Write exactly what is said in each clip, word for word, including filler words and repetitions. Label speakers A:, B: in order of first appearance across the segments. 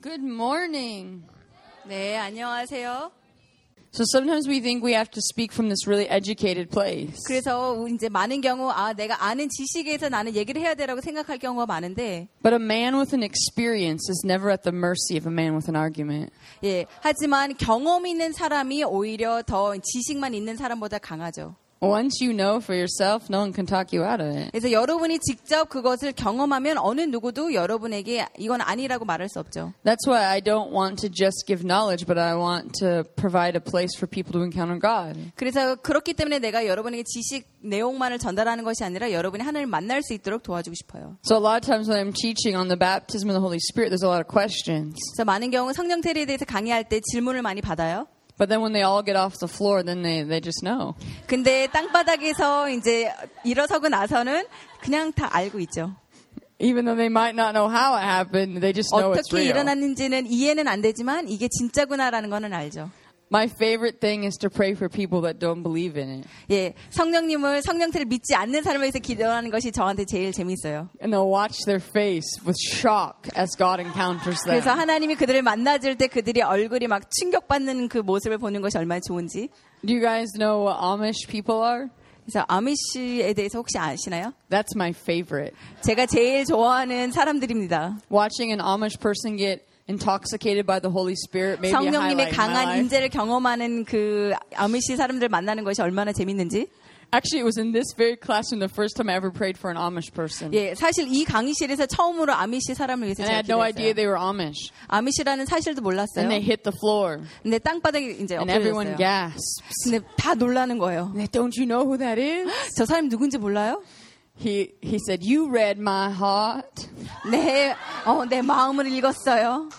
A: Good morning.
B: 네, 안녕하세요.
A: So sometimes we think we have to speak from this really educated place.
B: 그래서 이제 많은 경우 아 내가 아는 지식에서 나는 얘기를 해야 되라고 생각할 경우가 많은데.
A: But a man with an experience is never at the mercy of a man with an argument.
B: 예, 하지만 경험 있는 사람이 오히려 더 지식만 있는 사람보다 강하죠.
A: Once you know for yourself, no one can talk you out of it.
B: 그래서 여러분이 직접 그것을 경험하면 어느 누구도 여러분에게 이건 아니라고 말할 수 없죠.
A: That's why I don't want to just give knowledge, but I want to provide a place for people to encounter God.
B: 그래서 그렇기 때문에 내가 여러분에게 지식 내용만을 전달하는 것이 아니라 여러분이 하나님을 만날 수 있도록 도와주고 싶어요.
A: So a lot of times when I'm teaching on the baptism of the Holy Spirit, there's a lot of questions.
B: 그래서 많은 경우 성령 세례에 대해서 강의할 때 질문을 많이 받아요.
A: But then when they all get off the floor, then they, they just know.
B: 근데 땅바닥에서 이제 일어서고 나서는 그냥 다 알고 있죠.
A: Even though they might not know how it happened, they just know it's
B: 어떻게
A: real.
B: 일어났는지는 이해는 안 되지만 이게 진짜구나라는 거는 알죠.
A: My favorite thing is to pray for people that don't believe in it.
B: 예, 성령님을 성령태를 믿지 않는 사람에 대해서 기도하는 것이 저한테 제일 재밌어요.
A: And they'll watch their face with shock as God encounters them.
B: 그래서 하나님이 그들을 만나줄 때 그들이 얼굴이 막 충격받는 그 모습을 보는 것이 얼마나 좋은지.
A: Do you guys know what Amish people are?
B: 그래서 아미시에 대해서 혹시 아시나요?
A: That's my favorite.
B: 제가 제일 좋아하는 사람들입니다.
A: Watching an Amish person get intoxicated by the Holy Spirit, maybe a
B: 성령님의
A: highlight in my
B: 강한
A: life.
B: 임재를 경험하는 그 아미시 사람들 만나는 것이 얼마나 재밌는지.
A: Actually, it was in this very classroom the first time I ever prayed for an Amish person.
B: 예, 사실 이 강의실에서 처음으로 아미시 사람을 위해서
A: And I
B: 제가
A: had no idea
B: 기도했어요.
A: they were Amish.
B: 아미시라는 사실도 몰랐어요.
A: And they hit the floor.
B: 근데 땅바닥에 이제
A: And everyone
B: 엎드렸어요.
A: gasps.
B: 근데 다 놀라는 거예요.
A: Don't you know who that is?
B: 저 사람이 누군지 몰라요?
A: He he said, "You read my heart."
B: 내, 어, 내 마음을 읽었어요.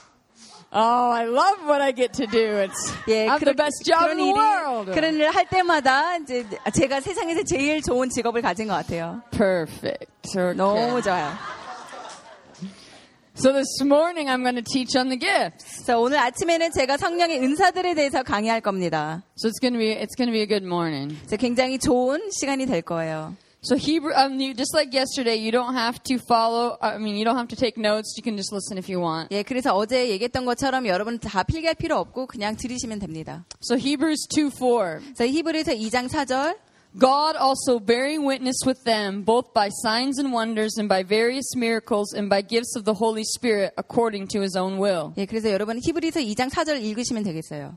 A: Oh, I love what I get to do. It's
B: 예,
A: I'm the
B: 그런,
A: best job in
B: 그런
A: the
B: 일이,
A: world.
B: 그런 일을 할 때마다 이제 제가 세상에서 제일 좋은 직업을 가진 것 같아요.
A: Perfect. Okay.
B: 너무 좋아요.
A: So this morning I'm going to teach on the gifts.
B: 그래서 오늘 아침에는 제가 성령의 은사들에 대해서 강의할 겁니다.
A: So it's going to be it's going to be a good morning.
B: 그래서 굉장히 좋은 시간이 될 거예요.
A: So Hebrew, um, you, just like yesterday, you don't have to follow. I mean, you don't have to take notes. You can just listen if you want.
B: 예, 그래서 어제 얘기했던 것처럼 여러분 다 필기할 필요 없고 그냥 들으시면 됩니다.
A: So Hebrews two four.
B: 그래서 히브리서 이 장 사 절.
A: God also bearing witness with them, both by signs and wonders, and by various miracles, and by gifts of the Holy Spirit, according to His own will.
B: 예, 그래서 여러분 히브리서 이 장 사 절 읽으시면 되겠어요.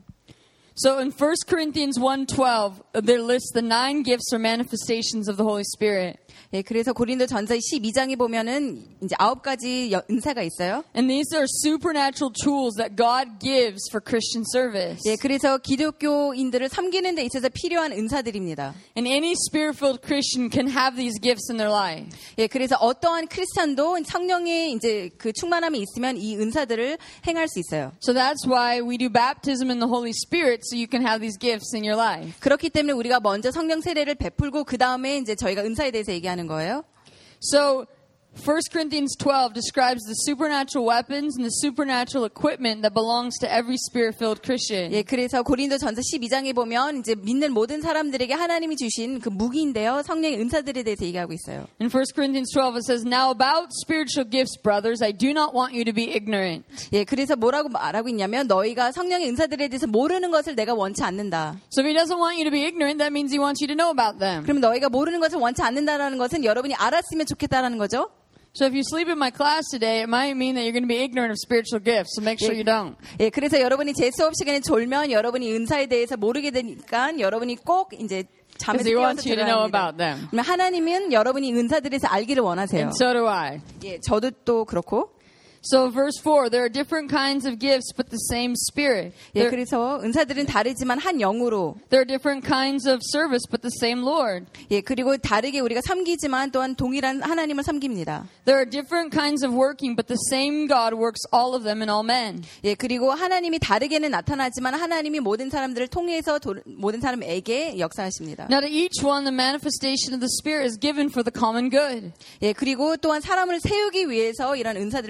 A: So in First Corinthians one twelve, there lists the nine gifts or manifestations of the Holy Spirit.
B: 예, 그래서 고린도 전서 십이 장에 보면은 이제 아홉 가지 여, 은사가 있어요.
A: And these are supernatural tools that God gives for Christian service.
B: 예, 그래서 기독교인들을 섬기는 데 있어서 필요한 은사들입니다.
A: And any spirit-filled Christian can have these gifts in their life.
B: 예, 그래서 어떠한 크리스찬도 성령의 이제 그 충만함이 있으면 이 은사들을 행할 수 있어요.
A: So that's why we do baptism in the Holy Spirit, so you can have these gifts in your life.
B: 그렇기 때문에 우리가 먼저 성령 세례를 베풀고 그 다음에 이제 저희가 은사에 대해서 얘기하는 거예요.
A: So First Corinthians twelve describes the supernatural weapons and the supernatural equipment that belongs to every spirit-filled Christian.
B: 예, 그래서 고린도 전서 십이 장에 보면 이제 믿는 모든 사람들에게 하나님이 주신 그 무기인데요. 성령의 은사들에 대해서 얘기하고 있어요.
A: In First Corinthians twelve it says, "Now about spiritual gifts, brothers, I do not want you to be ignorant."
B: 예, 그래서 뭐라고 말하고 있냐면 너희가 성령의 은사들에 대해서 모르는 것을 내가 원치 않는다.
A: So if he doesn't want you to be ignorant, that means he wants you to know about them.
B: 그러면 너희가 모르는 것을 원치 않는다라는 것은 여러분이 알았으면 좋겠다라는 거죠.
A: So if you sleep in my class today, it might mean that you're going to be ignorant of spiritual gifts. So make sure you don't.
B: 예, 그래서 여러분이 제 수업 시간에 졸면 여러분이 은사에 대해서 모르게 되니까 여러분이 꼭 이제 잠에서
A: Because he
B: 깨어서
A: wants you to
B: 들어야
A: know
B: 합니다.
A: about them.
B: 그러면 하나님은 여러분이 은사들에 대해서 알기를 원하세요.
A: And so do I.
B: 예, 저도 또 그렇고.
A: So verse four, there are different kinds of gifts, but the same Spirit.
B: 예,
A: There,
B: 그래서 은사들은 다르지만 한 영으로.
A: there are different kinds of service, but the same Lord.
B: 예, 그리고 다르게 우리가 섬기지만 또한 동일한 하나님을 섬깁니다.
A: There are different kinds of working, but the same God works all of them in all men.
B: 예, 그리고 하나님이 다르게는 나타나지만 하나님이 모든 사람들을 통해서 도, 모든 사람에게 역사하십니다.
A: Now to each one, the manifestation of the Spirit is given for the common good.
B: 예, 그리고 또한 사람을 세우기 위해서 이런 은사들을 주시는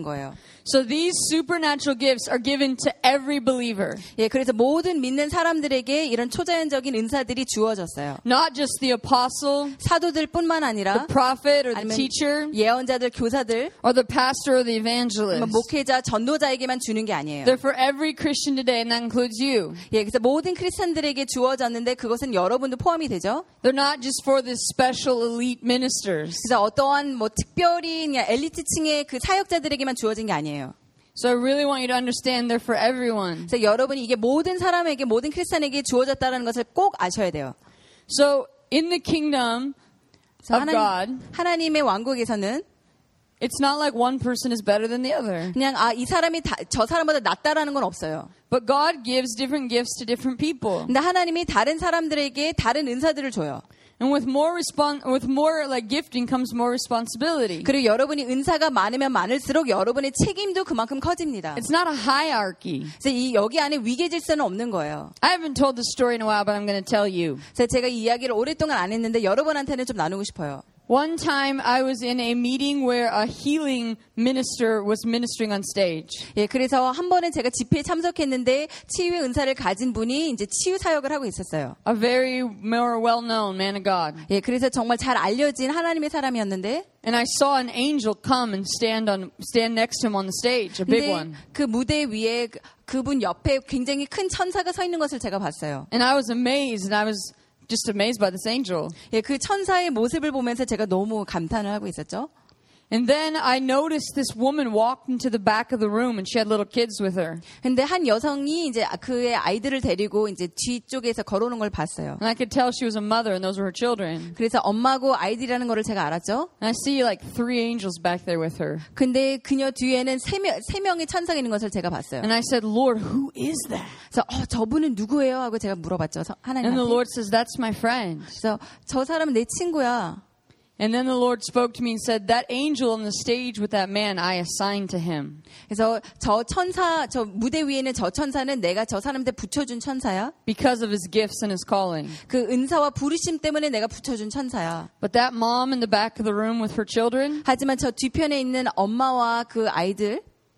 B: 거예요.
A: So these supernatural gifts are given to every believer.
B: 예, 그래서 모든 믿는 사람들에게 이런 초자연적인 은사들이 주어졌어요.
A: Not just the apostle,
B: 사도들뿐만 아니라
A: the prophet, or the
B: 아니면
A: teacher,
B: 예언자들, 교사들,
A: or the pastor, or the
B: 아니면
A: evangelist.
B: 목회자, 전도자에게만 주는 게 아니에요.
A: They're for every Christian today, and that includes you.
B: 예, 그래서 모든 크리스천들에게 주어졌는데 그것은 여러분도 포함이 되죠.
A: They're not just for the special elite ministers.
B: 그래서 어떠한 뭐 특별히 그냥 엘리트층의 그 사역자들에게만 주어진 게 아니에요.
A: So I really want you to understand they're for everyone.
B: 그래서 여러분이 이게 모든 사람에게 모든 크리스천에게 주어졌다는 것을 꼭 아셔야 돼요.
A: So in the kingdom
B: 그래서
A: of God,
B: 하나님, 하나님의 왕국에서는
A: it's not like one person is better than the other.
B: 그냥 아, 이 사람이 다, 저 사람보다 낫다라는 건 없어요.
A: But God gives different gifts to different people.
B: 근데 하나님이 다른 사람들에게 다른 은사들을 줘요.
A: And with more respon- with more like gifting comes more responsibility.
B: 그리고 여러분이 은사가 많으면 많을수록 여러분의 책임도 그만큼 커집니다.
A: It's not a hierarchy.
B: 그래서 이 여기 안에 위계 질서는 없는 거예요.
A: I haven't told this story in a while, but I'm going to tell you.
B: 그래서 제가 이 이야기를 오랫동안 안 했는데 여러분한테는 좀 나누고 싶어요.
A: One time I was in a meeting where a healing minister was ministering on stage.
B: 예, 그래서 한 번은 제가 집회에 참석했는데 치유의 은사를 가진 분이 이제 치유 사역을 하고 있었어요.
A: A very more well-known man of God.
B: 예, 그래서 정말 잘 알려진 하나님의 사람이었는데
A: And I saw an angel come and stand on stand next to him on the stage, a big
B: 근데
A: one.
B: 그 무대 위에 그- 그분 옆에 굉장히 큰 천사가 서 있는 것을 제가 봤어요.
A: And I was amazed, and I was just amazed by this angel.
B: 예, 그 천사의 모습을 보면서 제가 너무 감탄을 하고 있었죠.
A: And then I noticed this woman walked into the back of the room, and she had little kids with her.
B: 근데 한 여성이 이제 그의 아이들을 데리고 이제 뒤쪽에서 걸어오는 걸 봤어요.
A: And I could tell she was a mother, and those were her children.
B: 그래서 엄마고 아이들이라는 거를 제가 알았죠.
A: And I see like three angels back there with her.
B: 근데 그녀 뒤에는 세, 명, 세 명의 천사가 있는 것을 제가 봤어요.
A: And I said, Lord, who is that?
B: 그래서 어, 저분은 누구예요? 하고 제가 물어봤죠. 서-
A: And the
B: 하나님한테.
A: Lord says, that's my friend.
B: 그래서 저 사람은 내 친구야.
A: And then the Lord spoke to me and said, that angel on the stage with that man, I assigned to him.
B: 그래서 저 천사, 저 무대 위에 있는 저 천사는 내가 저 사람한테 붙여준 천사야.
A: Because of his gifts and his calling.
B: 그 은사와 부르심 때문에 내가 붙여준 천사야.
A: But that mom in the back of the room with her children,
B: 하지만 저 뒤편에 있는 엄마와 그 아이들,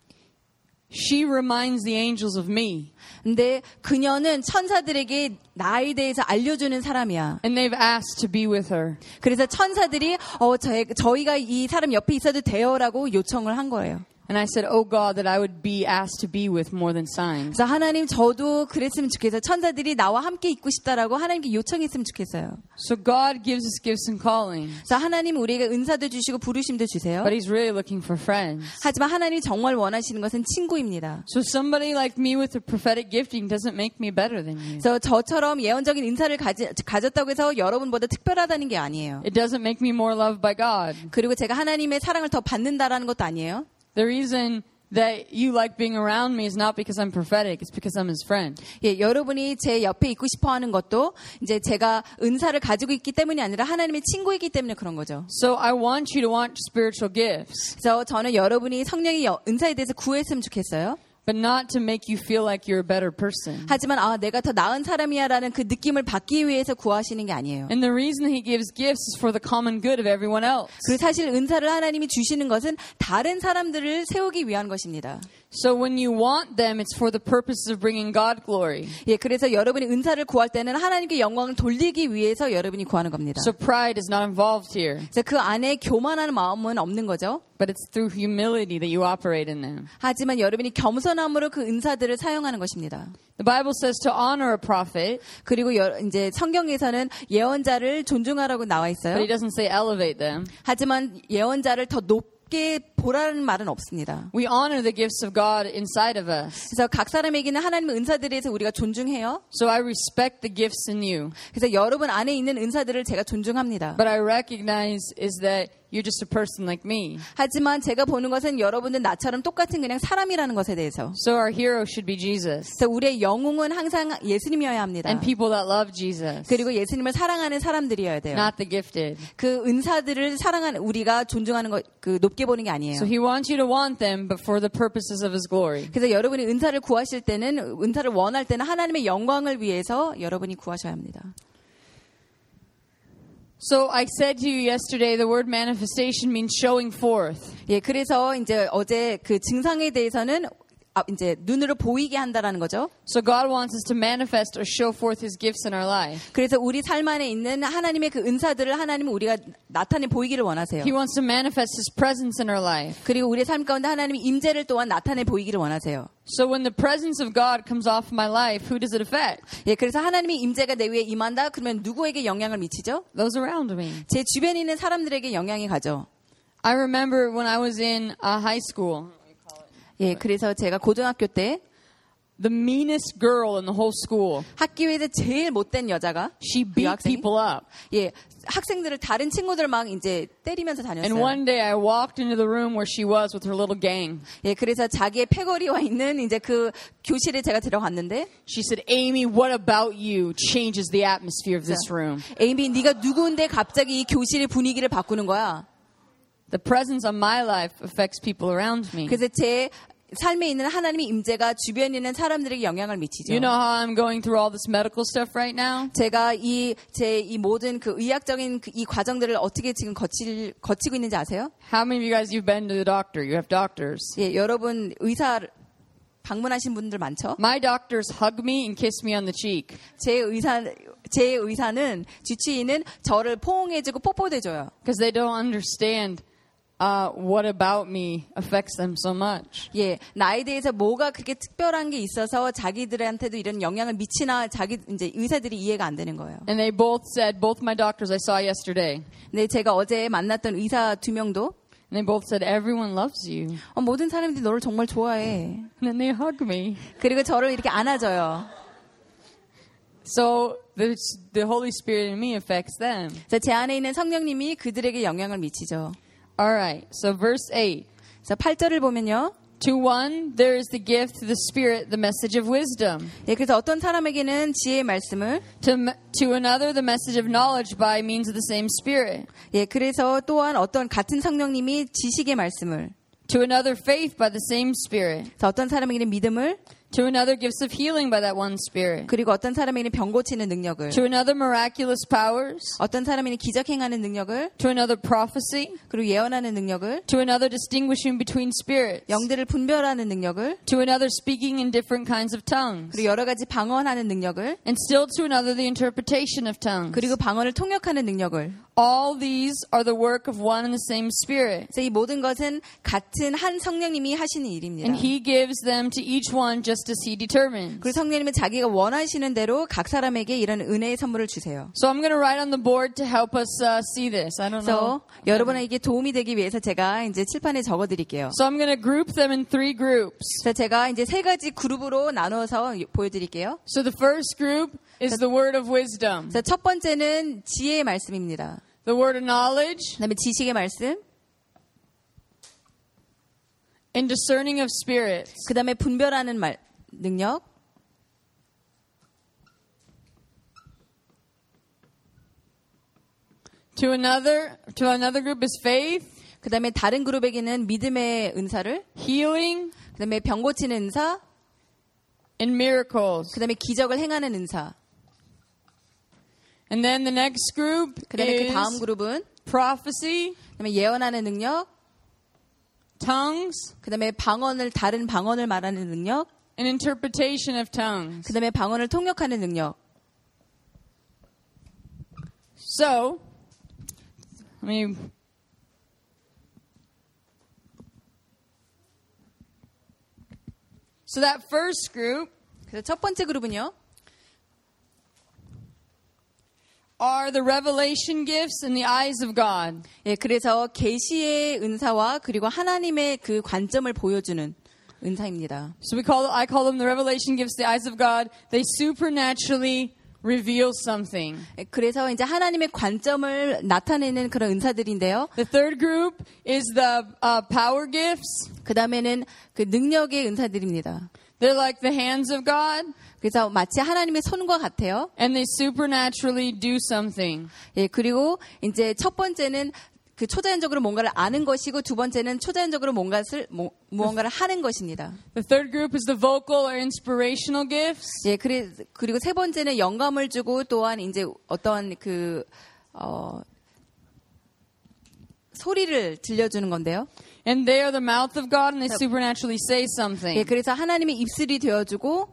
A: she reminds the angels of me.
B: 근데 그녀는 천사들에게 나에 대해서 알려주는 사람이야.
A: And they've asked to be with her.
B: 그래서 천사들이 어, 저, 저희가 이 사람 옆에 있어도 돼요라고 요청을 한 거예요.
A: And I said, oh God, that I would be asked to be with more than signs.
B: 그래서 하나님 저도 그랬으면 좋겠어요. 천사들이 나와 함께 있고 싶다라고 하나님께 요청했으면 좋겠어요.
A: So God gives us gifts and callings.
B: 그래서 하나님 우리에게 은사도 주시고 부르심도 주세요.
A: But he's really looking for friends.
B: 하지만 하나님이 정말 원하시는 것은 친구입니다.
A: So somebody like me with a prophetic gifting doesn't make me better than you.
B: 그래서 저처럼 예언적인 은사를 가지, 가졌다고 해서 여러분보다 특별하다는 게 아니에요.
A: It doesn't make me more loved by God.
B: 그리고 제가 하나님의 사랑을 더 받는다라는 것도 아니에요.
A: The reason that you like being around me is not because I'm prophetic, it's because I'm his friend.
B: 예, 여러분이 제 옆에 있고 싶어 하는 것도 이제 제가 은사를 가지고 있기 때문이 아니라 하나님의 친구이기 때문에 그런 거죠.
A: So I want you to want spiritual gifts,
B: 그래서 저는 여러분이 성령의 여- 은사에 대해서 구했으면 좋겠어요.
A: but not to make you feel like you're a better person.
B: 하지만 아, 내가 더 나은 사람이야라는 그 느낌을 받기 위해서 구하시는 게 아니에요.
A: And the reason he gives gifts is for the common good of everyone else.
B: 그 사실 은사를 하나님이 주시는 것은 다른 사람들을 세우기 위한 것입니다.
A: So when you want them, it's for the purpose of bringing God glory.
B: 예, 그래서 여러분이 은사를 구할 때는 하나님께 영광을 돌리기 위해서 여러분이 구하는 겁니다.
A: So pride is not involved here,
B: 그래서 그 안에 교만하는 마음은 없는 거죠.
A: but it's through humility that you operate in them.
B: 하지만 여러분이 겸손함으로 그 은사들을 사용하는 것입니다.
A: The Bible says to honor a prophet,
B: 그리고 여, 이제 성경에서는 예언자를 존중하라고 나와
A: but
B: 있어요.
A: he doesn't say elevate them.
B: 하지만 예언자를 더 높게 보라는 말은 없습니다.
A: We honor the gifts of God inside of us.
B: 그래서 각 사람에게는 하나님의 은사들에 대해서 우리가 존중해요.
A: So I respect the gifts in you,
B: 그래서 여러분 안에 있는 은사들을 제가 존중합니다.
A: but I recognize is that you're just a person like me.
B: 하지만 제가 보는 것은 여러분들 나처럼 똑같은 그냥 사람이라는 것에 대해서.
A: So our hero should be Jesus.
B: 그래서 우리의 영웅은 항상 예수님이어야 합니다.
A: And people that love Jesus,
B: 그리고 예수님을 사랑하는 사람들이어야 돼요.
A: not the gifted.
B: 그 은사들을 사랑하는 우리가 존중하는 것, 그 높게 보는 게 아니에요.
A: So he wants you to want them, but for the purposes of his glory.
B: 그래서 여러분이 은사를 구하실 때는 은사를 원할 때는 하나님의 영광을 위해서 여러분이 구하셔야 합니다.
A: So I said to you yesterday, the word manifestation means showing forth.
B: 예, 그래서 이제 어제 그 증상에 대해서는 아, 이제 눈으로 보이게 한다라는 거죠.
A: So God wants us to manifest or show forth His gifts in our life.
B: 그래서 우리 삶 안에 있는 하나님의 그 은사들을 하나님은 우리가 나타내 보이기를 원하세요.
A: He wants to manifest His presence in our life.
B: 그리고 우리의 삶 가운데 하나님의 임재를 또한 나타내 보이기를 원하세요.
A: So when the presence of God comes off my life, who does it affect?
B: 예, 그래서 하나님의 임재가 내 위에 임한다. 그러면 누구에게 영향을 미치죠?
A: Those around me.
B: 제 주변에 있는 사람들에게 영향이 가죠.
A: I remember when I was in uh, high school,
B: 예, 그래서 제가 고등학교 때
A: the meanest girl in the whole school,
B: 학교에서 제일 못된 여자가
A: she beat
B: 여학생이?
A: people up.
B: 예, 학생들을 다른 친구들 막 이제 때리면서
A: And
B: 다녔어요.
A: one day I walked into the room where she was with her little gang.
B: 예, 그래서 자기의 패거리와 있는 이제 그 교실에 제가 들어갔는데
A: She said, Amy, what about you changes the atmosphere of this room?
B: 에이미, 네가 누구인데 갑자기 이 교실의 분위기를 바꾸는 거야?
A: The presence of my life affects people around me.
B: 그래서 제 삶에 있는 하나님의 임재가 주변에 있는 사람들에게 영향을 미치죠.
A: You know how I'm going through all this medical stuff right now?
B: 제가 이 제 이 모든 그 의학적인 그 이 과정들을 어떻게 지금 거칠 거치고 있는지 아세요?
A: How many of you guys you've been to the doctor? You have doctors.
B: 예, 여러분 의사 방문하신 분들 많죠?
A: My doctors hug me and kiss me on the cheek.
B: 제 의사 제 의사는 주치의는 저를 포옹해주고 뽀뽀해줘요.
A: Because they don't understand uh, what about me affects them so much.
B: 예, 나에 대해서 뭐가 그렇게 특별한 게 있어서 자기들한테도 이런 영향을 미치나 자기 이제 의사들이 이해가 안 되는 거예요.
A: And they both said, both my doctors I saw yesterday,
B: 네, 제가 어제 만났던 의사 두 명도
A: and they both said, everyone loves you.
B: 어, 모든 사람들이 너를 정말 좋아해.
A: And then they hug me.
B: 그리고 저를 이렇게 안아줘요.
A: So the, the Holy Spirit in me affects them.
B: 그래서 제 안에 있는 성령님이 그들에게 영향을 미치죠.
A: All right, so verse eight.
B: 그래서 팔 절을 보면요.
A: To one, there is the gift to the Spirit, the message of wisdom.
B: 예, 그래서 어떤 사람에게는 지혜의 말씀을,
A: To, to another, the message of knowledge by means of the same Spirit.
B: 예, 그래서 또한 어떤 같은 성령님이 지식의 말씀을,
A: To another, faith by the same Spirit.
B: 그래서 어떤 사람에게는 믿음을,
A: To another, gifts of healing by that one Spirit.
B: 그리고 어떤 사람에게는 병 고치는 능력을,
A: To another, miraculous powers.
B: 어떤 사람에게는 기적 행하는 능력을,
A: To another, prophecy.
B: 그리고 예언하는 능력을,
A: To another, distinguishing between spirits.
B: 영들을 분별하는 능력을,
A: To another, speaking in different kinds of tongues.
B: 그리고 여러 가지 방언하는 능력을,
A: And still to another, the interpretation of tongues.
B: 그리고 방언을 통역하는 능력을.
A: All these are the work of one and the same Spirit.
B: 그래서 이 모든 것은 같은 한 성령님이 하시는 일입니다.
A: And He gives them to each one just as He determines.
B: 그리고 성령님은 자기가 원하시는 대로 각 사람에게 이런 은혜의 선물을 주세요.
A: So I'm going to write on the board to help us uh, see this. I don't know.
B: 그래서 여러분에게 도움이 되기 위해서 제가 이제 칠판에 적어드릴게요.
A: So I'm going to group them in three groups.
B: 그래서 제가 이제 세 가지 그룹으로 나눠서 보여드릴게요.
A: So the first group is the word of wisdom,
B: 그래서 첫 번째는 지혜의 말씀입니다.
A: the word of knowledge,
B: 그다음에 지식의 말씀,
A: and discerning of spirits.
B: 그다음에 분별하는 말 능력,
A: To another, to another group is faith,
B: 그다음에 다른 그룹에게는 믿음의 은사를,
A: healing,
B: 그다음에 병 고치는 은사,
A: and miracles.
B: 그다음에 기적을 행하는 은사.
A: And then the next group
B: 그다음에 그
A: is
B: 다음 그룹은
A: prophecy,
B: 그다음에 예언하는 능력,
A: tongues,
B: 그다음에 방언을 다른 방언을 말하는 능력,
A: and interpretation of tongues.
B: 그다음에 방언을 통역하는 능력.
A: So, I mean, so that first group
B: 그래서 첫 번째 그룹은요.
A: are the revelation gifts in the eyes of God.
B: 예, 그래서 계시의 은사와 그리고 하나님의 그 관점을 보여주는 은사입니다.
A: So we call I call them the revelation gifts, the eyes of God. They supernaturally reveal something.
B: 예, 그래서 이제 하나님의 관점을 나타내는 그런 은사들인데요.
A: The third group is the uh, power gifts.
B: 그 다음에는 그 능력의 은사들입니다.
A: They're like the hands of God,
B: 그래서 마치 하나님의 손과 같아요.
A: and they supernaturally do something.
B: 예, 그리고 이제 첫 번째는 그 초자연적으로 뭔가를 아는 것이고 두 번째는 초자연적으로 뭔가를 뭐, 무언가를 하는 것입니다.
A: The third group is the vocal or inspirational gifts.
B: 예, 그래, 그리고 세 번째는 영감을 주고 또한 이제 어떤 그 어, 소리를 들려주는 건데요.
A: And they are the mouth of God and they supernaturally say something.
B: 예, 그래서 하나님의 입술이 되어주고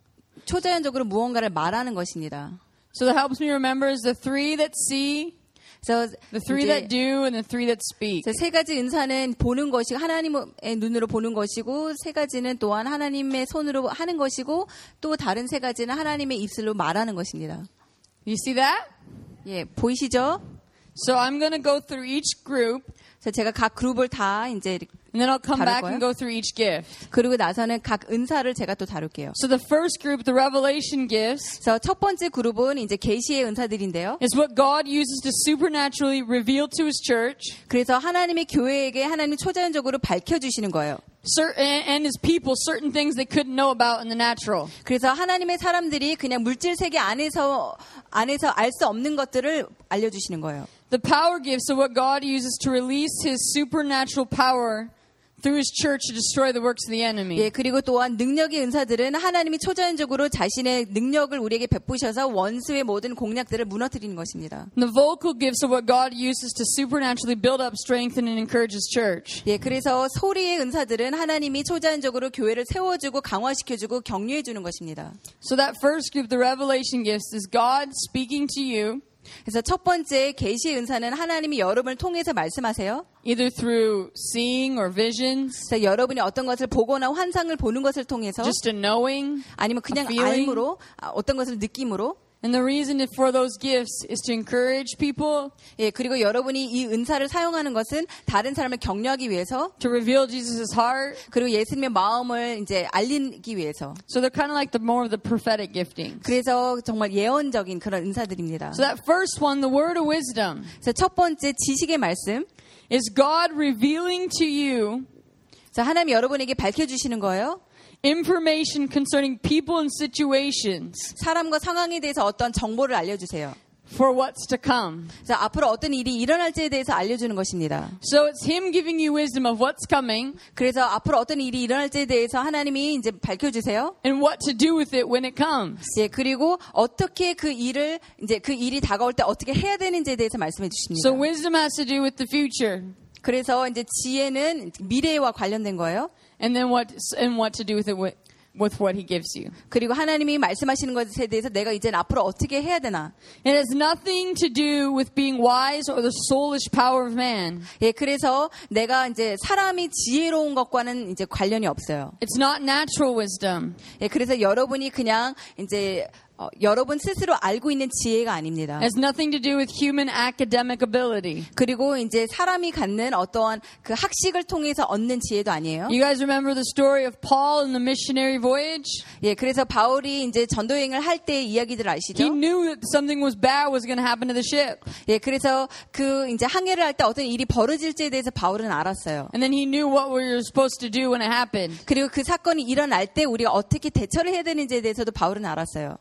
B: 초자연적으로 무언가를 말하는 것입니다.
A: So that helps me remember is the three that see,
B: 그래서
A: the three
B: 이제
A: that do, and the three that speak.
B: 세 가지 은사는 보는 것이고 하나님의 눈으로 보는 것이고 세 가지는 또한 하나님의 손으로 하는 것이고 또 다른 세 가지는 하나님의 입술로 말하는 것입니다.
A: You see that?
B: 예, 보이시죠?
A: So I'm going to go through each group,
B: 그래서 제가 각 그룹을 다 이제
A: and then I'll come
B: 다룰
A: back
B: 거예요?
A: and go through each gift.
B: 그리고 나서는 각 은사를 제가 또 다룰게요.
A: So the first group, the revelation gifts,
B: 그래서 첫 번째 그룹은 이제 계시의 은사들인데요.
A: is what God uses to supernaturally reveal to His church,
B: 그래서 하나님의 교회에게 하나님이 초자연적으로 밝혀주시는 거예요.
A: certain, and His people certain things they couldn't know about in the natural.
B: 그래서 하나님의 사람들이 그냥 물질 세계 안에서 안에서 알 수 없는 것들을 알려주시는 거예요.
A: The power gifts are what God uses to release His supernatural power through His church to destroy the works of the enemy.
B: 예, 그리고 또한 능력의 은사들은 하나님이 초자연적으로 자신의 능력을 우리에게 베푸셔서 원수의 모든 공략들을 무너뜨리는 것입니다.
A: The vocal gifts are what God uses to supernaturally build up, strengthen, and encourage His church.
B: 예, 그래서 소리의 은사들은 하나님이 초자연적으로 교회를 세워주고 강화시켜주고 격려해주는 것입니다.
A: So that first group, the revelation gifts, is God speaking to you,
B: 그래서 첫 번째 계시의 은사는 하나님이 여러분을 통해서 말씀하세요.
A: either through seeing or visions,
B: 그래서 여러분이 어떤 것을 보거나 환상을 보는 것을 통해서
A: just a knowing.
B: 아니면 그냥
A: a feeling.
B: 알므로 아, 어떤 것을 느낌으로
A: And the reason for those gifts is to encourage people,
B: 예, 그리고 여러분이 이 은사를 사용하는 것은 다른 사람을 격려하기 위해서
A: to reveal Jesus' heart.
B: 그리고 예수님의 마음을 이제 알리기 위해서.
A: So they're kind of like the more of the prophetic giftings.
B: 그래서 정말 예언적인 그런 은사들입니다.
A: So that first one, the word of wisdom,
B: 그래서 첫 번째 지식의 말씀.
A: is God revealing to you
B: 자, 하나님이 여러분에게 밝혀주시는 거예요.
A: information concerning people and situations
B: 사람과 상황에 대해서 어떤 정보를 알려주세요.
A: for what's to come.
B: 자, 앞으로 어떤 일이 일어날지에 대해서 알려주는 것입니다.
A: So it's Him giving you wisdom of what's coming
B: 그래서 앞으로 어떤 일이 일어날지에 대해서 하나님이 이제 밝혀주세요.
A: and what to do with it when it comes.
B: 예, 그리고 어떻게 그 일을 이제 그 일이 다가올 때 어떻게 해야 되는지에 대해서 말씀해 주십니다.
A: So wisdom has to do with the future,
B: 그래서 이제 지혜는 미래와 관련된 거예요.
A: and then what and what to do with it with, with what He gives you.
B: 그리고 하나님이 말씀하시는 것에 대해서 내가 이제는 앞으로 어떻게 해야 되나.
A: It has nothing to do with being wise or the soulish power of man.
B: 예, 그래서 내가 이제 사람이 지혜로운 것과는 이제 관련이 없어요.
A: It's not natural wisdom.
B: 예, 그래서 여러분이 그냥 이제 어, 여러분 스스로 알고 있는 지혜가 아닙니다.
A: It has nothing to do with human academic ability.
B: 그리고 이제 사람이 갖는 어떠한 그 학식을 통해서 얻는 지혜도 아니에요.
A: You guys remember the story of Paul in the missionary voyage?
B: 예, 그래서 바울이 이제 전도 여행을 할 때 이야기들 아시죠?
A: He knew that something was bad was going to happen to the ship.
B: 예, 그래서 그 이제 항해를 할 때 어떤 일이 벌어질지에 대해서 바울은 알았어요.
A: And then he knew what we were supposed to do when it happened.
B: 그리고 그 사건이 일어날 때 우리가 어떻게 대처를 해야 되는지에 대해서도 바울은 알았어요.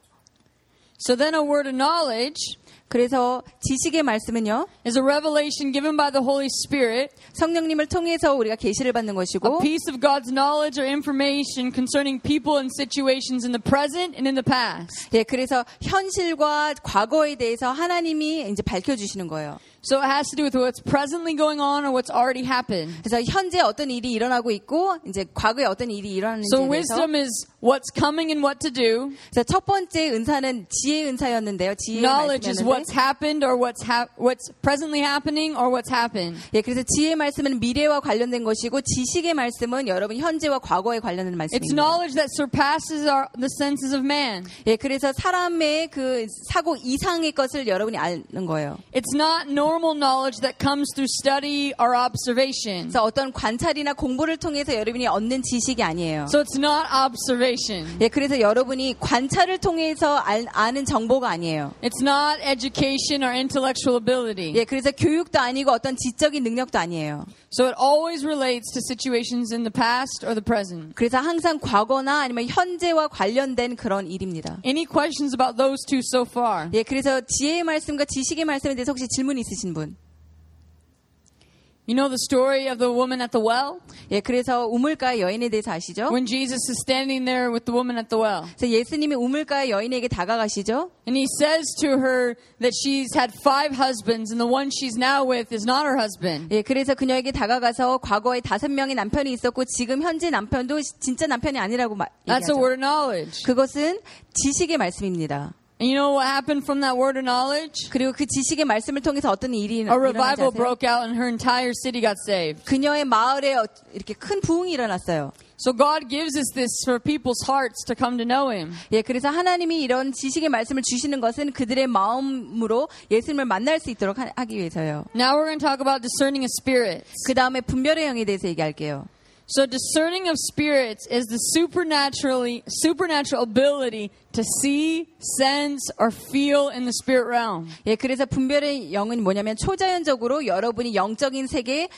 A: So then a word of knowledge
B: 그래서 지식의 말씀은요.
A: is a revelation given by the Holy Spirit,
B: 성령님을 통해서 우리가 계시를 받는
A: a
B: 것이고
A: piece of God's knowledge or information concerning people and situations in the present and in the past.
B: 예, 그래서 현실과 과거에 대해서 하나님이 이제 밝혀주시는 거예요.
A: So it has to do with what's presently going on or what's already happened.
B: 그래서 현재 어떤 일이 일어나고 있고 이제 과거에 어떤 일이 일어나는지에
A: So
B: 대해서.
A: wisdom is what's coming and what to do.
B: 그래서 첫 번째 은사는 지혜 은사였는데요. 지혜의
A: Knowledge is
B: 말씀이었는데.
A: what's happened or what's hap- what's presently happening or what's happened.
B: 예, 그래서 지혜의 말씀은 미래와 관련된 것이고 지식의 말씀은 여러분 현재와 과거에 관련된
A: It's
B: 말씀입니다.
A: knowledge that surpasses our, the senses of man.
B: 예, 그래서 사람의 그 사고 이상의 것을 여러분이 아는 거예요.
A: It's not normal knowledge that comes through study or observation.
B: 그래서 어떤 관찰이나 공부를 통해서 여러분이 얻는 지식이 아니에요.
A: So it's not observation.
B: 예, 그래서 여러분이 관찰을 통해서 알, 아는 정보가 아니에요.
A: It's not education or intellectual ability.
B: 예, 그래서 교육도 아니고 어떤 지적인 능력도 아니에요.
A: So it always relates to situations in the past or the present.
B: 그래서 항상 과거나 아니면 현재와 관련된 그런 일입니다.
A: Any questions about those two so far?
B: 예, 그래서 지혜의 말씀과 지식의 말씀에 대해서 혹시 질문 있으신 분?
A: You know the story of the woman at the well?
B: 예, 그래서 우물가 여인에 대해서 아시죠?
A: When Jesus is standing there with the woman at the well.
B: 그래서 예수님이 우물가 여인에게 다가가시죠.
A: And he says to her that she's had five husbands and the one she's now with is not her husband.
B: 예, 그래서 그녀에게 다가가서 과거에 다섯 명의 남편이 있었고 지금 현재 남편도 진짜 남편이 아니라고 마,
A: That's a
B: 얘기하죠.
A: word of knowledge.
B: 그것은 지식의 말씀입니다.
A: And you know what happened from that word of knowledge?
B: 그리고 그 지식의 말씀을 통해서 어떤 일이
A: A
B: 일어나지
A: revival
B: 아세요?
A: broke out and her entire city got saved.
B: 그녀의 마을에 어- 이렇게 큰 부흥이 일어났어요.
A: So God gives us this for people's hearts to come to know Him.
B: 예, 그래서 하나님이 이런 지식의 말씀을 주시는 것은 그들의 마음으로 예수님을 만날 수 있도록 하, 하기 위해서요.
A: Now we're going to talk about discerning of spirits.
B: 그 다음에 분별의 영에 대해서 얘기할게요.
A: So discerning of spirits is the supernaturally supernatural ability to see, sense, or feel in the spirit realm.
B: 예, 그래서 분별의 영은 뭐냐면 초자연적으로 여러분이 영적인 세계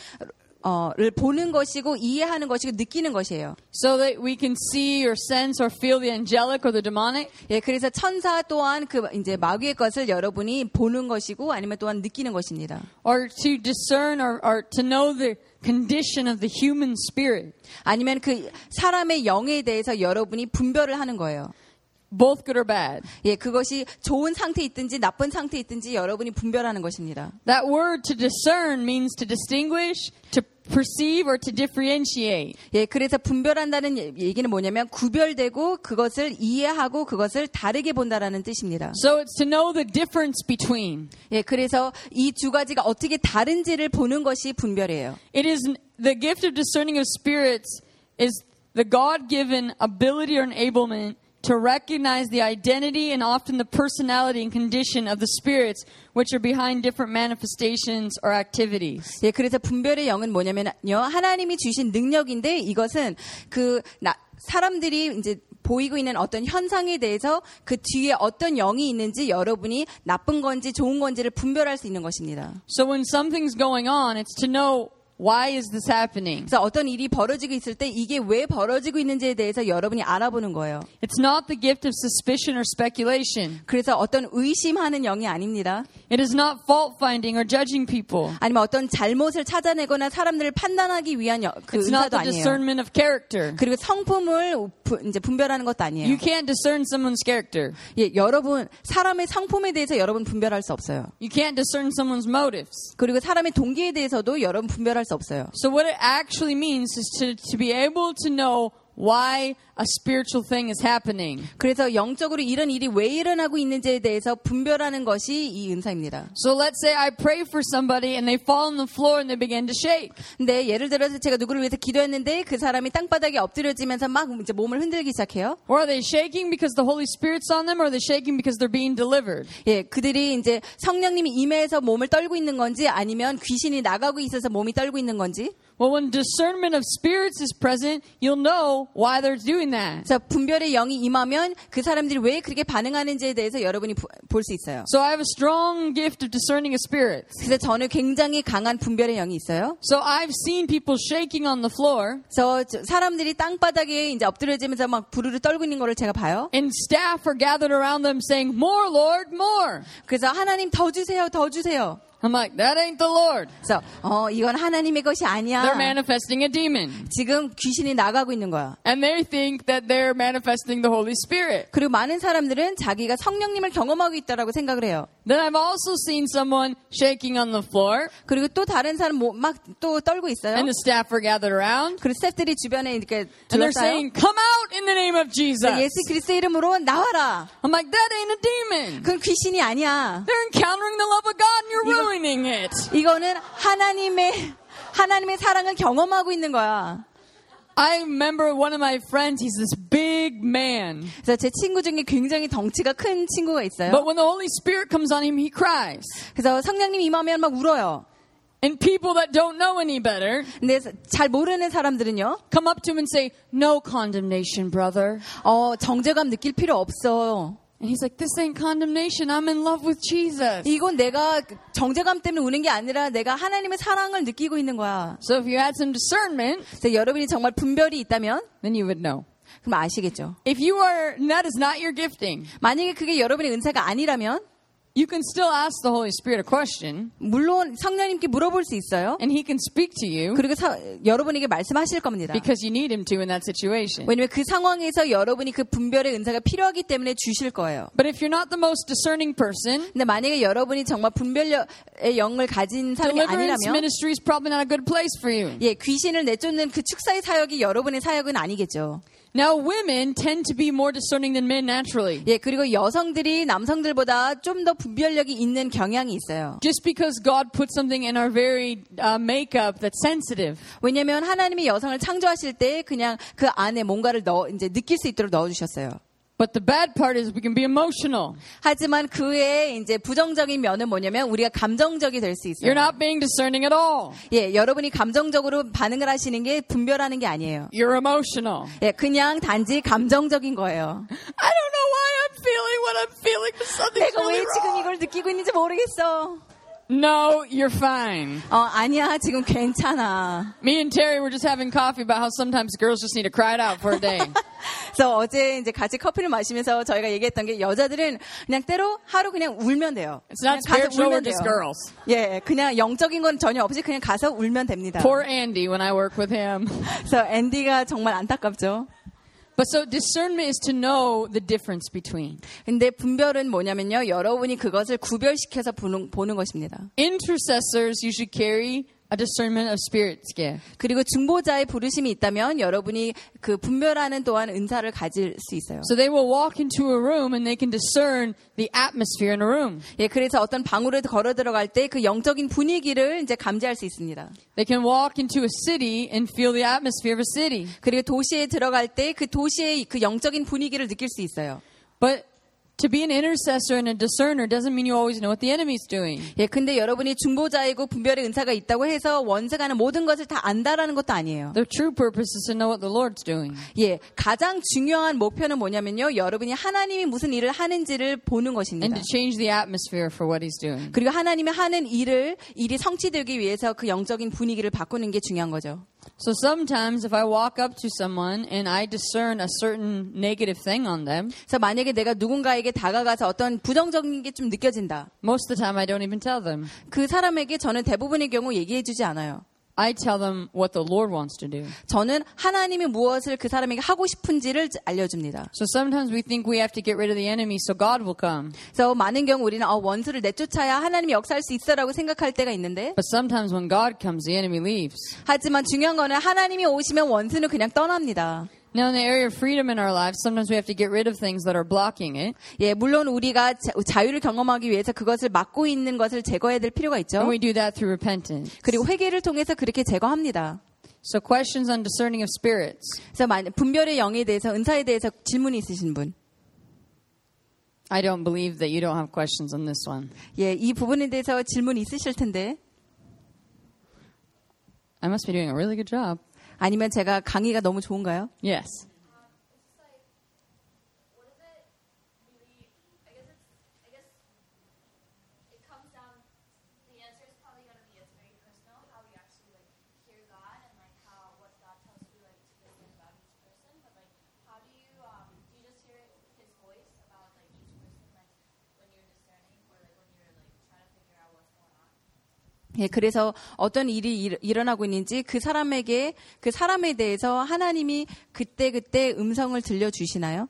B: 어를 보는 것이고 이해하는 것이고 느끼는 것이에요.
A: So that we can see or sense or feel the angelic or the demonic.
B: 예, 그래서 천사 또한 그 이제 마귀의 것을 여러분이 보는 것이고 아니면 또한 느끼는 것입니다.
A: Or to discern or, or to know the condition of the human spirit.
B: 아니면 그 사람의 영에 대해서 여러분이 분별을 하는 거예요.
A: Both good or bad.
B: 예, 그것이 좋은 상태에 있든지 나쁜 상태에 있든지 여러분이 분별하는 것입니다.
A: That word to discern means to distinguish, to perceive, or to differentiate.
B: 예, 그래서 분별한다는 얘기는 뭐냐면 구별되고 그것을 이해하고 그것을 다르게 본다라는 뜻입니다.
A: So it's to know the difference between.
B: 예, 그래서 이 두 가지가 어떻게 다른지를 보는 것이 분별이에요.
A: It is the gift of discerning of spirits is the God-given ability or enablement to recognize the identity and often the personality and condition of the spirits which are behind different manifestations or activities.
B: 예, 그래서 분별의 영은 뭐냐면요, 하나님이 주신 능력인데 이것은 그 나, 사람들이 이제 보이고 있는 어떤 현상에 대해서 그 뒤에 어떤 영이 있는지 여러분이 나쁜 건지 좋은 건지를 분별할 수 있는 것입니다.
A: So when something's going on, it's to know why is this happening.
B: 그래서 어떤 일이 벌어지고 있을 때 이게 왜 벌어지고 있는지에 대해서 여러분이 알아보는 거예요.
A: It's not the gift of suspicion or speculation.
B: 그래서 어떤 의심하는 영이 아닙니다.
A: It is not fault finding or judging people.
B: 아니면 어떤 잘못을 찾아내거나 사람들을 판단하기 위한 여, 그
A: It's not
B: 은사도
A: the
B: 아니에요.
A: discernment of character.
B: 그리고 성품을 부, 이제 분별하는 것도 아니에요.
A: You can't discern someone's character.
B: 예, 여러분 사람의 성품에 대해서 여러분 분별할 수 없어요.
A: You can't discern someone's motives.
B: 그리고 사람의 동기에 대해서도 여러분 분별할 수 없어요.
A: So what it actually means is to, to be able to know why a spiritual thing is happening.
B: 그래서 영적으로 이런 일이 왜 일어나고 있는지에 대해서 분별하는 것이 이 은사입니다.
A: So let's say I pray for somebody and they fall on the floor and they begin to shake.
B: 근데 예를 들어서 제가 누구를 위해서 기도했는데 그 사람이 땅바닥에 엎드려지면서 막 이제 몸을 흔들기 시작해요.
A: Or are they shaking because the Holy Spirit's on them or are they shaking because they're being delivered?
B: 예, 그들이 이제 성령님이 임해서 몸을 떨고 있는 건지 아니면 귀신이 나가고 있어서 몸이 떨고 있는 건지.
A: Well, when discernment of spirits is present, you'll know why they're doing that.
B: 그래서 분별의 영이 임하면 그 사람들이 왜 그렇게 반응하는지에 대해서 여러분이 볼 수 있어요.
A: So I have a strong gift of discerning of spirits.
B: 그래서 저는 굉장히 강한 분별의 영이 있어요.
A: So I've seen people shaking on the floor.
B: 그래서 저- 사람들이 땅바닥에 이제 엎드려지면서 막 부르르 떨고 있는 거를 제가 봐요.
A: And staff are gathered around them saying, more, Lord, more.
B: 그래서 하나님 더 주세요, 더 주세요.
A: I'm like, that ain't the Lord.
B: 그래서 어 이건 하나님의 것이 아니야.
A: They're manifesting a demon.
B: 지금 귀신이 나가고 있는 거야.
A: And they think that they're manifesting the Holy Spirit.
B: 그리고 많은 사람들은 자기가 성령님을 경험하고 있다라고 생각을 해요.
A: Then I've also seen someone shaking on the floor
B: 그리고 또 다른 사람 막 또 떨고 있어요.
A: and the staff are gathered around.
B: 그리고 스태프들이 주변에 이렇게
A: And they're
B: 둘러싸요.
A: saying, come out in the name of Jesus.
B: 예수 그리스도 이름으로 나와라.
A: I'm like, that ain't a demon.
B: 그건 귀신이 아니야.
A: They're encountering the love of God and you're ruining it.
B: 이거는 하나님의 하나님의 사랑을 경험하고 있는 거야.
A: I remember one of my friends, he's this big man.
B: 그래서 제 친구 중에 굉장히 덩치가 큰 친구가 있어요.
A: But when the Holy Spirit comes on him, he cries.
B: 그래서 성령님 임하면 막 울어요.
A: And people that don't know any better
B: 근데 잘 모르는 사람들은요.
A: come up to him and say, no condemnation, brother.
B: 어, 정죄감 느낄 필요 없어.
A: And he's like, this ain't condemnation. I'm in love with Jesus.
B: 이건 내가 정죄감 때문에 우는 게 아니라 내가 하나님의 사랑을 느끼고 있는 거야.
A: So if you had some discernment,
B: 그래서 여러분이 정말 분별이 있다면
A: then you would know.
B: 그럼 아시겠죠.
A: If you are, that is not your gifting,
B: 만약에 그게 여러분의 은사가 아니라면
A: You can still ask the Holy Spirit a question,
B: 물론 성령님께 물어볼 수 있어요.
A: and He can speak to you
B: 그리고 사, 여러분에게 말씀하실 겁니다.
A: because you need Him to in that situation.
B: 왜냐면 그 상황에서 여러분이 그 분별의 은사가 필요하기 때문에 주실 거예요.
A: But if you're not the most discerning person,
B: 근데 만약에 여러분이 정말 분별의 영을 가진 사람이
A: deliverance
B: 아니라면
A: ministry is probably not a good place for you.
B: 예, 귀신을 내쫓는 그 축사의 사역이 여러분의 사역은 아니겠죠.
A: Now, women tend to be more discerning than men naturally.
B: 예, 그리고 여성들이 남성들보다 좀 더 분별력이 있는 경향이 있어요.
A: Just because God put something in our very uh, makeup that's sensitive.
B: 왜냐면 하나님이 여성을 창조하실 때 그냥 그 안에 뭔가를 넣어 이제 느낄 수 있도록 넣어 주셨어요.
A: But the bad part is we can be emotional.
B: 하지만 그의 이제 부정적인 면은 뭐냐면 우리가 감정적이 될 수 있어요.
A: You're not being discerning at all.
B: 예, 여러분이 감정적으로 반응을 하시는 게 분별하는 게 아니에요.
A: You're emotional.
B: 예, 그냥 단지 감정적인 거예요.
A: I don't know why I'm feeling what I'm feeling, but something's
B: 내가 왜
A: really
B: 지금
A: wrong.
B: 이걸 느끼고 있는지 모르겠어.
A: No, you're fine.
B: 어, 아니야, 지금 괜찮아.
A: Me and Terry were just having coffee about how sometimes girls just need to cry it out for a day.
B: 그래서 어제 이제 같이 커피를 마시면서 저희가 얘기했던 게 여자들은 그냥 때로 하루 그냥 울면 돼요.
A: It's not
B: 그냥 가서
A: spiritual, we're
B: 울면
A: just
B: 돼요.
A: girls.
B: 예, 그냥 영적인 건 전혀 없이 그냥 가서 울면 됩니다.
A: Poor Andy when I work with him.
B: 그래서 앤디가 정말 안타깝죠.
A: But so discernment is to know the difference between.
B: 근데 분별은 뭐냐면요. 여러분이 그것을 구별시켜서 보는, 보는 것입니다.
A: Intercessors usually carry a discernment of spirits gift.
B: 그리고 중보자의 부르심이 있다면 여러분이 그 분별하는 또한 은사를 가질 수 있어요.
A: So they will walk into a room and they can discern the atmosphere in a room.
B: 예, 그래서 어떤 방으로 걸어 들어갈 때 그 영적인 분위기를 이제 감지할 수 있습니다.
A: They can walk into a city and feel the atmosphere of a city.
B: 그리고 도시에 들어갈 때 그 도시의 그 영적인 분위기를 느낄 수 있어요.
A: But to be an intercessor and a discerner doesn't mean you always know what the enemy's doing.
B: 예, 근데 여러분이 중보자이고 분별의 은사가 있다고 해서 원수가 하는 모든 것을 다 안다라는 것도 아니에요.
A: The true purpose is to know what the Lord's doing.
B: 예, 가장 중요한 목표는 뭐냐면요. 여러분이 하나님이 무슨 일을 하는지를 보는
A: And
B: 것입니다.
A: to change the atmosphere for what he's doing.
B: 그리고 하나님이 하는 일을 일이 성취되기 위해서 그 영적인 분위기를 바꾸는 게 중요한 거죠.
A: So sometimes if I walk up to someone and I discern a certain negative thing on them,
B: 그래서 만약에 내가 누군가에게 다가가서 어떤 부정적인 게 좀 느껴진다.
A: most of the time I don't even tell them.
B: 그 사람에게 저는 대부분의 경우 얘기해 주지 않아요.
A: I tell them what the Lord wants to do.
B: 저는 하나님이 무엇을 그 사람에게 하고 싶은지를 알려줍니다.
A: So sometimes we think we have to get rid of the enemy so God will come.
B: 그래서 많은 경우 우리는 어, 원수를 내쫓아야 하나님이 역사할 수 있어라고 생각할 때가 있는데
A: But sometimes when God comes, the enemy leaves.
B: 하지만 중요한 거는 하나님이 오시면 원수는 그냥 떠납니다.
A: Now in the area of freedom in our lives, sometimes we have to get rid of things that are blocking it.
B: 예, 물론 우리가 자, 자유를 경험하기 위해서 그것을 막고 있는 것을 제거해야 될 필요가 있죠.
A: And we do that through repentance.
B: 그리고 회개를 통해서 그렇게 제거합니다.
A: So questions on discerning of spirits.
B: 그래서 분별의 영에 대해서 은사에 대해서 질문이 있으신 분.
A: I don't believe that you don't have questions on this one.
B: 예, 이 부분에 대해서 질문이 있으실 텐데
A: I must be doing a really good job.
B: 아니면 제가 강의가 너무 좋은가요?
A: Yes.
B: 예, 그래서 어떤 일이 일, 일어나고 있는지 그 사람에게 그 사람에 대해서 하나님이 그때 그때 음성을 들려 주시나요?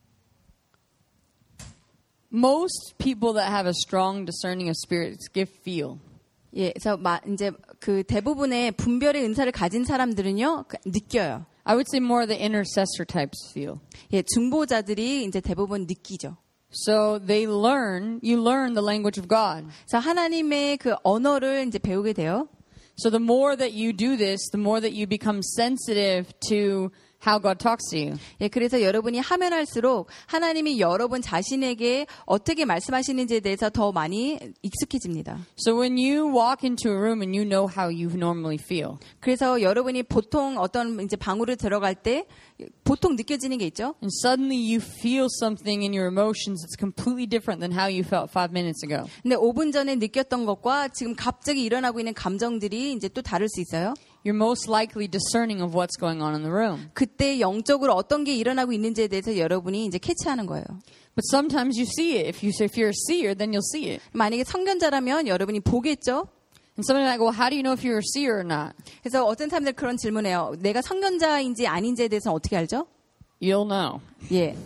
A: Most people that have a strong discerning of spirits give feel.
B: 예, 그래서 마, 이제 그 대부분의 분별의 은사를 가진 사람들은요 그, 느껴요.
A: I would say more the intercessor types feel.
B: 예, 중보자들이 이제 대부분 느끼죠.
A: So they learn, you learn the language of God.
B: 그래서 하나님의 그 언어를 이제 배우게 돼요.
A: So the more that you do this, the more that you become sensitive to how God talks to you.
B: 예, 그래서 여러분이 하면 할수록 하나님이 여러분 자신에게 어떻게 말씀하시는지에 대해서 더 많이 익숙해집니다.
A: So when you walk into a room and you know how you normally feel.
B: 그래서 여러분이 보통 어떤 이제 방으로 들어갈 때 보통 느껴지는 게 있죠.
A: And suddenly you feel something in your emotions that's completely different than how you felt five minutes ago.
B: 근데 오 분 전에 느꼈던 것과 지금 갑자기 일어나고 있는 감정들이 이제 또 다를 수 있어요.
A: You're most likely discerning of what's going on in the room.
B: 그때 영적으로 어떤 게 일어나고 있는지에 대해서 여러분이 이제 캐치하는 거예요.
A: But sometimes you see it. If you if you're a seer, then you'll see it.
B: 만약에 선견자라면 여러분이 보겠죠.
A: And somebody might go, well, how do you know if you're a seer or not?
B: 그래서 어떤 사람들 그런 질문해요. 내가 선견자인지 아닌지에 대해서는 어떻게 알죠?
A: You'll know.
B: 예,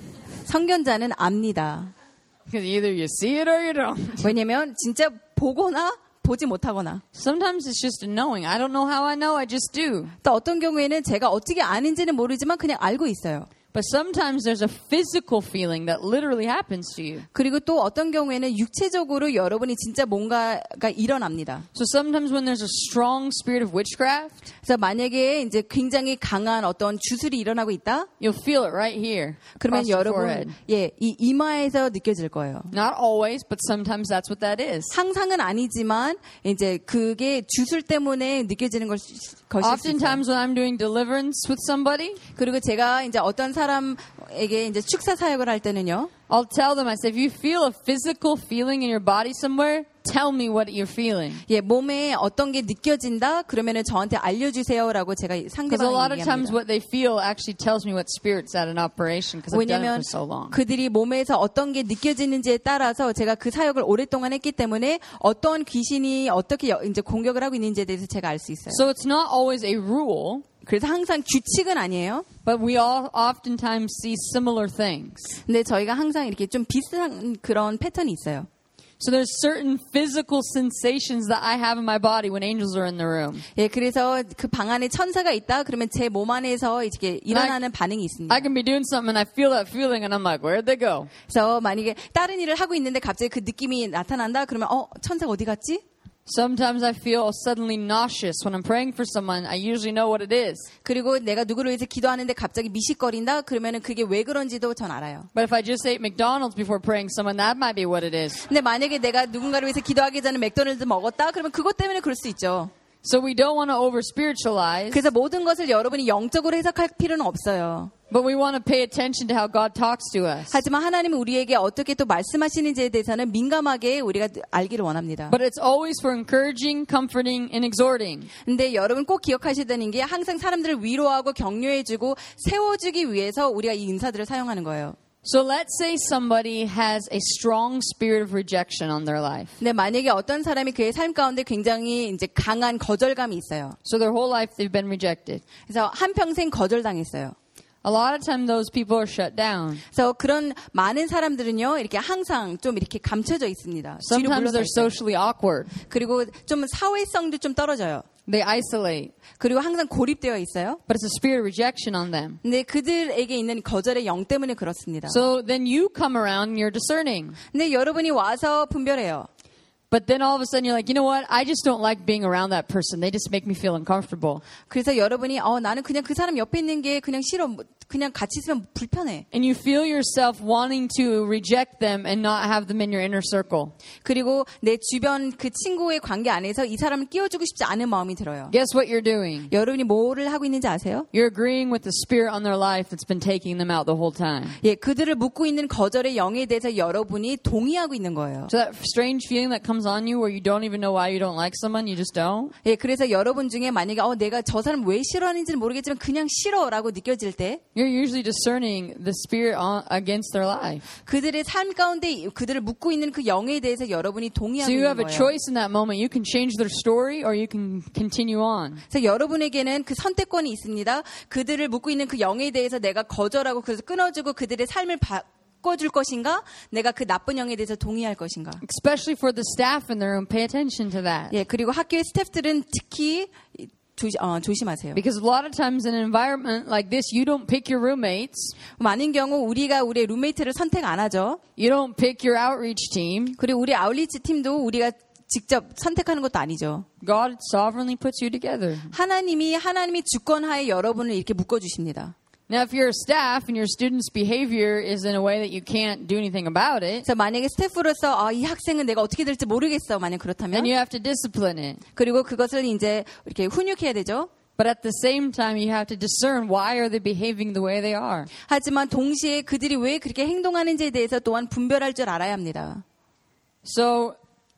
B: 선견자는 압니다.
A: Because either you see it or you don't.
B: 왜냐면 진짜 보거나 보지 못하거나.
A: Sometimes it's just a knowing. I don't know how I know. I just do.
B: 또 어떤 경우에는 제가 어떻게 아는지는 모르지만 그냥 알고 있어요.
A: But sometimes there's a physical feeling that literally happens to you.
B: 그리고 또 어떤 경우에는 육체적으로 여러분이 진짜 뭔가가 일어납니다.
A: So sometimes when there's a strong spirit of witchcraft,
B: 그래서 만약에 이제 굉장히 강한 어떤 주술이 일어나고 있다.
A: you'll feel it right here.
B: 그러면
A: across your
B: 여러분
A: forehead.
B: 예, 이 이마에서 느껴질 거예요.
A: Not always, but sometimes that's what that is.
B: 항상은 아니지만 이제 그게 주술 때문에 느껴지는 걸 것일 수 있어요.
A: Oftentimes when I'm doing deliverance with somebody,
B: 그리고 제가 이제 어떤 사람에게 이제 축사 사역을 할 때는요.
A: I'll tell them, I say, if you feel a physical feeling in your body somewhere, tell me what you're feeling.
B: 예, 몸에 어떤 게 느껴진다? 그러면은 저한테 알려주세요라고 제가
A: Because a
B: 상대방에게
A: lot of times
B: 얘기합니다.
A: what they feel actually tells me what spirit's at in operation because I've done it
B: 왜냐면
A: for so long.
B: 그들이 몸에서 어떤 게 느껴지는지에 따라서 제가 그 사역을 오랫동안 했기 때문에 어떤 귀신이 어떻게 여- 이제 공격을 하고 있는지에 대해서 제가 알 수 있어요.
A: So it's not always a rule,
B: 그래서 항상 규칙은 아니에요.
A: but we all oftentimes see similar things.
B: 근데 저희가 항상 이렇게 좀 비슷한 그런 패턴이 있어요.
A: So there's certain physical sensations that I have in my body when angels are in the room.
B: 예, 그래서 그 방 안에 천사가 있다 그러면 제 몸 안에서 이렇게 일어나는 반응이 있습니다.
A: I can be doing something and I feel that feeling and I'm like, where'd they go?
B: 그래서 만약에 다른 일을 하고 있는데 갑자기 그 느낌이 나타난다 그러면 어, 천사가 어디 갔지?
A: Sometimes I feel suddenly nauseous when I'm praying for someone. I usually know what it is.
B: 그리고 내가 누구를 위해서 기도하는데 갑자기 미식거린다 그러면은 그게 왜 그런지도 전 알아요.
A: But if I just ate McDonald's before praying someone, that might be what it is.
B: 근데 만약에 내가 누군가를 위해서 기도하기 전에 맥도날드 먹었다 그러면 그것 때문에 그럴 수 있죠.
A: So we don't want to over spiritualize,
B: 그래서 모든 것을 여러분이 영적으로 해석할 필요는 없어요.
A: but we want to pay attention to how God talks to us.
B: 하지만 하나님은 우리에게 어떻게 또 말씀하시는지에 대해서는 민감하게 우리가 알기를 원합니다.
A: But it's always for encouraging, comforting, and exhorting.
B: 근데 여러분 꼭 기억하셔야 되는 게 항상 사람들을 위로하고 격려해주고 세워주기 위해서 우리가 이 은사들을 사용하는 거예요.
A: So let's say somebody has a strong spirit of rejection on their life.
B: 근데 만약에 어떤 사람이 그의 삶 가운데 굉장히 이제 강한 거절감이 있어요.
A: So their whole life they've been rejected.
B: 그래서 한평생 거절당했어요.
A: A lot of time those people are shut down.
B: 그래서 그런 많은 사람들은요, 이렇게 항상 좀 이렇게 감춰져 있습니다. 뒤로
A: Sometimes
B: 물러서
A: they're
B: 있어요.
A: socially awkward.
B: 그리고 좀 사회성도 좀 떨어져요.
A: They isolate.
B: 그리고 항상 고립되어 있어요.
A: But it's a spirit of rejection on them.
B: 근데 그들에게 있는 거절의 영 때문에 그렇습니다.
A: So then you come around and you're discerning.
B: 근데 여러분이 와서 분별해요.
A: But then all of a sudden you're like, you know what? I just don't like being around that person. They just make me feel uncomfortable.
B: 그래서 여러분이 어 나는 그냥 그 사람 옆에 있는 게 그냥 싫어. 그냥 같이 있으면 불편해.
A: And you feel yourself wanting to reject them and not have them in your inner circle.
B: 그리고 내 주변 그 친구의 관계 안에서 이 사람을 끼워주고 싶지 않은 마음이 들어요.
A: Guess what you're doing?
B: 여러분이 뭐를 하고 있는지 아세요?
A: You're agreeing with the spirit on their life that's been taking them out the whole time.
B: 예, 그들을 묶고 있는 거절의 영에 대해서 여러분이 동의하고 있는 거예요.
A: So that strange feeling that comes on you where you don't even know why you don't like someone, you just don't.
B: 예, 그래서 여러분 중에 만약에 어 내가 저 사람 왜 싫어하는지는 모르겠지만 그냥 싫어라고 느껴질 때
A: You're usually discerning the spirit on, against their life.
B: 그들의 삶 가운데 그들을 묶고 있는 그 영에 대해서 여러분이 동의하고
A: So you
B: 있는
A: have a
B: 거예요.
A: choice in that moment. You can change their story or you can continue on.
B: 그래서 여러분에게는 그 선택권이 있습니다. 그들을 묶고 있는 그 영에 대해서 내가 거절하고 그래서 끊어주고 그들의 삶을 바꿔줄 것인가? 내가 그 나쁜 영에 대해서 동의할 것인가?
A: Especially for the staff in the room, pay attention to that.
B: 예, 그리고 학교의 스태프들은 특히 조시, 어, 조심하세요.
A: Because a lot of times in an environment like this, you don't pick your roommates.
B: 많은 경우 우리가 우리의 룸메이트를 선택 안 하죠.
A: You don't pick your outreach team.
B: 그리고 우리 아울리치 팀도 우리가 직접 선택하는 것도 아니죠.
A: God sovereignly puts you together.
B: 하나님이 하나님이 주권하에 여러분을 이렇게 묶어 주십니다.
A: Now, if you're a staff and your student's behavior is in a way that you can't do anything about it,
B: 그래서 만약에 스태프로서 아, 이 학생은 내가 어떻게 될지 모르겠어. 만약
A: then
B: 그렇다면
A: you have to discipline it.
B: 그리고 그것을 이제 이렇게 훈육해야 되죠.
A: But at the same time, you have to discern why are they behaving the way they are.
B: 하지만 동시에 그들이 왜 그렇게 행동하는지에 대해서 또한 분별할 줄 알아야 합니다.
A: So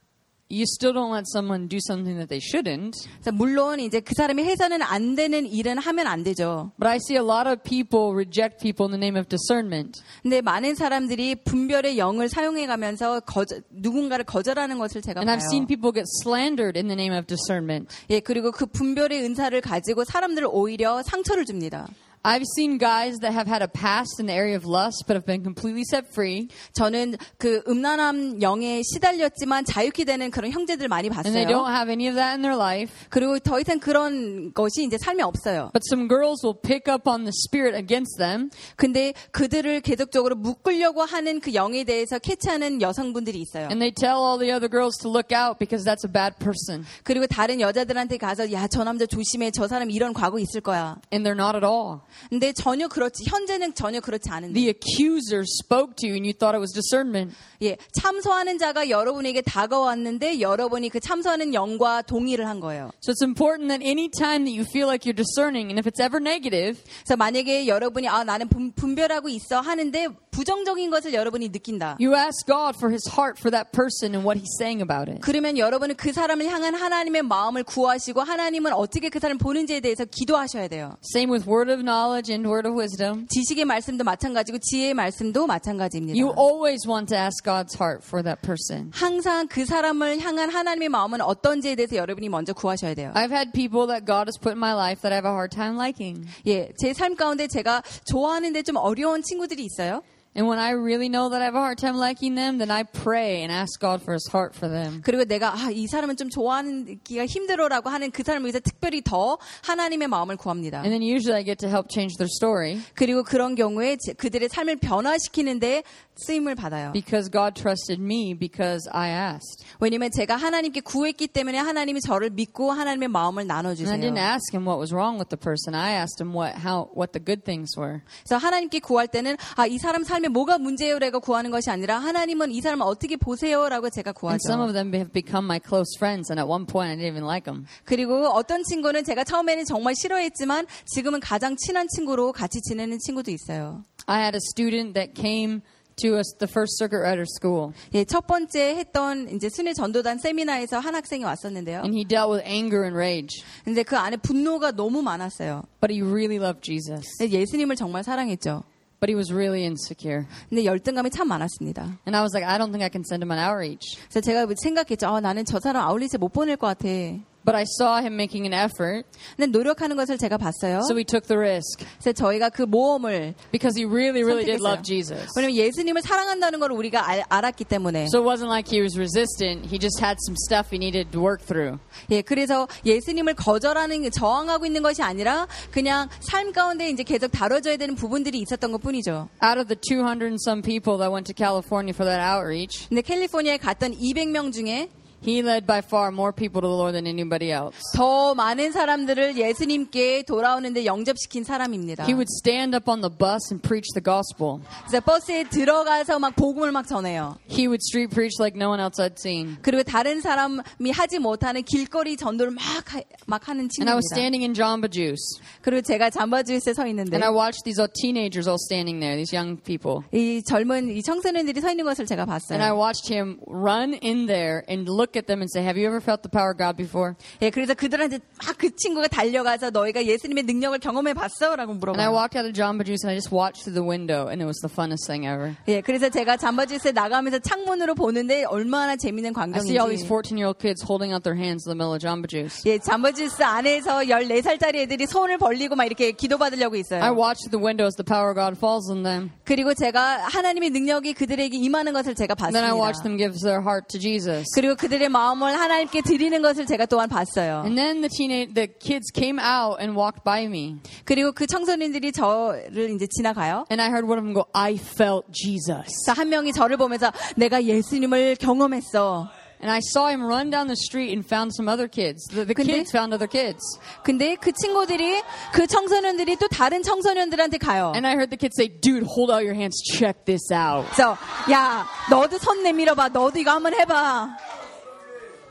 A: you still don't let someone do something that they shouldn't.
B: 그래서 물론 이제 그 사람이 해서는 안 되는 일은 하면 안 되죠.
A: But I see a lot of people reject people in the name of discernment.
B: 근데 많은 사람들이 분별의 영을 사용해 가면서 거절, 누군가를 거절하는 것을 제가
A: And
B: 봐요.
A: I've seen people get slandered in the name of discernment.
B: 예, 그리고 그 분별의 은사를 가지고 사람들을 오히려 상처를 줍니다.
A: I've seen guys that have had a past in the area of lust but have been completely set free.
B: 저는 그 음란함 영에 시달렸지만 자유케 되는 그런 형제들 많이
A: And they don't
B: 봤어요.
A: have any of that in their life.
B: 그리고 더 이상 그런 것이 이제 삶에 없어요.
A: But some girls will pick up on the spirit against them.
B: 근데 그들을 계속적으로 묶으려고 하는 그 영에 대해서 캐치하는 여성분들이 있어요.
A: And they tell all the other girls to look out because that's a bad person.
B: 그리고 다른 여자들한테 가서 야, 저 남자 조심해. 저 사람 이런 과거 있을 거야.
A: And they're not at all.
B: 근데 전혀 그렇지. 현재는 전혀 그렇지 않은데.
A: The accuser spoke to you and you thought it was discernment.
B: 예, 참소하는 자가 여러분에게 다가왔는데 여러분이 그 참소하는 영과 동의를 한 거예요.
A: So it's important that any time that you feel like you're discerning, and if it's ever negative,
B: 그래서 만약에 여러분이 아 나는 분, 분별하고 있어 하는데 부정적인 것을 여러분이 느낀다.
A: you ask God for His heart for that person and what He's saying about it.
B: 그러면 여러분은 그 사람을 향한 하나님의 마음을 구하시고 하나님은 어떻게 그 사람을 보는지에 대해서 기도하셔야 돼요.
A: Same with word of knowledge and word of wisdom.
B: 지식의 말씀도 마찬가지고 지혜의 말씀도 마찬가지입니다.
A: You always want to ask God's heart for that person.
B: 항상 그 사람을 향한 하나님의 마음은 어떤지에 대해서 여러분이 먼저 구하셔야 돼요.
A: I've had people that God has put in my life that I have a hard time liking.
B: 예, 제 삶 가운데 제가 좋아하는데 좀 어려운 친구들이 있어요.
A: And when I really know that I have a hard time liking them, then I pray and ask God for His heart for them.
B: 그리고 내가 아, 이 사람은 좀 좋아하기가 힘들어라고 하는 그 사람을 위해서 특별히 더 하나님의 마음을 구합니다.
A: And then usually I get to help change their story
B: 그리고 그런 경우에 제- 그들의 삶을 변화시키는데 쓰임을 받아요.
A: because God trusted me because I asked.
B: 왜냐면 제가 하나님께 구했기 때문에 하나님이 저를 믿고 하나님의 마음을
A: And I
B: 나눠주세요.
A: didn't ask Him what was wrong with the person. I asked Him what how what the good things were.
B: 그래서 하나님께 구할 때는 아, 이 사람 삶에 뭐가 문제요라고 구하는 것이 아니라 하나님은 이 사람을 어떻게 보세요라고 제가
A: And some
B: 구하죠.
A: of them have become my close friends, and at one point I didn't even like them.
B: 그리고 어떤 친구는 제가 처음에는 정말 싫어했지만 지금은 가장 친한 친구로 같이 지내는 친구도 있어요.
A: I had a student that came to us the first circuit rider school,
B: 예, 첫 번째 했던 이제 순회 전도단 세미나에서 한 학생이 왔었는데요.
A: and he dealt with anger and rage,
B: 근데 그 안에 분노가 너무 많았어요.
A: but he really loved Jesus.
B: 근데 예수님을 정말 사랑했죠.
A: But he was really insecure.
B: 근데 열등감이 참 많았습니다.
A: And I was like, I don't think I can send him on outreach.
B: 그래서 제가 생각했죠. 아, 나는 저 사람 아울렛에 못 보낼 것 같아.
A: But I saw him making an effort,
B: 근데 노력하는 것을 제가 봤어요.
A: so we took the risk
B: 그래서 저희가 그 모험을
A: because he really, really did
B: 선택했어요.
A: love Jesus.
B: 왜냐면 예수님을 사랑한다는 걸 우리가 알, 알았기 때문에.
A: So it wasn't like he was resistant. He just had some stuff he needed to work through.
B: 예, 그래서 예수님을 거절하는 저항하고 있는 것이 아니라 그냥 삶 가운데 이제 계속 다뤄져야 되는 부분들이 있었던 것뿐이죠.
A: Out of the two hundred and some people that went to California for that outreach,
B: 근데 캘리포니아에 갔던 이백 명 중에
A: he led by far more people to the Lord than anybody else.
B: 더 많은 사람들을 예수님께 돌아오는데 영접시킨 사람입니다.
A: He would stand up on the bus and preach the gospel.
B: 그래서 버스에 들어가서 막 복음을 막 전해요.
A: He would street preach like no one else I'd seen.
B: 그리고 다른 사람이 하지 못하는 길거리 전도를 막, 하, 막 하는
A: And I was
B: 친구입니다.
A: standing in Jamba Juice.
B: 그리고 제가 잠바주스에 서 있는데
A: And I watched these all teenagers all standing there, these young people.
B: 이 젊은 이 청소년들이 서 있는 것을 제가 봤어요.
A: And I watched him run in there and look at them and say, have you ever felt the power of God before?
B: 예, 그래서 그들한테 막 그 친구가 달려가서 너희가 예수님의 능력을 경험해 봤어? 라고
A: And I
B: 물어봐요.
A: walked out of Jamba Juice and I just watched through the window and it was the funnest thing ever.
B: 예, 그래서 제가 잠바주스에 나가면서 창문으로 보는데 얼마나 재밌는
A: I see all these
B: 광경인지.
A: fourteen-year-old kids holding out their hands in the middle of Jamba Juice.
B: 예, 잠바주스 안에서 열네 살짜리 애들이 손을 벌리고 막 이렇게 기도받으려고 있어요.
A: I watched through the window as the power of God falls on them.
B: 그리고 제가 하나님의 능력이 그들에게 임하는 것을 제가
A: And then I watched
B: 봤습니다.
A: them give their heart to Jesus.
B: 그리고 그들의 마음을 하나님께 드리는 것을 제가 또한 봤어요.
A: And then the teenage, the kids came out and walked by me.
B: 그리고 그 청소년들이 저를 이제 지나가요.
A: And I heard one of them go, I felt Jesus.
B: 그래서 한 명이 저를 보면서 내가 예수님을 경험했어.
A: And I saw him run down the street and found some other kids. The, the
B: 근데-
A: kids found other kids.
B: 근데 그 친구들이 그 청소년들이 또 다른 청소년들한테 가요.
A: And I heard the kids say, dude, hold out your hands. Check this out.
B: 그래서 야 너도 손 내밀어봐. 너도 이거 한번 해봐.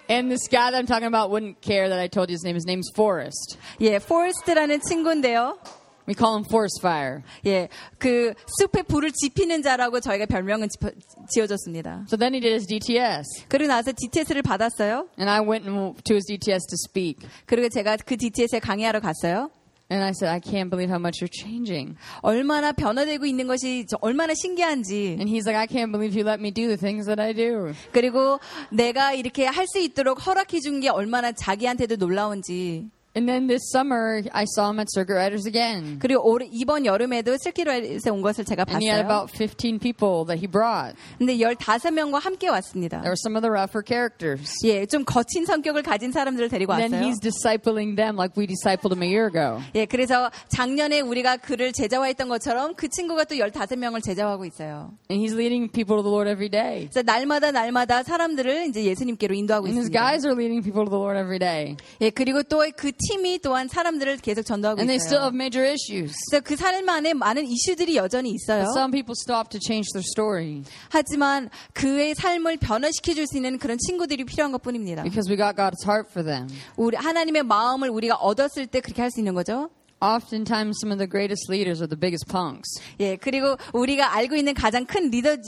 A: And this guy that I'm talking about wouldn't care that I told you his name. His name's Forrest.
B: 예, 포레스트라는 친구인데요.
A: We call him Forest Fire.
B: 예, 그 숲에 불을 지피는 자라고 저희가 별명은 지어, 지어줬습니다.
A: So then he did his D T S.
B: 그리고 나서 디티에스를 받았어요.
A: And I went to his D T S to speak.
B: 그리고 제가 그 디티에스에 강의하러 갔어요.
A: And I said, I can't believe how much you're changing.
B: 얼마나 변화되고 있는 것이 얼마나 신기한지.
A: And he's like, I can't believe you let me do the things that I do.
B: 그리고 내가 이렇게 할 수 있도록 허락해 준 게 얼마나 자기한테도 놀라운지.
A: And then this summer, I saw him at Circuit Riders again.
B: 그리고 올, 이번 여름에도 스키라이드에 온 것을 제가
A: And he had
B: 봤어요.
A: about fifteen people that he brought.
B: 근데 열다섯 명과 함께 왔습니다.
A: There were some of the rougher characters.
B: 예, 좀 거친 성격을 가진 사람들을 데리고
A: And then
B: 왔어요.
A: he's discipling them like we discipled him a year ago.
B: 예, 그래서 작년에 우리가 그를 제자화했던 것처럼 그 친구가 또 열다섯 명을 제자화하고 있어요.
A: And he's leading people to the Lord every day.
B: 그래서 날마다 날마다 사람들을 이제 예수님께로 인도하고
A: And his
B: 있습니다.
A: guys are leading people to the Lord every day.
B: 예, 그리고 또 그 팀이 또한 사람들을 계속 전도하고
A: And they still
B: 있어요.
A: have major issues.
B: 그래서 그 삶 안에 많은 이슈들이 여전히 있어요.
A: But some people stop to change their story
B: 하지만 그의 삶을 변화시켜 줄 수 있는 그런 친구들이 필요한 것뿐입니다.
A: because we got God's heart for them.
B: 우리 하나님의 마음을 우리가 얻었을 때 그렇게 할 수 있는 거죠.
A: Oftentimes, some of the greatest leaders are the biggest punks.
B: 예, 그리고 우리가 알고 있는 가장 큰 리더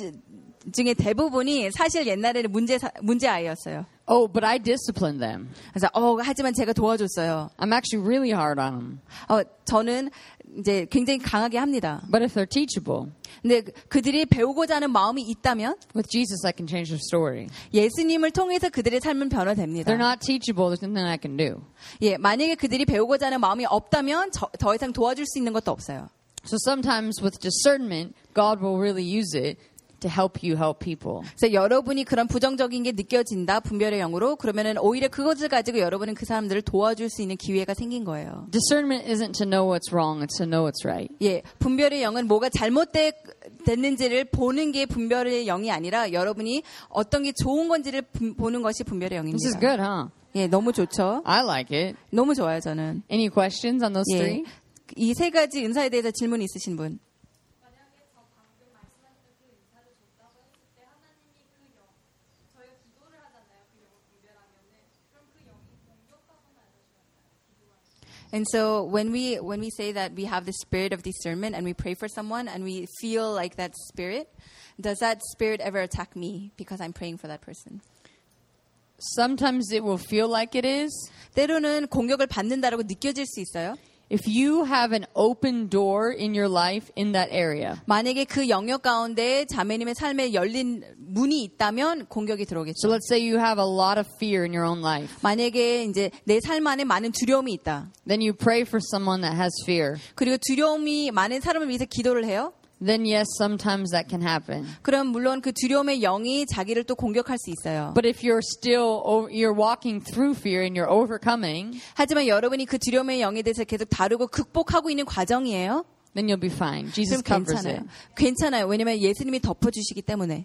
B: 중에 대부분이 사실 옛날에는 문제 문제 아이였어요.
A: Oh, but I disciplined them.
B: 그래서 어 하지만 제가 도와줬어요.
A: I'm actually really hard on them.
B: 어 저는 이제 굉장히 강하게 합니다.
A: But if they're teachable,
B: 근데 그들이 배우고자 하는 마음이 있다면
A: with Jesus, I can change their story.
B: 예수님을 통해서 그들의 삶은 변화됩니다.
A: If they're not teachable, there's nothing I can do.
B: 예, 만약에 그들이 배우고자 하는 마음이 없다면 저, 더 이상 도와줄 수 있는 것도 없어요.
A: So sometimes with discernment, God will really use it to help you help people.
B: 그래서 여러분이 그런 부정적인 게 느껴진다, 분별의 영으로, 그러면은 오히려 그것을 가지고 여러분은 그 사람들을 도와줄 수 있는 기회가 생긴 거예요.
A: Discernment isn't to know what's wrong, it's to know what's right.
B: 예, 분별의 영은 뭐가 잘못됐는지를 보는 게 분별의 영이 아니라 여러분이 어떤 게 좋은 건지를 분, 보는 것이 분별의
A: This is
B: 영입니다.
A: good, huh?
B: 예, 너무 좋죠.
A: I like it.
B: 너무 좋아요, 저는.
A: Any questions on those
B: 예,
A: three?
B: 이 세 가지 은사에 대해서 질문 있으신 분? And so when we when we say that we have the spirit of discernment and we pray for someone and we feel like that spirit, does that spirit ever attack me because I'm praying for that person?
A: Sometimes it will feel like it is.
B: 때로는 공격을 받는다라고 느껴질 수 있어요.
A: If you have an open door in your life in that area.
B: 만약에 그 영역 가운데 자매님의 삶에 열린 문이 있다면 공격이
A: So
B: 들어오겠죠.
A: let's say you have a lot of fear in your own life.
B: 만약에 이제 내 삶 안에 많은 두려움이 있다.
A: Then you pray for someone that has fear.
B: 그리고 두려움이 많은 사람을 위해서 기도를 해요.
A: Then yes, sometimes that can happen.
B: 그럼 물론 그 두려움의 영이 자기를 또 공격할 수 있어요.
A: But if you're still, over, you're walking through fear and you're overcoming,
B: 하지만 여러분이 그 두려움의 영에 대해서 계속 다루고 극복하고 있는 과정이에요.
A: then you'll be fine. Jesus
B: 그럼
A: covers
B: 괜찮아요.
A: it.
B: 괜찮아요. 왜냐면 예수님이 덮어주시기 때문에.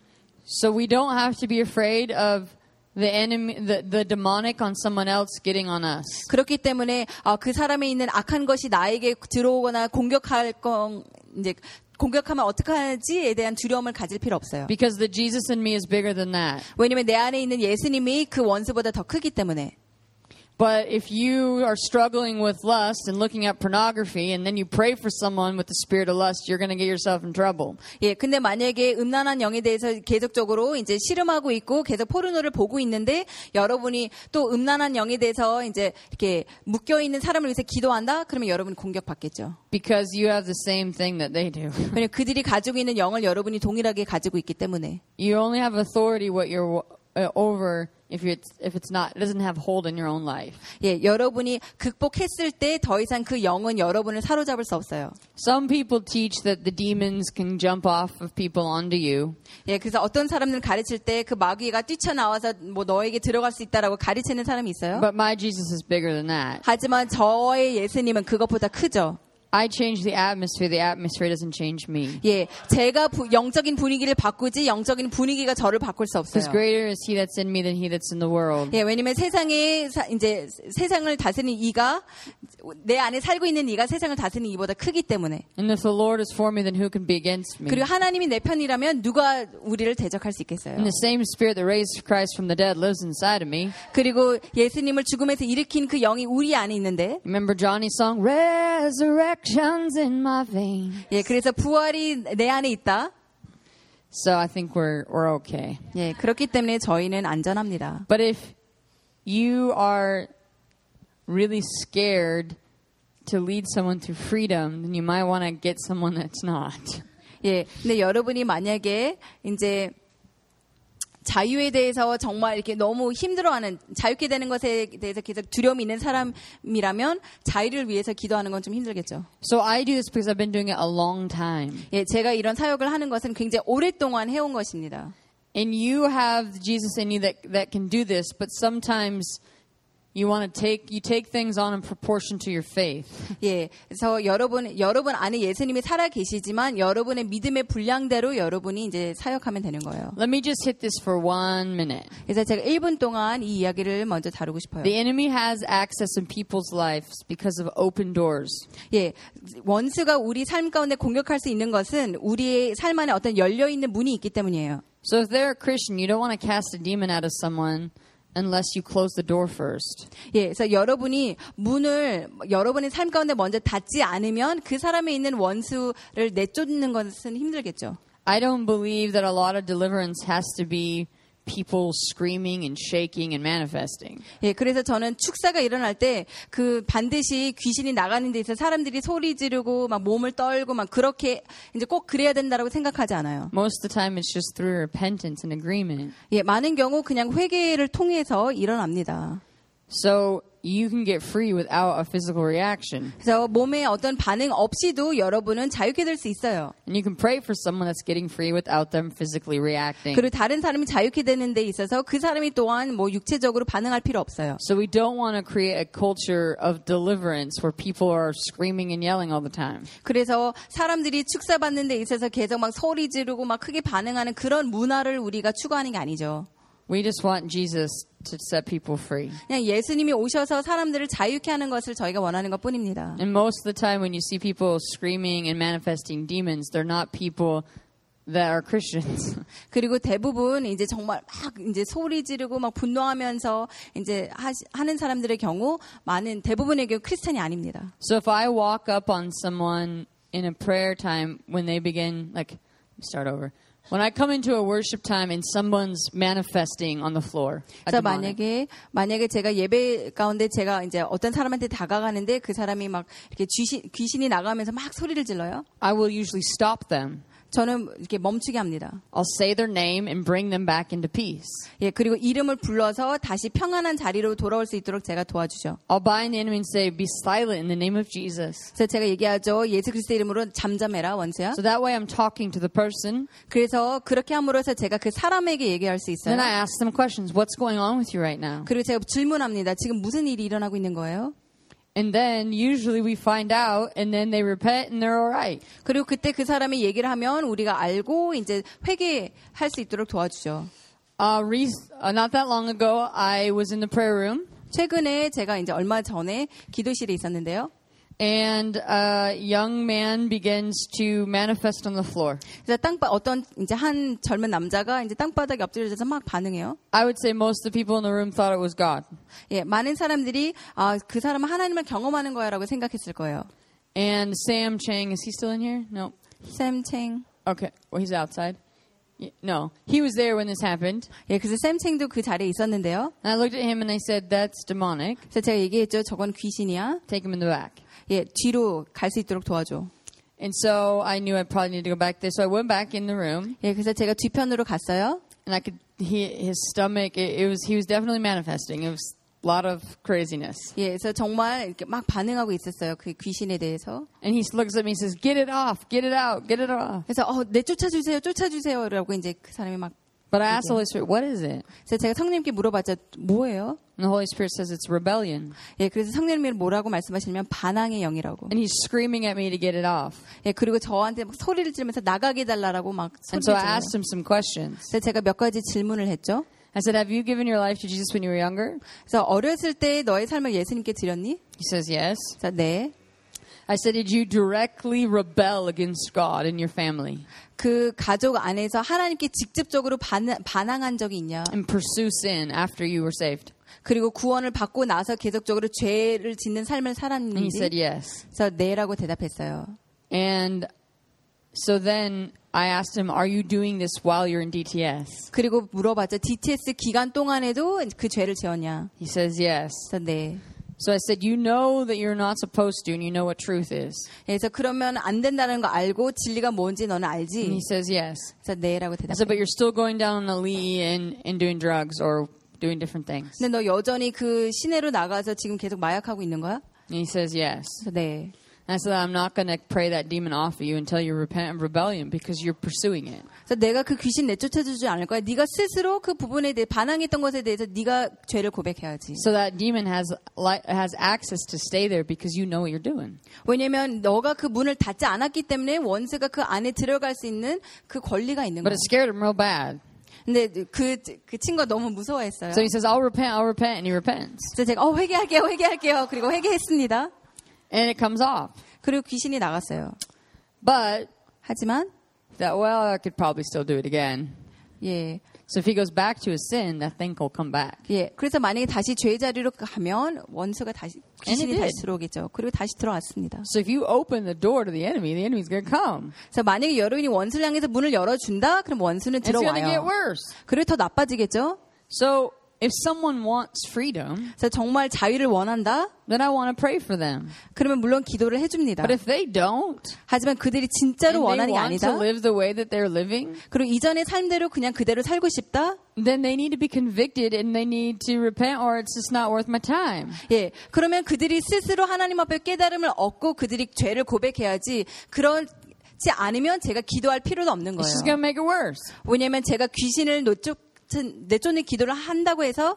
A: So we don't have to be afraid of the enemy, the, the demonic on someone else getting on us.
B: 그렇기 때문에 어, 그 사람에 있는 악한 것이 나에게 들어오거나 공격할 건 이제 공격하면 어떻게 하지에 대한 두려움을 가질 필요 없어요.
A: Because the Jesus in me is bigger than that.
B: 왜냐면 내 안에 있는 예수님이 그 원수보다 더 크기 때문에.
A: But if you are struggling with lust and looking at pornography and then you pray for someone with the spirit of lust, you're going to get yourself in trouble.
B: 예, 근데 만약에 음란한 영에 대해서 계속적으로 이제 씨름하고 있고 계속 포르노를 보고 있는데 여러분이 또 음란한 영에 대해서 이제 이렇게 묶여 있는 사람을 위해서 기도한다? 그러면 여러분 공격받겠죠.
A: Because you have the same thing that they do.
B: 왜냐면 그들이 가지고 있는 영을 여러분이 동일하게 가지고 있기 때문에.
A: You only have authority what you're uh, over if it's if it's not it doesn't have hold in your own life.
B: 예, 여러분이 극복했을 때 더 이상 그 영은 여러분을 사로잡을 수 없어요.
A: Some people teach that the demons can jump off of people onto you.
B: 예, 그래서 어떤 사람들 가르칠 때 그 마귀가 뛰쳐나와서 뭐 너에게 들어갈 수 있다라고 가르치는 사람이 있어요.
A: But my Jesus is bigger than that.
B: 하지만 저의 예수님은 그것보다 크죠.
A: I change the atmosphere. The atmosphere doesn't change me.
B: 예, 제가 부, 영적인 분위기를 바꾸지 영적인 분위기가 저를 바꿀 수 없어요.
A: Because greater is He that's in me than He that's in the world.
B: 예, 왜냐면 세상에 사, 이제 세상을 다스리는 이가 내 안에 살고 있는 이가 세상을 다스리는 이보다 크기 때문에.
A: And if the Lord is for me, then who can be against me?
B: 그리고 하나님이 내 편이라면 누가 우리를 대적할 수 있겠어요?
A: And the same Spirit that raised Christ from the dead lives inside of me.
B: 그리고 예수님을 죽음에서 일으킨 그 영이 우리 안에 있는데.
A: Remember Johnny's song, Resurrection's in my veins.
B: 예, 그래서 부활이 내 안에 있다.
A: So I think we're we're okay.
B: 예, 그렇기 때문에 저희는 안전합니다.
A: But if you are really scared to lead someone to freedom, then you might want to get someone that's not.
B: 예, 근데 여러분이 만약에 이제 자유에 대해서 정말 이렇게 너무 힘들어하는 자유케 되는 것에 대해서 계속 두려움이 있는 사람이라면 자유를 위해서 기도하는 건 좀 힘들겠죠.
A: So I do this because I've been doing it a long time.
B: 예, 제가 이런 사역을 하는 것은 굉장히 오랫동안 해온 것입니다.
A: And you have Jesus in you that that can do this, but sometimes you want to take you take things on in proportion to your faith.
B: 예, 그래서 여러분 여러분 안에 예수님이 살아 계시지만 여러분의 믿음의 분량대로 여러분이 이제 사역하면 되는 거예요.
A: Let me just hit this for one minute.
B: 그래서 제가 일 분 동안 이 이야기를 먼저 다루고 싶어요.
A: The enemy has access in people's lives because of open doors.
B: 예, 원수가 우리 삶 가운데 공격할 수 있는 것은 우리의 삶 안에 어떤 열려 있는 문이 있기 때문이에요.
A: So if they're a Christian, you don't want to cast a demon out of someone unless you close the door first.
B: 예, 그래서 여러분이 문을 여러분의 삶 가운데 먼저 닫지 않으면 그 사람에 있는 원수를 내쫓는 것은 힘들겠죠.
A: I don't believe that a lot of deliverance has to be people screaming and shaking and manifesting.
B: 예, 그래서 저는 축사가 일어날 때 그 반드시 귀신이 나가는 데 있어 사람들이 소리 지르고 막 몸을 떨고 막 그렇게 이제 꼭 그래야 된다라고 생각하지 않아요.
A: Most of the time it's just through repentance and agreement.
B: 예, 많은 경우 그냥 회개를 통해서 일어납니다.
A: So you can get free without a physical reaction.
B: 그래서 몸에 어떤 반응 없이도 여러분은 자유케 될 수 있어요.
A: And you can pray for someone that's getting free without them physically reacting.
B: 그리고 다른 사람이 자유케 되는 데 있어서 그 사람이 또한 뭐 육체적으로 반응할 필요 없어요.
A: So we don't want to create a culture of deliverance where people are screaming and yelling all the time.
B: 그래서 사람들이 축사받는 데 있어서 계속 막 소리 지르고 막 크게 반응하는 그런 문화를 우리가 추구하는 게 아니죠.
A: We just want Jesus to set people free.
B: 그냥 예수님이 오셔서 사람들을 자유케 하는 것을 저희가 원하는 것뿐입니다.
A: And most of the time when you see people screaming and manifesting demons, they're not people that are Christians.
B: 그리고 대부분 이제 정말 막 이제 소리 지르고 막 분노하면서 이제 하, 하는 사람들의 경우 많은 대부분의 경우 크리스찬이 아닙니다.
A: So if I walk up on someone in a prayer time when they begin, like, let me start over. When I come into a worship time and someone's manifesting on the floor.
B: 그래서 만약에 만약에 제가 예배 가운데 제가 이제 어떤 사람한테 다가가는데 그 사람이 막 이렇게 귀신 귀신이 나가면서 막 소리를 질러요.
A: I will usually stop them.
B: 저는 이렇게 멈추게 합니다.
A: I'll say their name and bring them back into peace.
B: 예, 그리고 이름을 불러서 다시 평안한 자리로 돌아올 수 있도록 제가 도와주죠.
A: I'll bind the enemy and say, be silent in the name of Jesus.
B: 그래서 제가 얘기하죠. 예수 그리스도 이름으로 잠잠해라, 원수야.
A: So that way I'm talking to the person.
B: 그래서 그렇게 함으로써 제가 그 사람에게 얘기할 수 있어요.
A: Then I ask them questions. What's going on with you right now?
B: 그리고 제가 질문합니다. 지금 무슨 일이 일어나고 있는 거예요?
A: And then usually we find out and then they repent and they're all right.
B: 그리고 그때 그 사람이 얘기를 하면 우리가 알고 이제 회개할 수 있도록 도와주죠.
A: Uh, re- uh, not that long ago, I was in the prayer room.
B: 최근에 제가 이제 얼마 전에 기도실에 있었는데요.
A: And a young man begins to manifest on the floor.
B: 그래서 땅바 어떤 이제 한 젊은 남자가 이제 땅바닥에 엎드려져서 막 반응해요.
A: I would say most of the people in the room thought it was God.
B: 예, 많은 사람들이 아, 그 사람은 하나님을 경험하는 거야라고 생각했을 거예요.
A: And Sam Chang, is he still in here? No.
B: 샘 챙.
A: Okay, well he's outside. Yeah, no, he was there when this happened.
B: 예, 그래서 샘 챙도 그 자리에 있었는데요.
A: And I looked at him and I said, "That's demonic.
B: 그래서 제가 얘기했죠. 저건 귀신이야.
A: Take him in the back."
B: 예, 뒤로 갈 수 있도록 도와줘.
A: And so I knew I probably needed to go back there. So I went back in the room.
B: 예, 그래서 제가 뒤편으로 갔어요.
A: And I could, he, his stomach, it, it was, he was definitely manifesting. It was a lot of craziness.
B: 예, 그래서 정말 이렇게 막 반응하고 있었어요. 그 귀신에 대해서.
A: And he looks at me and says, "Get it off, get it out, get it off."
B: 그래서 어, 내 쫓아주세요, 쫓아주세요라고 이제 그 사람이 막
A: But I asked the Holy Spirit, what is it?
B: 그래서 제가 성령님께 물어봤죠. 뭐예요?
A: And the Holy Spirit says it's rebellion.
B: 예, 그래서 성령님이 뭐라고 말씀하시냐면 반항의 영이라고.
A: And he's screaming at me to get it off.
B: 예, 그리고 저한테 막 소리를 지르면서 나가게 해달라고 막
A: And
B: 소리를
A: so I
B: 지르요.
A: asked him some questions.
B: 그래서 제가 몇 가지 질문을 했죠.
A: I said, have you given your life to Jesus when you were younger?
B: 그래서 어렸을 때 너의 삶을 예수님께 드렸니?
A: He says, yes.
B: 그래서 네.
A: I said, did you directly rebel against God in your family
B: 그 가족 안에서 하나님께 직접적으로 반, 반항한 적이 있냐?
A: and pursue sin after you were saved?
B: 그리고 구원을 받고 나서 계속적으로 죄를 짓는 삶을
A: And he said,
B: 살았는지?
A: yes.
B: 그래서 네라고 대답했어요.
A: And so then I asked him, are you doing this while you're in D T S?
B: 그리고 물어봤죠. 디티에스 기간 동안에도 그 죄를 지었냐?
A: He says, yes.
B: 그래서 네.
A: So I said, you know that you're not supposed to and you know what truth is.
B: 그래서 그러면 안 된다는 거 알고 진리가 뭔지 너는
A: And
B: 알지?
A: he says, yes.
B: 그래서 네라고
A: I said,
B: 대답했어요.
A: but you're still going down on the Lee and, and doing drugs or doing different things.
B: 근데 너 여전히 그 시내로 나가서 지금 계속 마약하고 있는 거야?
A: And he says, yes.
B: 그래서 네.
A: And I said, I'm not going to pray that demon off of you until you repent of rebellion because you're pursuing it.
B: 그래서 내가 그 귀신 내쫓아주지 않을 거야. 네가 스스로 그 부분에 대해 반항했던 것에 대해서 네가 죄를 고백해야지.
A: So that demon has li- has access to stay there because you know what you're doing.
B: 왜냐면 너가 그 문을 닫지 않았기 때문에 원수가 그 안에 들어갈 수 있는 그 권리가 있는
A: But
B: 거야.
A: it scared him real bad.
B: 근데 그, 그 친구가 너무 무서워했어요.
A: So he says, I'll repent, I'll repent, and he repents.
B: 그래서 제가 어 회개할게요, 회개할게요. 그리고 회개했습니다.
A: And it comes off.
B: 그리고 귀신이 나갔어요.
A: But
B: 하지만
A: that, well, I could probably still do it again.
B: 예,
A: So if he goes back to his sin, that thing will come back.
B: 예. 그래서 만약에 다시 죄 자리로 가면 원수가 다시 귀신이
A: And it
B: 다시
A: did.
B: 들어오겠죠. 그리고 다시 들어왔습니다.
A: So if you open the door to the enemy, the enemy's going to come.
B: 그래서 만약에 여러분이 원수를 향해서 문을 열어준다, 그럼 원수는
A: It's going to get
B: 들어와요.
A: worse.
B: 그리고 더 나빠지겠죠.
A: So if someone wants freedom,
B: 그래서 정말 자유를 원한다,
A: then I want to pray for them.
B: 그러면 물론 기도를 해줍니다.
A: But if they don't,
B: 하지만 그들이
A: and
B: 진짜로
A: they
B: 원하는 게
A: want to
B: 아니다.
A: live the way that they're living,
B: 그리고 이전의 삶대로 그냥 그대로 살고 싶다.
A: then they need to be convicted and they need to repent or it's just not worth my time.
B: 예, 그러면 그들이 스스로 하나님 앞에 깨달음을 얻고 그들이 죄를 고백해야지. 그렇지 않으면 제가 기도할 필요도 없는
A: It's
B: 거예요.
A: just going to make it worse.
B: 왜냐하면 제가 귀신을 내쫓, 내쫓는 기도를 한다고 해서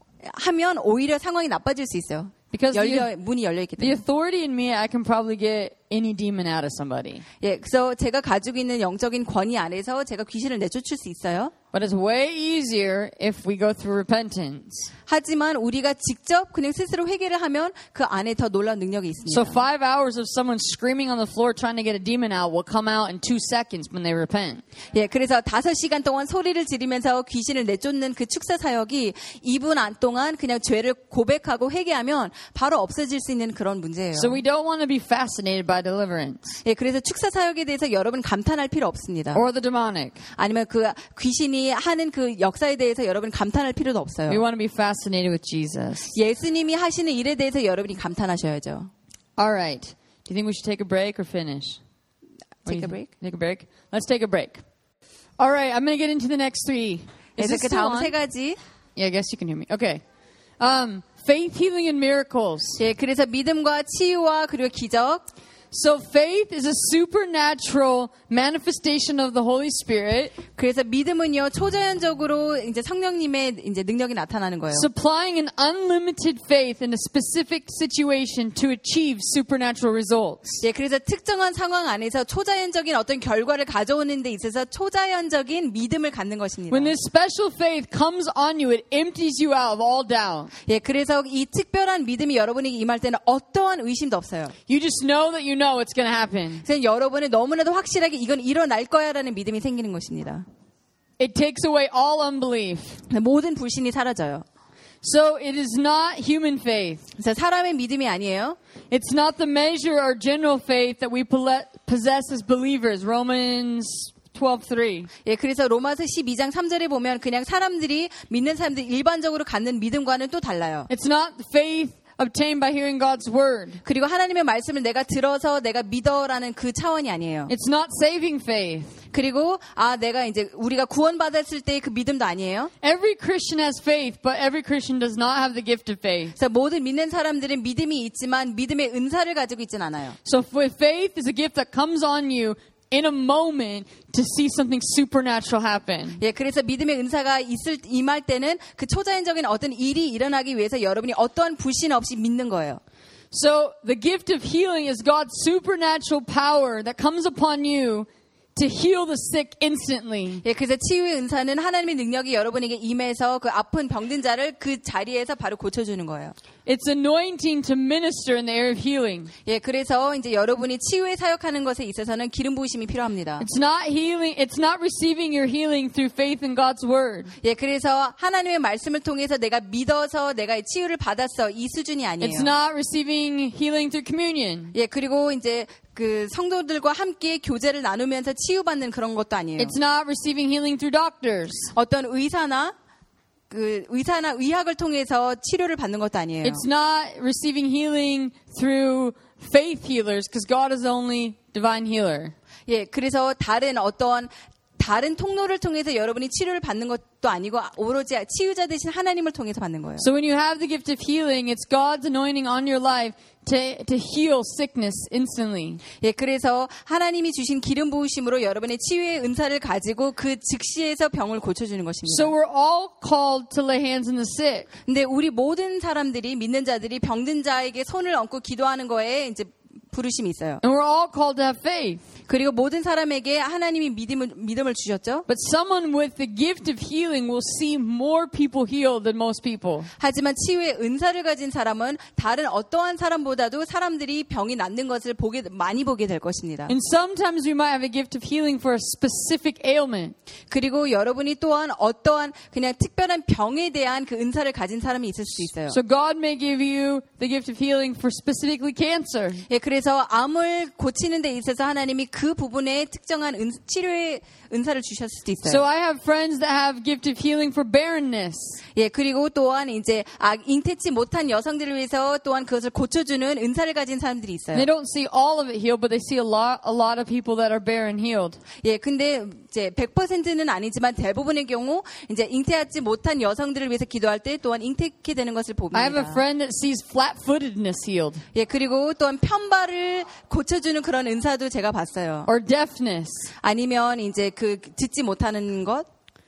B: 하면 오히려 상황이 나빠질 수 있어요.
A: Because
B: 열려,
A: the,
B: 문이 열려 있기
A: the
B: 때문에.
A: authority in me, I can probably get any demon out of somebody.
B: 예, 그래서 제가 가지고 있는 영적인 권위 안에서 제가 귀신을 내쫓을 수 있어요.
A: But it's way easier if we go through repentance.
B: 하지만 우리가 직접 그냥 스스로 회개를 하면 그 안에 더 놀라운 능력이 있습니다.
A: So five hours of someone screaming on the floor trying to get a demon out will come out in two seconds when they repent.
B: 예, 그래서 다섯 시간 동안 소리를 지르면서 귀신을 내쫓는 그 축사 사역이 이 분 안 동안 그냥 죄를 고백하고 회개하면 바로 없어질 수 있는 그런 문제예요.
A: So we don't want to be fascinated by deliverance
B: 예, 그래서 축사 사역에 대해서 여러분 감탄할 필요 없습니다.
A: or the demonic.
B: 아니면 그 귀신이 하는 그 역사에 대해서 여러분 감탄할 필요도 없어요.
A: We want to be fascinated with Jesus.
B: 예수님이 하시는 일에 대해서 여러분이 감탄하셔야죠.
A: All right. Do you think we should take a break or finish? What do
B: Take
A: you
B: a
A: think?
B: break?
A: Take a break? Let's take a break. All right. I'm going to get into the next three. Is
B: 그래서
A: this
B: 그
A: still
B: 다음
A: on?
B: 세 가지.
A: Yeah, I guess you can hear me. Okay. Um, faith, healing, and miracles.
B: 예, 그래서 믿음과 치유와 그리고 기적.
A: So faith is a supernatural manifestation of the Holy Spirit,
B: 그래서 믿음은요 초자연적으로 이제 성령님의 이제 능력이 나타나는 거예요.
A: supplying an unlimited faith in a specific situation to achieve supernatural results.
B: 예, 그래서 특정한 상황 안에서 초자연적인 어떤 결과를 가져오는 데 있어서 초자연적인 믿음을 갖는 것입니다.
A: When this special faith comes on you, it empties you out of all doubt.
B: 예, 그래서 이 특별한 믿음이 여러분에게 임할 때는 어떠한 의심도 없어요.
A: You just know that you know it's going to happen.
B: 그래서 여러분은 너무나도 확실하게 이건 일어날 거야라는 믿음이 생기는 것입니다.
A: It takes away all unbelief.
B: 모든 불신이 사라져요.
A: So it is not human faith.
B: 그래서 사람의 믿음이 아니에요.
A: It's not the measure or general faith that we possess as believers. Romans twelve three.
B: 예, 그래서 로마서 십이 장 삼 절에 보면 그냥 사람들이 믿는 사람들이 일반적으로 갖는 믿음과는 또 달라요.
A: It's not faith obtained by hearing God's word.
B: 그리고 하나님의 말씀을 내가 들어서 내가 믿어라는 그 차원이 아니에요.
A: It's not saving faith.
B: 그리고 아 내가 이제 우리가 구원받았을 때의 그 믿음도 아니에요.
A: Every Christian has faith, but every Christian does not have the gift of faith.
B: 그래서 모든 믿는 사람들은 믿음이 있지만 믿음의 은사를 가지고 있진 않아요.
A: So faith is a gift that comes on you in a moment to see something supernatural happen.
B: 예, 그래서 믿음의 은사가 있을 임할 때는 그 초자연적인 어떤 일이 일어나기 위해서 여러분이 어떠한 불신 없이 믿는 거예요.
A: So the gift of healing is God's supernatural power that comes upon you to heal the sick instantly.
B: 예, 그래서 치유의 은사는 하나님의 능력이 여러분에게 임해서 그 아픈 병든 자를 그 자리에서 바로 고쳐주는 거예요.
A: It's anointing to minister in the area of healing.
B: 예, 그래서 이제 여러분이 치유에 사역하는 것에 있어서는 기름 부으심이 필요합니다.
A: It's not healing, it's not receiving your healing through faith in God's word.
B: 예, 그래서 하나님의 말씀을 통해서 내가 믿어서 내가 치유를 받았어 이 수준이 아니에요.
A: It's not receiving healing through communion.
B: 예, 그리고 이제 그 성도들과 함께 교제를 나누면서 치유받는 그런 것도 아니에요.
A: It's not receiving healing through doctors.
B: 어떤 의사나 그 의사나 의학을 통해서 치료를 받는 것도 아니에요.
A: It's not receiving healing through faith healers because God is the only divine healer.
B: 예, 그래서 다른 어떤 다른 통로를 통해서 여러분이 치료를 받는 것도 아니고 오로지 치유자 되신 하나님을 통해서 받는 거예요.
A: So when you have the gift of healing, it's God's anointing on your life to to heal sickness instantly.
B: 예, 그래서 하나님이 주신 기름 부으심으로 여러분의 치유의 은사를 가지고 그 즉시에서 병을 고쳐주는 것입니다.
A: So we're all called to lay hands on the sick.
B: 근데 우리 모든 사람들이 믿는 자들이 병든 자에게 손을 얹고 기도하는 거에 이제 부르심이 있어요.
A: And we're all called to have faith.
B: 그리고 모든 사람에게 하나님이 믿음을, 믿음을 주셨죠.
A: But someone with the gift of healing will see more people healed than most people.
B: 하지만 치유의 은사를 가진 사람은 다른 어떠한 사람보다도 사람들이 병이 낫는 것을 보게, 많이 보게 될 것입니다.
A: And sometimes we might have a gift of healing for a specific ailment.
B: 그리고 여러분이 또한 어떠한 그냥 특별한 병에 대한 그 은사를 가진 사람이 있을 수 있어요.
A: So God may give you the gift of healing for specifically cancer.
B: 예, 그래서 암을 고치는 데 있어서 하나님이 그 부분에 특정한 은, 치료의 은사를 주셨을 수도 있어요.
A: So I have friends that have gift of healing for barrenness.
B: 예, 그리고 또한 이제 아, 잉태치 못한 여성들을 위해서 또한 그것을 고쳐주는 은사를 가진 사람들이 있어요.
A: They don't see all of it healed, but they see a lot, a lot of people that are barren healed.
B: 예, 근데 이제 백 퍼센트는 아니지만 대부분의 경우 이제 잉태하지 못한 여성들을 위해서 기도할 때 또한 잉태케 되는 것을 봅니다.
A: I have a friend that sees flat-footedness healed.
B: 예, 그리고 또한 편발을 고쳐주는 그런 은사도 제가 봤어요.
A: Or deafness.
B: 아니면 이제 그 듣지 못하는 것.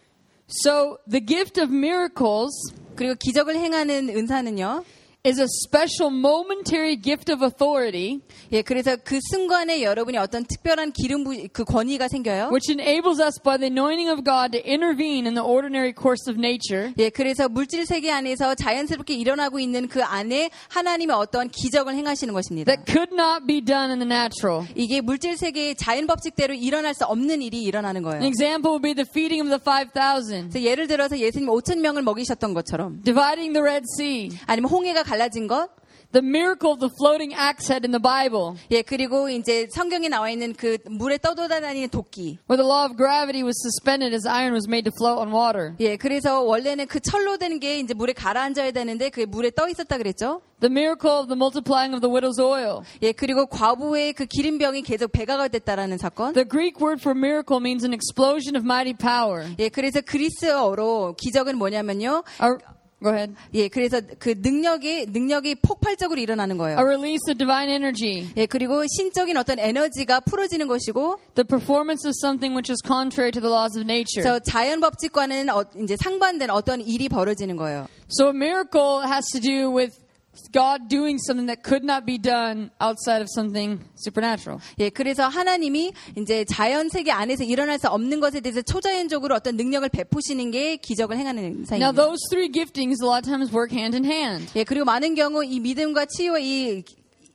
A: So the gift of miracles
B: 그리고 기적을 행하는 은사는요.
A: is a special momentary gift of authority.
B: 예, 그래서 그 순간에 여러분이 어떤 특별한 기름 부, 그 권위가 생겨요.
A: Which enables us by the anointing of God to intervene in the ordinary course of nature.
B: 예, 그래서 물질 세계 안에서 자연스럽게 일어나고 있는 그 안에 하나님의 어떤 기적을 행하시는 것입니다.
A: That could not be done in the natural.
B: 이게 물질 세계의 자연 법칙대로 일어날 수 없는 일이 일어나는
A: An
B: 거예요.
A: example would be the feeding of the five thousand.
B: 그래서 예를 들어서 예수님 오천 명을 먹이셨던 것처럼
A: Dividing the Red Sea.
B: 아니면 홍해가 갈라진 것.
A: The miracle of the floating axe head in the Bible.
B: 예, 그리고 이제 성경에 나와 있는 그 물에 떠돌아다니는 도끼.
A: Where the law of gravity was suspended as iron was made to float on water.
B: 예, 그래서 원래는 그 철로 된 게 이제 물에 가라앉아야 되는데 그게 물에 떠 있었다 그랬죠.
A: The miracle of the multiplying of the widow's oil.
B: 예, 그리고 과부의 그 기름병이 계속 배가가 됐다라는 사건.
A: The Greek word for miracle means an explosion of mighty power.
B: 예, 그래서 그리스어로 기적은 뭐냐면요.
A: A, go ahead.
B: 예, 그래서 그 능력이 능력이 폭발적으로 일어나는 거예요.
A: A release of divine energy.
B: 예, 그리고 신적인 어떤 에너지가 풀어지는 것이고,
A: The performance of something which is contrary to the laws of nature.
B: 저 자연 법칙과는 어, 이제 상반된 어떤 일이 벌어지는 거예요.
A: So a miracle has to do with God doing something that could not be done outside of something supernatural.
B: 예, 그래서 하나님이 이제 자연 세계 안에서 일어날 수 없는 것에 대해서 초자연적으로 어떤 능력을 베푸시는 게 기적을 행하는
A: Now
B: 사입니다.
A: those three giftings a lot of times work hand in hand.
B: 예, 그리고 많은 경우 이 믿음과 치유와 이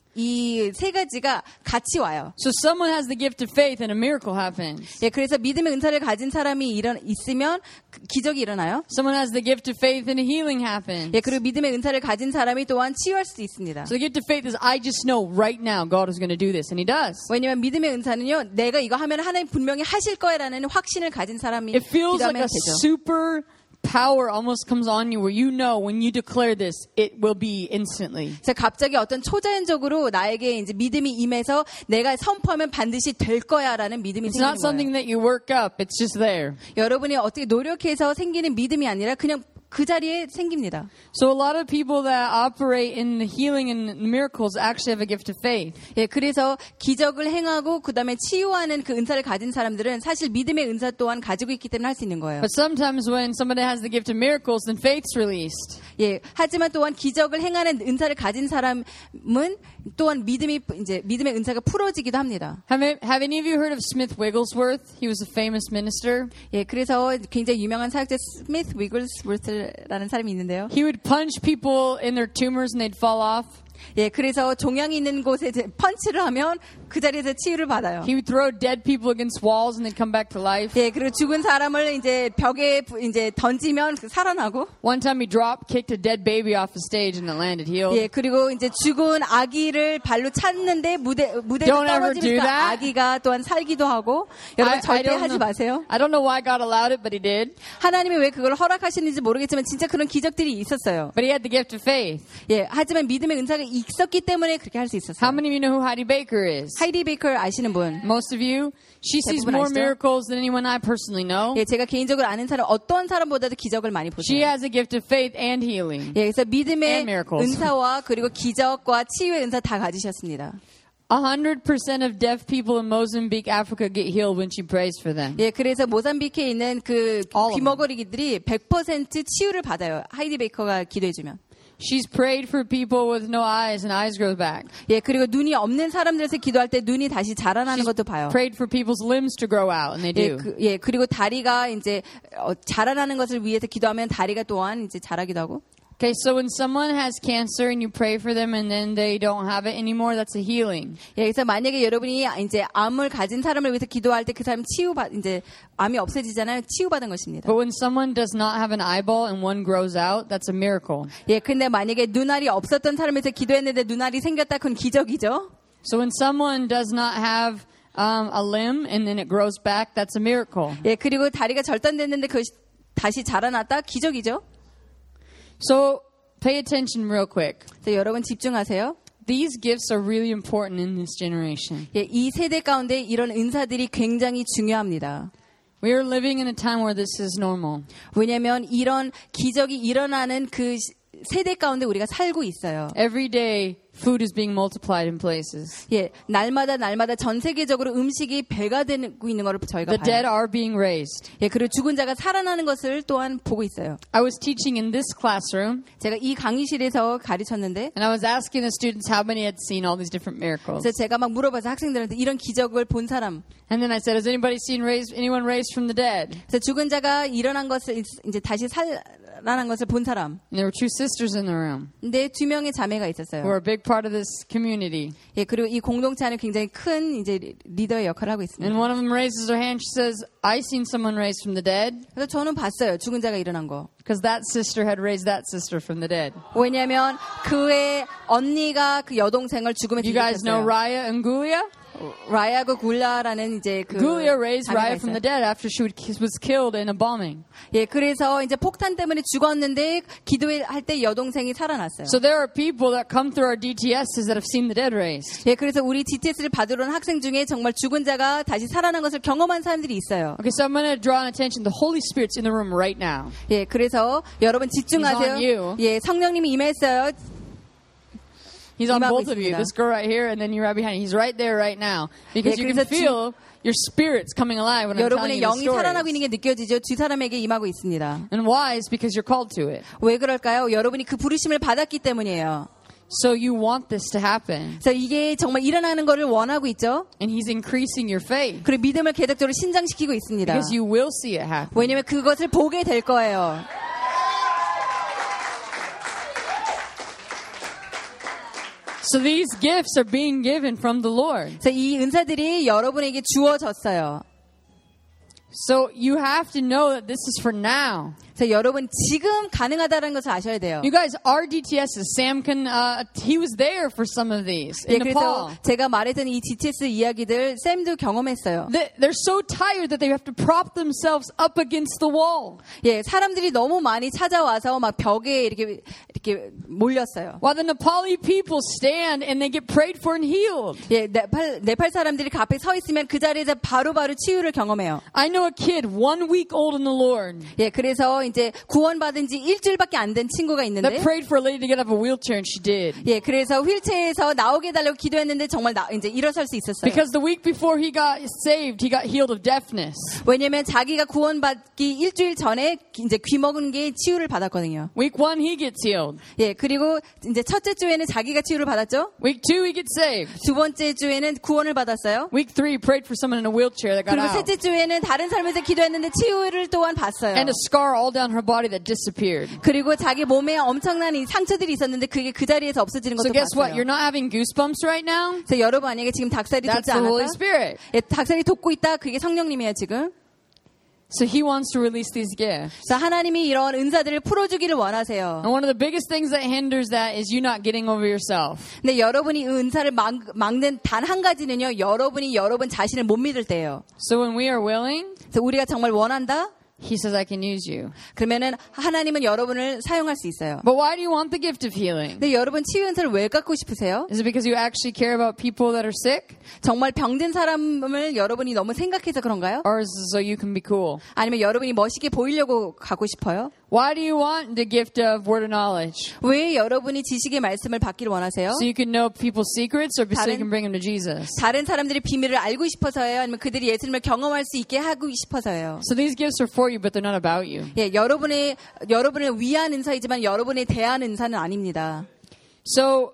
B: 이 세 가지가 같이 와요.
A: So someone has the gift of faith and a miracle happens.
B: 예, 그래서 믿음의 은사를 가진 사람이 일어 있으면 기적이 일어나요.
A: Someone has the gift of faith and a healing happens.
B: 예, 그리고 믿음의 은사를 가진 사람이 또한 치유할 수도 있습니다.
A: So the gift of faith is I just know right now God is going to do this, and He does.
B: 왜냐하면 믿음의 은사는요, 내가 이거 하면 하나님 분명히 하실 거야라는 확신을 가진 사람이
A: It feels like
B: 기도하면
A: a
B: 되죠.
A: super power almost comes on you where you know when you declare this, it will be instantly.
B: 그래서 갑자기 어떤 초자연적으로 나에게 이제 믿음이 임해서 내가 선포하면 반드시 될 거야라는 믿음이
A: It's
B: 생기는
A: not something
B: 거예요.
A: that you work up, it's just there.
B: 여러분이 어떻게 노력해서 생기는 믿음이 아니라 그냥 그 자리에 생깁니다.
A: So a lot of people that operate in the healing and miracles actually have a gift of faith.
B: 예, 그래서 기적을 행하고 그다음에 치유하는 그 은사를 가진 사람들은 사실 믿음의 은사 또한 가지고 있기 때문에 할 수 있는 거예요.
A: But sometimes when somebody has the gift of miracles, then faith's released.
B: 예, 하지만 또한 기적을 행하는 은사를 가진 사람은 또한 믿음이 이제 믿음의 은사가 풀어지기도 합니다.
A: Have, have any of you heard of Smith Wigglesworth? He was a famous minister.
B: 예, 그래서 굉장히 유명한 사역자 스미스 위글스워스라는 사람이 있는데요.
A: He would punch people in their tumors and they'd fall off.
B: 예, 그래서 종양이 있는 곳에 이제 펀치를 하면 그 자리에서 치유를 받아요.
A: He would throw dead people against walls and they'd come back to life.
B: 예, 그리고 죽은 사람을 이제 벽에 이제 던지면 살아나고.
A: One time he drop kicked a dead baby off the stage and it landed healed.
B: 예, 그리고 이제 죽은 아기를 발로 찼는데 무대 무대에 떨어지면서 아기가 또한 살기도 하고. 여러분
A: I,
B: 절대
A: I
B: 하지
A: know,
B: 마세요.
A: I don't know why God allowed it, but He did.
B: 하나님이 왜 그걸 허락하시는지 모르겠지만 진짜 그런 기적들이 있었어요.
A: But He had the gift of faith.
B: 예, 하지만 믿음의 은사가 있었기 때문에 그렇게 할 수 있었어요.
A: How many of you know who Heidi Baker is?
B: 하이디 베이커 아시는 분?
A: Most of you. She sees
B: 대부분
A: more
B: 아시죠?
A: miracles than anyone I personally know.
B: 예, 제가 개인적으로 아는 사람 어떤 사람보다도 기적을 많이
A: She
B: 보세요.
A: has a gift of faith and healing.
B: 예, 그래서 믿음의
A: And miracles.
B: 은사와 그리고 기적과 치유의 은사 다 가지셨습니다.
A: A hundred percent of deaf people in Mozambique, Africa get healed when she prays for them.
B: 예, 그래서 모잠비크에 있는 그
A: All of them.
B: 귀머거리기들이 백 퍼센트 치유를 받아요. 하이디 베이커가 기도해주면.
A: She's prayed for people with no eyes and eyes grow back.
B: 예, 그리고 눈이 없는 사람들에서 기도할 때 눈이 다시 자라나는
A: She's
B: 것도 봐요.
A: prayed for people's limbs to grow out, and they
B: 예,
A: do.
B: 그, 예, 그리고 다리가 이제 어, 자라나는 것을 위해서 기도하면 다리가 또한 이제 자라기도 하고.
A: Okay, so when someone has cancer and you pray for them and then they don't have it anymore, that's a healing.
B: 예, 그래서 만약에 여러분이 이제 암을 가진 사람을 위해서 기도할 때 그 사람 치유받 이제 암이 없어지잖아요. 치유받은 것입니다.
A: But when someone does not have an eyeball and one grows out, that's a miracle.
B: 예, 근데 만약에 눈알이 없었던 사람을 위해서 기도했는데 눈알이 생겼다, 그건 기적이죠.
A: So when someone does not have um, a limb and then it grows back, that's a miracle.
B: 예, 그리고 다리가 절단됐는데 그것이 다시 자라났다, 기적이죠.
A: So pay attention real quick.
B: 그래서 여러분 집중하세요.
A: These gifts are really important in this generation.
B: 예, 이 세대 가운데 이런 은사들이 굉장히 중요합니다.
A: We are living in a time where this is normal.
B: 왜냐하면 이런 기적이 일어나는 그 세대 가운데 우리가 살고 있어요.
A: Every day, food is being multiplied in places.
B: 예, 날마다 날마다 전 세계적으로 음식이 배가 되고 있는 것을 저희가
A: The dead
B: 봐요.
A: are being raised.
B: 예, 그리고 죽은 자가 살아나는 것을 또한 보고 있어요.
A: I was teaching in this classroom,
B: 제가 이 강의실에서 가르쳤는데,
A: and I was asking the students how many had seen all these different miracles.
B: 그래서 제가 막 물어봐서 학생들한테 이런 기적을 본 사람,
A: And then I said, has anybody seen raised, anyone raised from the dead?
B: 그래서 죽은 자가 일어난 것을 이제 다시 살아난 것을 본 사람.
A: And there were two sisters in the room
B: 근데 두 명의 자매가
A: who are
B: 있었어요.
A: a big part of this community.
B: 예, 그리고 이 공동체 안에 굉장히 큰 이제 리더의 역할을 하고 있습니다.
A: And one of them raises her hand. She says, I seen someone raised from the dead.
B: 그래서 저는 봤어요. 죽은 자가 일어난 거.
A: Because that sister had raised that sister from the dead.
B: 왜냐하면 그의 언니가 그 여동생을 죽음에
A: You guys know
B: 들이켰어요.
A: Raya and Gulia?
B: 라야고 굴라라는 이제 그
A: Gulia raised
B: 자매가
A: Raya from
B: 있어요.
A: the dead after she was killed in a bombing.
B: 예, 그래서 이제 폭탄 때문에 죽었는데 기도할 때 여동생이 살아났어요.
A: So there are people that come through our D T Ss that have seen the dead raised.
B: 예, 그래서 우리 디티에스를 받으러 온 학생 중에 정말 죽은 자가 다시 살아난 것을 경험한 사람들이 있어요.
A: Okay, so I'm going to draw an attention. The Holy Spirit's in the room right now.
B: 예, 그래서 여러분
A: He's on
B: 집중하세요.
A: you.
B: 예, 성령님이 임했어요.
A: He's on
B: 임하고
A: both of you.
B: 있습니다.
A: This girl right here and then you right behind. He's right there right now. Because
B: 예,
A: you
B: 그래서
A: can feel your spirits coming alive when I'm telling
B: 여러분의
A: you the
B: 영이 살아나고 있는
A: stories.
B: 게 느껴지죠. 두 사람에게 임하고 있습니다.
A: And why? It's because you're called to it.
B: 왜 그럴까요? 여러분이 그 부르심을 받았기 때문이에요.
A: So you want this to happen.
B: 그래서 이게 정말 일어나는 것을 원하고 있죠.
A: And He's increasing your faith.
B: 그리고 믿음을 계속적으로 신장시키고 있습니다.
A: Because you will see it happen.
B: 왜냐하면 그것을 보게 될 거예요.
A: So these gifts are being given from the Lord.
B: 그래서 이 은사들이 여러분에게 주어졌어요.
A: So you have to know that this is for now.
B: 그래서 여러분 지금 가능하다는 것을 아셔야 돼요.
A: You guys, our D T Ss, Sam can, uh, he was there for some of these
B: 예,
A: in Nepal.
B: 그래서 제가 말했던 이 디티에스 이야기들 쌤도 경험했어요.
A: They, they're so tired that they have to prop themselves up against the wall.
B: 예, 사람들이 너무 많이 찾아와서 막 벽에 이렇게 이렇게 몰렸어요.
A: While the Nepali people stand and they get prayed for and healed.
B: 예, 네팔, 네팔 사람들이 그 앞에 서 있으면 그 자리에서 바로바로 치유를 경험해요.
A: I know a kid one week old in the Lord
B: 예, 그래서 이제 구원받은 지 일주일밖에 안 된 친구가
A: that
B: 있는데,
A: prayed for a lady to get out of a wheelchair and she did.
B: 예, 그래서 휠체어에서 나오게 해달라고 기도했는데 정말 나, 이제 일어설 수 있었어요.
A: Because the week before he got saved, he got healed of deafness.
B: 왜냐면 자기가 구원받기 일주일 전에 이제 귀 먹은 게 치유를 받았거든요.
A: Week one, he gets healed.
B: 예, 그리고 이제 첫째 주에는 자기가 치유를 받았죠.
A: Week two, he gets saved.
B: 두 번째 주에는 구원을 받았어요.
A: Week three, he prayed for someone in a wheelchair that got
B: 그리고
A: out.
B: 셋째 주에는 다른 삶에서 기도했는데 치유를 또한 봤어요.
A: And a scar all down her body that disappeared.
B: 그리고 자기 몸에 엄청난 이 상처들이 있었는데 그게 그 자리에서 없어지는
A: So
B: 것도
A: guess what?
B: 봤어요.
A: You're not having goosebumps right now?
B: 그래서 여러분 만약에 지금 닭살이
A: That's
B: 돋지
A: the Holy
B: 않았다?
A: Spirit.
B: 예, 닭살이 돋고 있다. 그게 성령님이에요 지금.
A: So he wants to release these gifts.
B: 그래서 하나님이 이런 은사들을 풀어주기를 원하세요.
A: And one of the biggest things that hinders that is you not getting over yourself.
B: 근데 여러분이 이 은사를 막, 막는 단 한 가지는요. 여러분이 여러분 자신을 못 믿을 때예요.
A: So when we are willing,
B: 그래서 우리가 정말 원한다?
A: he says, I can use you.
B: 그러면은 하나님은 여러분을 사용할 수 있어요.
A: But why do you want the gift of healing?
B: 근데 여러분 치유 은사를 왜 갖고 싶으세요?
A: Is it because you actually care about people that are sick?
B: 정말 병든 사람을 여러분이 너무 생각해서 그런가요?
A: Or is it so you can be cool?
B: 아니면 여러분이 멋있게 보이려고 갖고 싶어요?
A: Why do you want the gift of word of knowledge?
B: 왜 여러분이 지식의 말씀을 받기를 원하세요?
A: So you can know people's secrets or so you
B: 다른-
A: can bring them to Jesus?
B: 다른 사람들의 비밀을 알고 싶어서요? 아니면 그들이 예수님을 경험할 수 있게 하고 싶어서요?
A: So these gifts are for you, but they're not about you.
B: 예, 여러분의 여러분을 위한 은사이지만 여러분에 대한 은사는 아닙니다.
A: So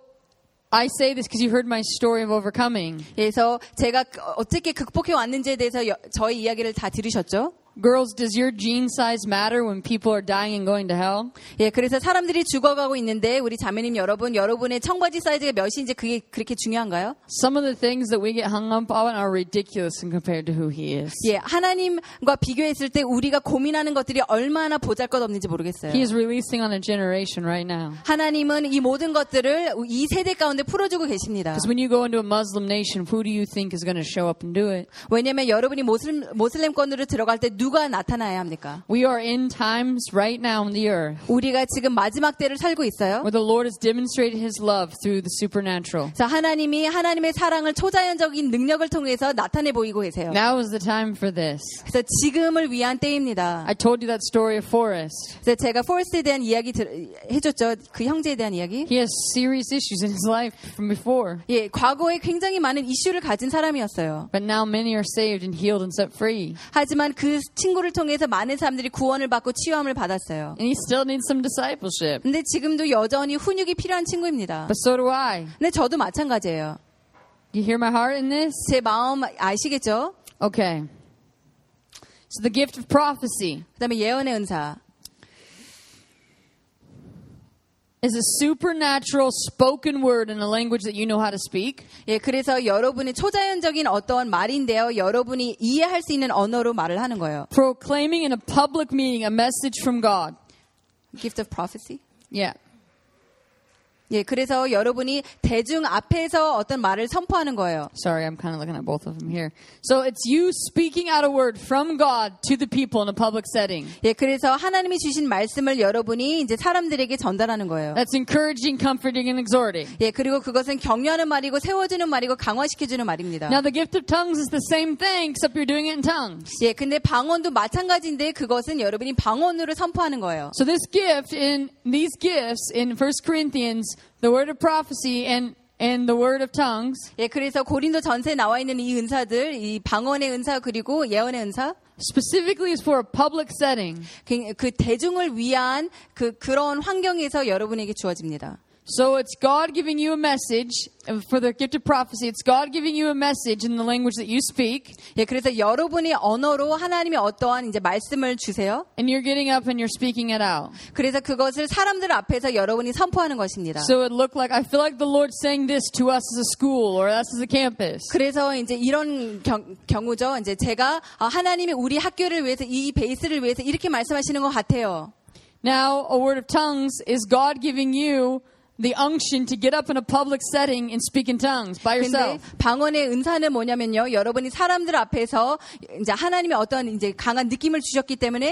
A: I say this because you heard my story of overcoming.
B: 그래서 제가 어떻게 극복해 왔는지에 대해서 여, 저의 이야기를 다 들으셨죠?
A: Girls, does your gene size matter when people are dying and going to hell?
B: 예, 그래서 사람들이 죽어가고 있는데 우리 자매님 여러분, 여러분의 청바지 사이즈가 몇인지 그게 그렇게 중요한가요?
A: Some of the things that we get hung up on are ridiculous in compared to who he is.
B: 예, 하나님과 비교했을 때 우리가 고민하는 것들이 얼마나 보잘것없는지 모르겠어요.
A: He is releasing on a generation right now.
B: 하나님은 이 모든 것들을 이 세대 가운데 풀어주고 계십니다.
A: Because when you go into a Muslim nation, who do you think is going to show up and do it?
B: 왜냐하면 여러분이 모슬, 모슬렘권으로 들어갈 때 누가 나타나야 합니까?
A: We are in times right now on the earth
B: 우리가 지금 마지막 때를 살고 있어요.
A: where the Lord has demonstrated his love through the supernatural.
B: 그래서 하나님이 하나님의 사랑을 초자연적인 능력을 통해서 나타내 보이고 계세요.
A: Now is the time for this.
B: 그래서 지금을 위한 때입니다.
A: I told you that story of Forrest.
B: 그래서 제가 포레스트에 대한 이야기 들, 해줬죠. 그 형제에 대한 이야기.
A: He has serious issues in his life from before.
B: 예, 과거에 굉장히 많은 이슈를 가진 사람이었어요.
A: But now many are saved and healed and set free.
B: 하지만 그 친구를 통해서 많은 사람들이 구원을 받고 치유함을 받았어요.
A: And he still needs some discipleship.
B: 근데 지금도 여전히 훈육이 필요한 친구입니다.
A: But so do I.
B: 근데 저도 마찬가지예요.
A: You hear my heart in this?
B: 제 마음 아시겠죠?
A: Okay. So the gift of prophecy
B: 그다음에 예언의 은사.
A: is a supernatural spoken word in a language that you know how to speak.
B: 예, 그래서 여러분의 초자연적인 어떠한 말인데요. 여러분이 이해할 수 있는 언어로 말을 하는 거예요.
A: Proclaiming in a public meeting a message from God.
B: Gift of prophecy.
A: Yeah.
B: 예, 그래서 여러분이 대중 앞에서 어떤 말을 선포하는 거예요.
A: Sorry, I'm kind of looking at both of them here. So it's you speaking out a word from God to the people in a public setting.
B: 예, 그래서 하나님이 주신 말씀을 여러분이 이제 사람들에게 전달하는 거예요.
A: That's encouraging, comforting, and exhorting.
B: 예, 그리고 그것은 격려하는 말이고 세워주는 말이고 강화시켜주는 말입니다.
A: Now the gift of tongues is the same thing, except you're doing it in tongues.
B: 예, 근데 방언도 마찬가지인데 그것은 여러분이 방언으로 선포하는 거예요.
A: So this gift in these gifts in First Corinthians, the word of prophecy and and the word of tongues,
B: 예, 그래서 고린도 전서에 나와 있는 이 은사들, 이 방언의 은사 그리고 예언의 은사,
A: specifically is for a public setting.
B: 그, 그 대중을 위한 그 그런 환경에서 여러분에게 주어집니다.
A: So it's God giving you a message for the gift of prophecy. It's God giving you a message in the language that you speak,
B: 예, 그래서 여러분의 언어로 하나님이 어떠한 이제 말씀을 주세요.
A: and you're getting up and you're speaking it out.
B: 그래서 그것을 사람들 앞에서 여러분이 선포하는 것입니다.
A: So it looked like I feel like the Lord's saying this to us as a school or us as a campus.
B: 그래서 이제 이런 경, 경우죠. 이제 제가 아, 하나님이 우리 학교를 위해서 이 베이스를 위해서 이렇게 말씀하시는 것 같아요.
A: Now, a word of tongues is God giving you the unction to get up in a public setting and speak in tongues by
B: 근데
A: yourself.
B: 방언의 은사는 뭐냐면요. 여러분이 사람들 앞에서 이제 하나님이 어떤 이제 강한 느낌을 주셨기 때문에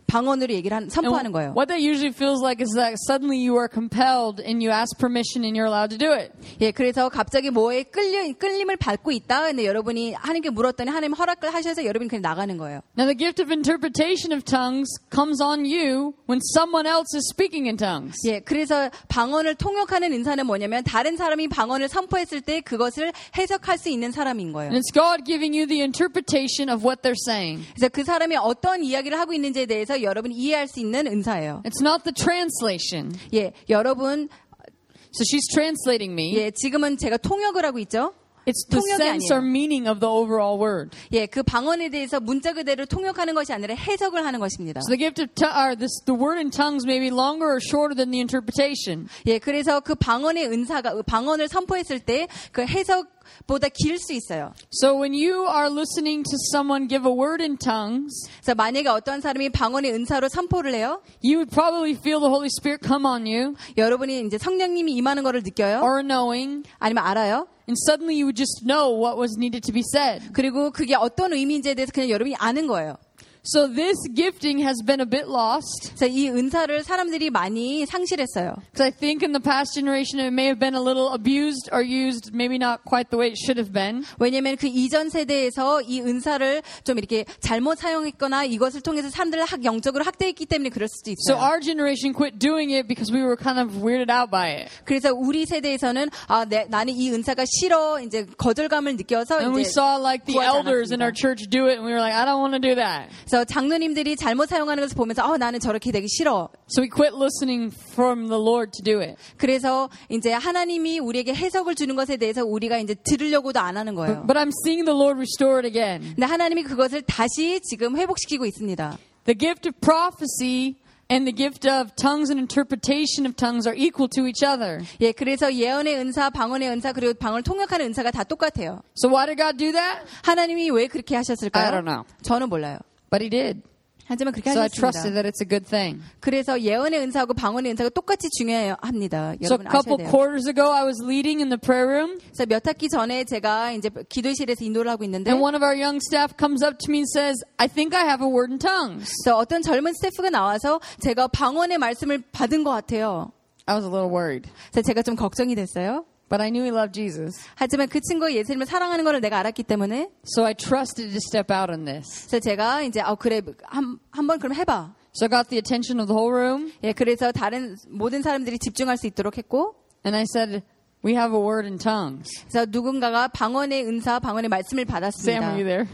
B: 방언으로 얘기를 한, 선포하는 거예요.
A: What that usually feels like is that suddenly you are compelled and you ask permission and you're allowed to do it.
B: 예, 그래서 갑자기 뭐에 끌려 끌림을 받고 있다. 근데 여러분이 하나님께 물었더니 하나님 허락을 하셔서 여러분이 그냥 나가는 거예요.
A: Now the gift of interpretation of tongues comes on you when someone else is speaking in tongues.
B: 예, 그래서 방언을 통역하는 은사는 뭐냐면 다른 사람이 방언을 선포했을 때 그것을 해석할 수 있는 사람인 거예요.
A: And it's God giving you the interpretation of what they're saying.
B: 그래서 그 사람이 어떤 이야기를 하고 있는지에 대해서 여러분이 이해할 수 있는 은사예요.
A: It's not the translation.
B: 예, 여러분,
A: So she's translating me.
B: 예, 지금은 제가 통역을 하고 있죠.
A: It's the
B: 통역이
A: sense or
B: 아니에요.
A: meaning of the overall word.
B: 예, 그 방언에 대해서 문자 그대로 통역하는 것이 아니라 해석을 하는 것입니다.
A: So the gift of t- or this, the word in tongues may be longer or shorter than the interpretation.
B: 예, 그래서 그 방언의 은사가 방언을 선포했을 때 그 해석보다 길 수 있어요.
A: So when you are listening to someone give a word in tongues,
B: 그래서 만약에 어떤 사람이 방언의 은사로 선포를 해요,
A: you would probably feel the Holy Spirit come on you,
B: 여러분이 이제 성령님이 임하는 것을 느껴요,
A: or knowing,
B: 아니면 알아요.
A: and suddenly you would just know what was needed to be said.
B: 그리고 그게 어떤 의미인지에 대해서 그냥 여러분이 아는 거예요.
A: So this gifting has been a bit lost.
B: 그래서 이 은사를 사람들이 많이 상실했어요.
A: Because I think in the past generation it may have been a little abused or used maybe not quite the way it should have been.
B: 왜냐하면 그 이전 세대에서 이 은사를 좀 이렇게 잘못 사용했거나 이것을 통해서 사람들을 학, 영적으로 학대했기 때문에 그럴 수도
A: So
B: 있어요.
A: our generation quit doing it because we were kind of weirded out by it.
B: 그래서 우리 세대에서는 아, 내, 나는 이 은사가 싫어, 이제 거절감을 느껴서
A: And we
B: 이제
A: saw like the
B: 구하지
A: elders in
B: 않았습니다.
A: our church do it and we were like, I don't want to do that.
B: 그래서 장로님들이 잘못 사용하는 것을 보면서 어, 나는 저렇게 되기 싫어.
A: So we quit listening from the Lord to do it.
B: 그래서 이제 하나님이 우리에게 해석을 주는 것에 대해서 우리가 이제 들으려고도 안 하는 거예요.
A: But I'm seeing the Lord restore it again.
B: 근데 하나님이 그것을 다시 지금 회복시키고 있습니다.
A: The gift of prophecy and the gift of tongues and interpretation of tongues are equal to each other.
B: 예, 그래서 예언의 은사, 방언의 은사, 그리고 방언을 통역하는 은사가 다 똑같아요.
A: So why did God do that?
B: 하나님이 왜 그렇게 하셨을까요?
A: I don't know.
B: 저는 몰라요.
A: But he did.
B: 하지만 그렇게
A: So I trusted
B: 하셨습니다.
A: that it's a good thing.
B: 그래서 예언의 은사하고 방언의 은사가 똑같이 중요합니다.
A: So a
B: 여러분 아셔야
A: couple
B: 돼요.
A: quarters ago I was leading in the prayer room
B: 그래서 몇 학기 전에 제가 이제 기도실에서 인도를 하고 있는데
A: and one of our young staff comes up to me and says, I think I have a word in tongues.
B: 그래서 어떤 젊은 스태프가 나와서 제가 방언의 말씀을 받은 것 같아요.
A: I was a little worried.
B: 그래서 제가 좀 걱정이 됐어요.
A: But I knew he loved Jesus.
B: 하지만 그 친구가 예수님을 사랑하는 걸 내가 알았기 때문에
A: So I trusted to step out on this.
B: 그래서 제가 이제 아 그래 한 한번 그럼 해봐.
A: So I got the attention of the whole room
B: 예, 그래서 다른 모든 사람들이 집중할 수 있도록 했고,
A: and I said, we have a word in tongues.
B: 그래서 누군가가 방언의 은사, 방언의 말씀을
A: Sam,
B: 받았습니다.
A: are you there?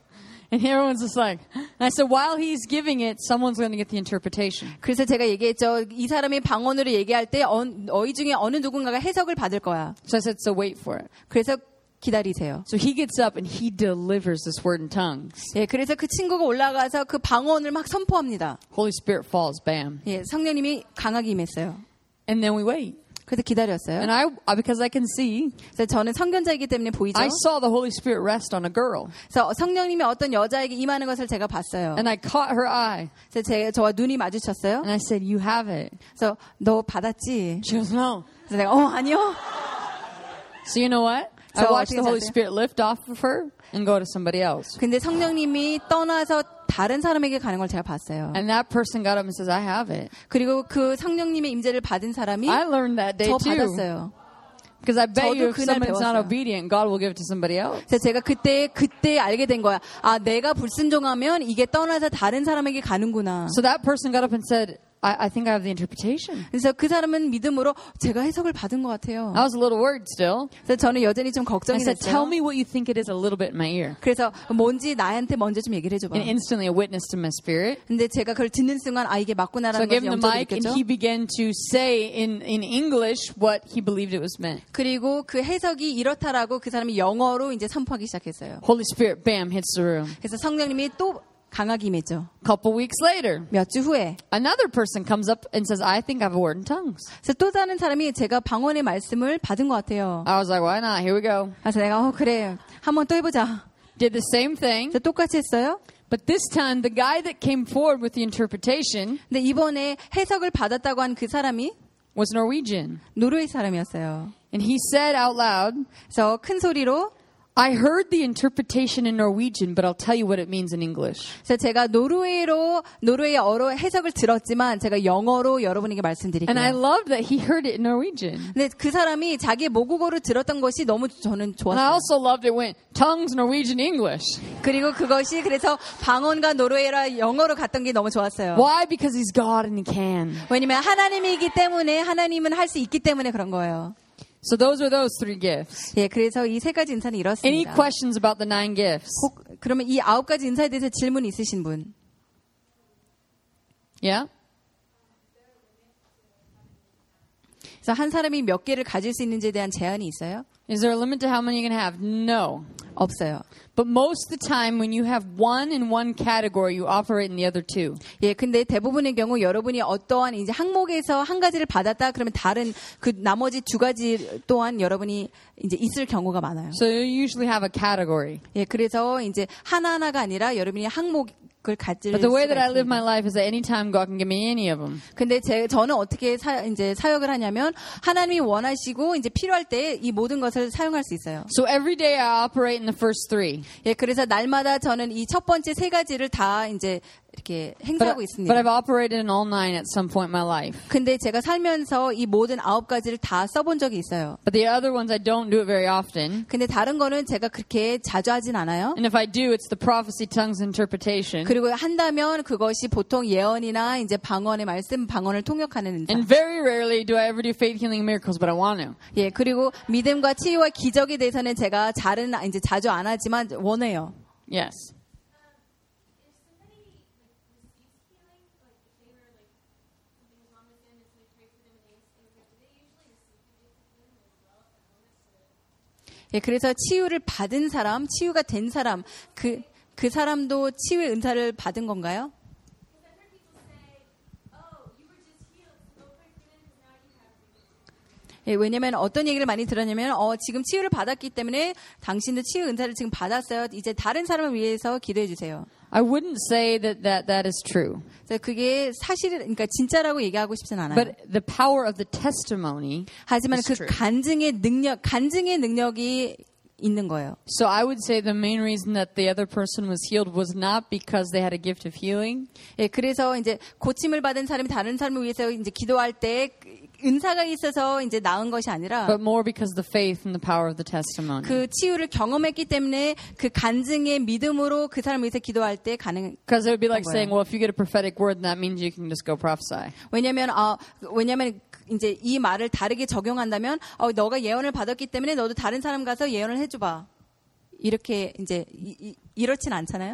A: And everyone's just like, and I said, while he's giving it, someone's going to get the interpretation.
B: 그래서 제가 얘기했죠. 이 사람이 방언으로 얘기할 때 어, 너희 중에 어느 누군가가 해석을 받을 거야.
A: So I said, so wait for it.
B: 그래서 기다리세요.
A: So he gets up and he delivers this word in tongues.
B: 예, 그래서 그 친구가 올라가서 그 방언을 막 선포합니다.
A: Holy Spirit falls, bam.
B: 예, 성령님이 강하게 임했어요.
A: And then we wait.
B: 그래서 기다렸어요.
A: And I, because I can see,
B: 그래서 저는 선견자이기 때문에 보이죠.
A: I saw the Holy Spirit rest on a girl.
B: 그래서 성령님이 어떤 여자에게 임하는 것을 제가 봤어요.
A: And I caught her eye.
B: 그래서 제, 저와 눈이 마주쳤어요.
A: And I said, you have it.
B: 그래서 너 받았지?
A: She goes, no.
B: 그래서 내가 어 아니요.
A: So you know what? I
B: So
A: watched the
B: 어떻게
A: Holy
B: 하세요?
A: Spirit lift off of her and go to somebody else.
B: 근데 성령님이 떠나서 다른 사람에게 가는 걸 제가 봤어요.
A: And that person got up and says, I have it.
B: 그리고 그 성령님의 임재를 받은 사람이
A: I learned that day
B: 저
A: too.
B: 받았어요.
A: Because I bet you
B: 저도
A: if
B: 그날
A: someone's not
B: 배웠어요.
A: obedient, God will give it to somebody else.
B: 그래서 제가 그때 그때 알게 된 거야. 아, 내가 불순종하면 이게 떠나서 다른 사람에게 가는구나.
A: So that person got up and said, I, I think I have the interpretation.
B: 그래서 그 사람은 믿음으로 제가 해석을 받은 것 같아요.
A: I was a little worried still.
B: 그래서 저는 여전히 좀
A: I
B: 걱정이
A: said, tell
B: 됐어요.
A: me what you think it is a little bit in my ear.
B: 그래서 뭔지 나한테 먼저 좀 얘기를 해줘봐.
A: And instantly a witness to my spirit.
B: 근데 제가 그걸 듣는 순간 아 이게
A: So I
B: 맞구나라는
A: gave
B: 것을
A: him the
B: 영적으로
A: mic and
B: 느꼈죠.
A: he began to say in, in English what he believed it was meant.
B: 그리고 그 해석이 이렇다라고 그 사람이 영어로 이제 선포하기 시작했어요.
A: Holy Spirit, bam, hits the room.
B: 그래서 성령님이 또 강하게 임했죠.
A: Couple weeks later,
B: 몇 주 후에
A: another person comes up and says, I think I have a word in tongues.
B: 그래서 또 다른 사람이 제가 방언의 말씀을 받은 것 같아요.
A: I was like, why not? Here we go.
B: 그래서 내가 어 그래 한번 또 해보자.
A: Did the same thing.
B: 그래서 똑같이 했어요.
A: But this time, the guy that came forward with the interpretation
B: 근데 이번에 해석을 받았다고 한 그 사람이
A: was Norwegian.
B: 노르웨이 사람이었어요.
A: And he said out loud,
B: 그래서 큰 소리로
A: I heard the interpretation in Norwegian, but I'll tell you what it means in English.
B: 그래서 제가 노르웨이로 노르웨이어로 해석을 들었지만 제가 영어로 여러분에게 말씀드릴게요.
A: And I loved that he heard it in Norwegian.
B: 근데 그 사람이 자기의 모국어로 들었던 것이 너무 저는
A: And I
B: 좋았어요.
A: also loved it when tongues, Norwegian, English.
B: 그리고 그것이 그래서 방언과 노르웨이라 영어로 갔던 게 너무 좋았어요.
A: Why? Because he's God and he can.
B: 왜냐면 하나님이기 때문에 하나님은 할 수 있기 때문에 그런 거예요.
A: So those are those three gifts.
B: 예, 그래서 이 세 가지 인사는
A: Any
B: 이렇습니다.
A: questions about the nine gifts?
B: 혹, 그러면 이 아홉 가지 인사에 대해서 질문 있으신 분?
A: Yeah?
B: 그래서 한 사람이 몇 개를 가질 수 있는지에 대한 제한이 있어요?
A: Is there a limit to how many you can have? No.
B: 없어요.
A: But most of the time when you have one in one category, you operate in the other two.
B: 예, 근데 대부분의 경우 여러분이 어떠한 이제 항목에서 한 가지를 받았다 그러면 다른 그 나머지 두 가지 또한 여러분이 이제 있을 경우가 많아요.
A: So you usually have a category.
B: 예, 그래서 이제 하나하나가 아니라 여러분이 항목을 가질
A: But the way
B: 수가
A: that I live
B: 있습니다.
A: my life is that anytime God can give me any of them.
B: 근데 제 저는 어떻게 사, 이제 사역을 하냐면 하나님이 원하시고 이제 필요할 때 이 모든 것을 사용할 수 있어요.
A: So every day I operate in the first three.
B: 예, 그래서 날마다 저는 이 첫 번째 세 가지를 다 이제 이렇게
A: But,
B: 행사하고 있습니다.
A: but I've operated in all nine at some point in my life.
B: 근데 제가 살면서 이 모든 아홉 가지를 다 써본 적이 있어요.
A: But the other ones I don't do it very often.
B: 근데 다른 거는 제가 그렇게 자주 하진 않아요.
A: And if I do, it's the prophecy, tongues, interpretation.
B: 그리고 한다면 그것이 보통 예언이나 이제 방언의 말씀, 방언을 통역하는 은사.
A: And very rarely do I ever do faith, healing, miracles, but I want to.
B: 예, 그리고 믿음과 치유와 기적에 대해서는 제가 잘은 이제 자주 안 하지만 원해요.
A: Yes.
B: 예, 그래서 치유를 받은 사람, 치유가 된 사람, 그, 그 사람도 치유의 은사를 받은 건가요? 예, 왜냐면 어떤 얘기를 많이 들었냐면, 어, 지금 치유를 받았기 때문에 당신도 치유 은사를 지금 받았어요. 이제 다른 사람을 위해서 기도해 주세요.
A: I wouldn't say that that, that is true.
B: 그래서 그게 사실, 그러니까 진짜라고 얘기하고 싶진 않아요.
A: But the power of the testimony
B: 하지만
A: is
B: 그
A: true.
B: 간증의 능력, 간증의 능력이 있는 거예요.
A: So I would say the main reason that the other person was healed was not because they had a gift of healing.
B: 예, 그래서 이제 고침을 받은 사람이 다른 사람을 위해서 이제 기도할 때 은사가 있어서 이제 나은 것이 아니라
A: But more because of the faith and the power of the testimony.
B: 그 치유를 경험했기 때문에 그 간증의 믿음으로 그 사람을 위해서 기도할 때 가능.
A: Because it would be like
B: 거예요.
A: saying, well, if you get a prophetic word, that means you can just go prophesy.
B: 왜냐면 어 왜냐면 이제 이 말을 다르게 적용한다면 어 너가 예언을 받았기 때문에 너도 다른 사람 가서 예언을 해줘봐. 이렇게 이제 이, 이, 이렇진 않잖아요.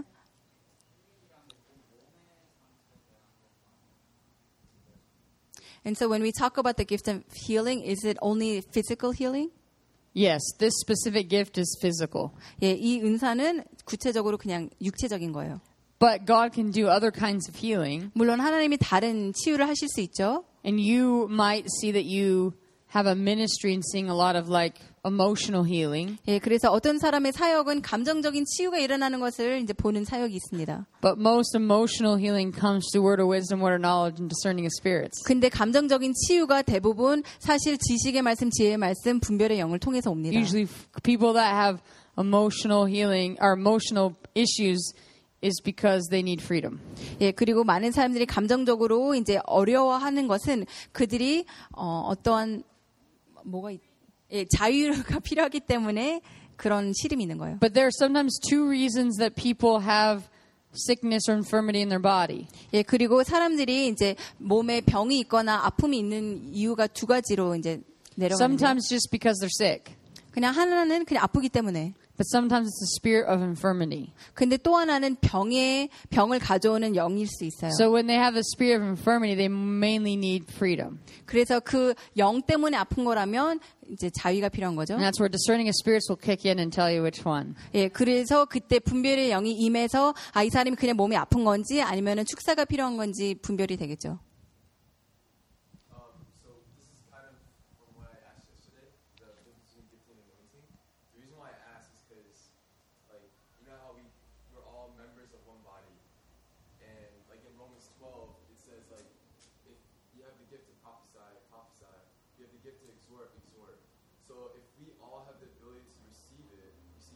B: And so when we talk about the gift of healing, is it only physical healing?
A: Yes, this specific gift is physical.
B: 예, 이 은사는 구체적으로 그냥 육체적인 거예요.
A: But God can do other kinds of healing.
B: 물론 하나님이 다른 치유를 하실 수 있죠.
A: And you might see that you have a ministry in seeing a lot of like emotional healing.
B: 예, 그래서 어떤 사람의 사역은 감정적인 치유가 일어나는 것을 이제 보는 사역이 있습니다.
A: But most emotional healing comes through word of wisdom, word of knowledge, and discerning of spirits.
B: 근데 감정적인 치유가 대부분 사실 지식의 말씀, 지혜의 말씀, 분별의 영을 통해서 옵니다.
A: Usually f- people that have emotional healing or emotional issues is because they need freedom.
B: 예, 그리고 많은 사람들이 감정적으로 이제 어려워하는 것은 그들이 어, 어떠한 뭐가 있, 예, 자유가 필요하기 때문에 그런 시름이 있는 거예요.
A: But there are sometimes two reasons that people have sickness or infirmity in their body.
B: 예, 그리고 사람들이 이제 몸에 병이 있거나 아픔이 있는 이유가 두 가지로 이제 내려가는데
A: Sometimes just because they're sick.
B: 그냥 하나는 그냥 아프기 때문에.
A: But sometimes it's the spirit of infirmity.
B: 근데 또 하나는 병에 병을 가져오는 영일 수 있어요.
A: So when they have the spirit of infirmity, they mainly need freedom.
B: 그래서 그 영 때문에 아픈 거라면 이제 자위가 필요한 거죠.
A: And that's where discerning of spirits will kick in and tell you which one.
B: 예, 그래서 그때 분별의 영이 임해서 아, 이 사람이 그냥 몸이 아픈 건지 아니면은 축사가 필요한 건지 분별이 되겠죠.